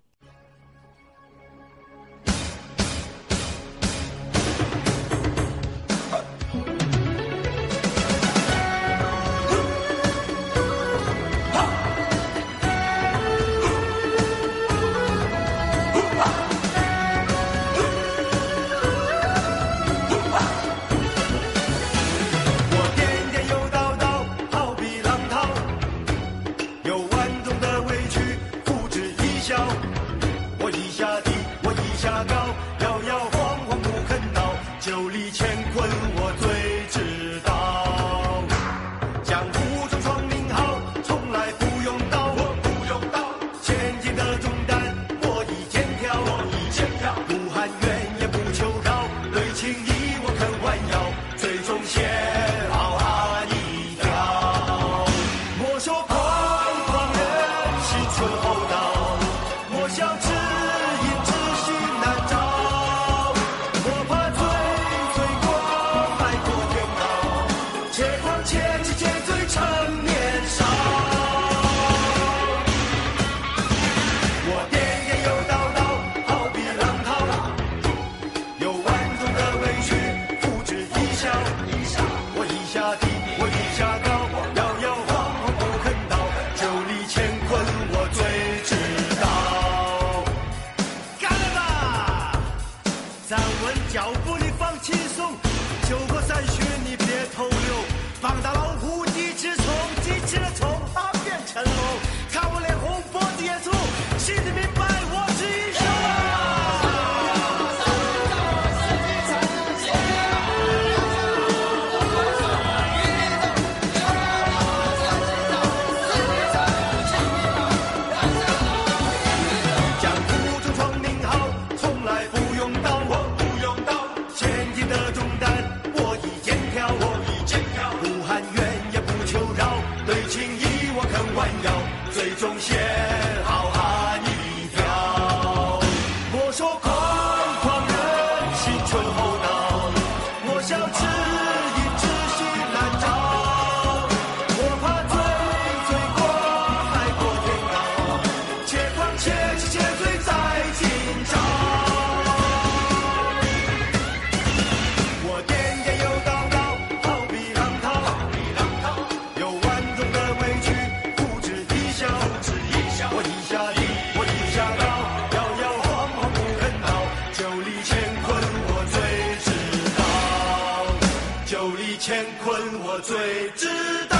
指引痴心难找。我怕醉醉过海过天高，且狂且急且醉在今朝。我颠颠又倒倒，好比浪涛，有万种的委屈，付之一笑。我一下低，我一下高，摇摇晃晃不肯倒，九里乾坤我最知道，九里乾坤我最知道。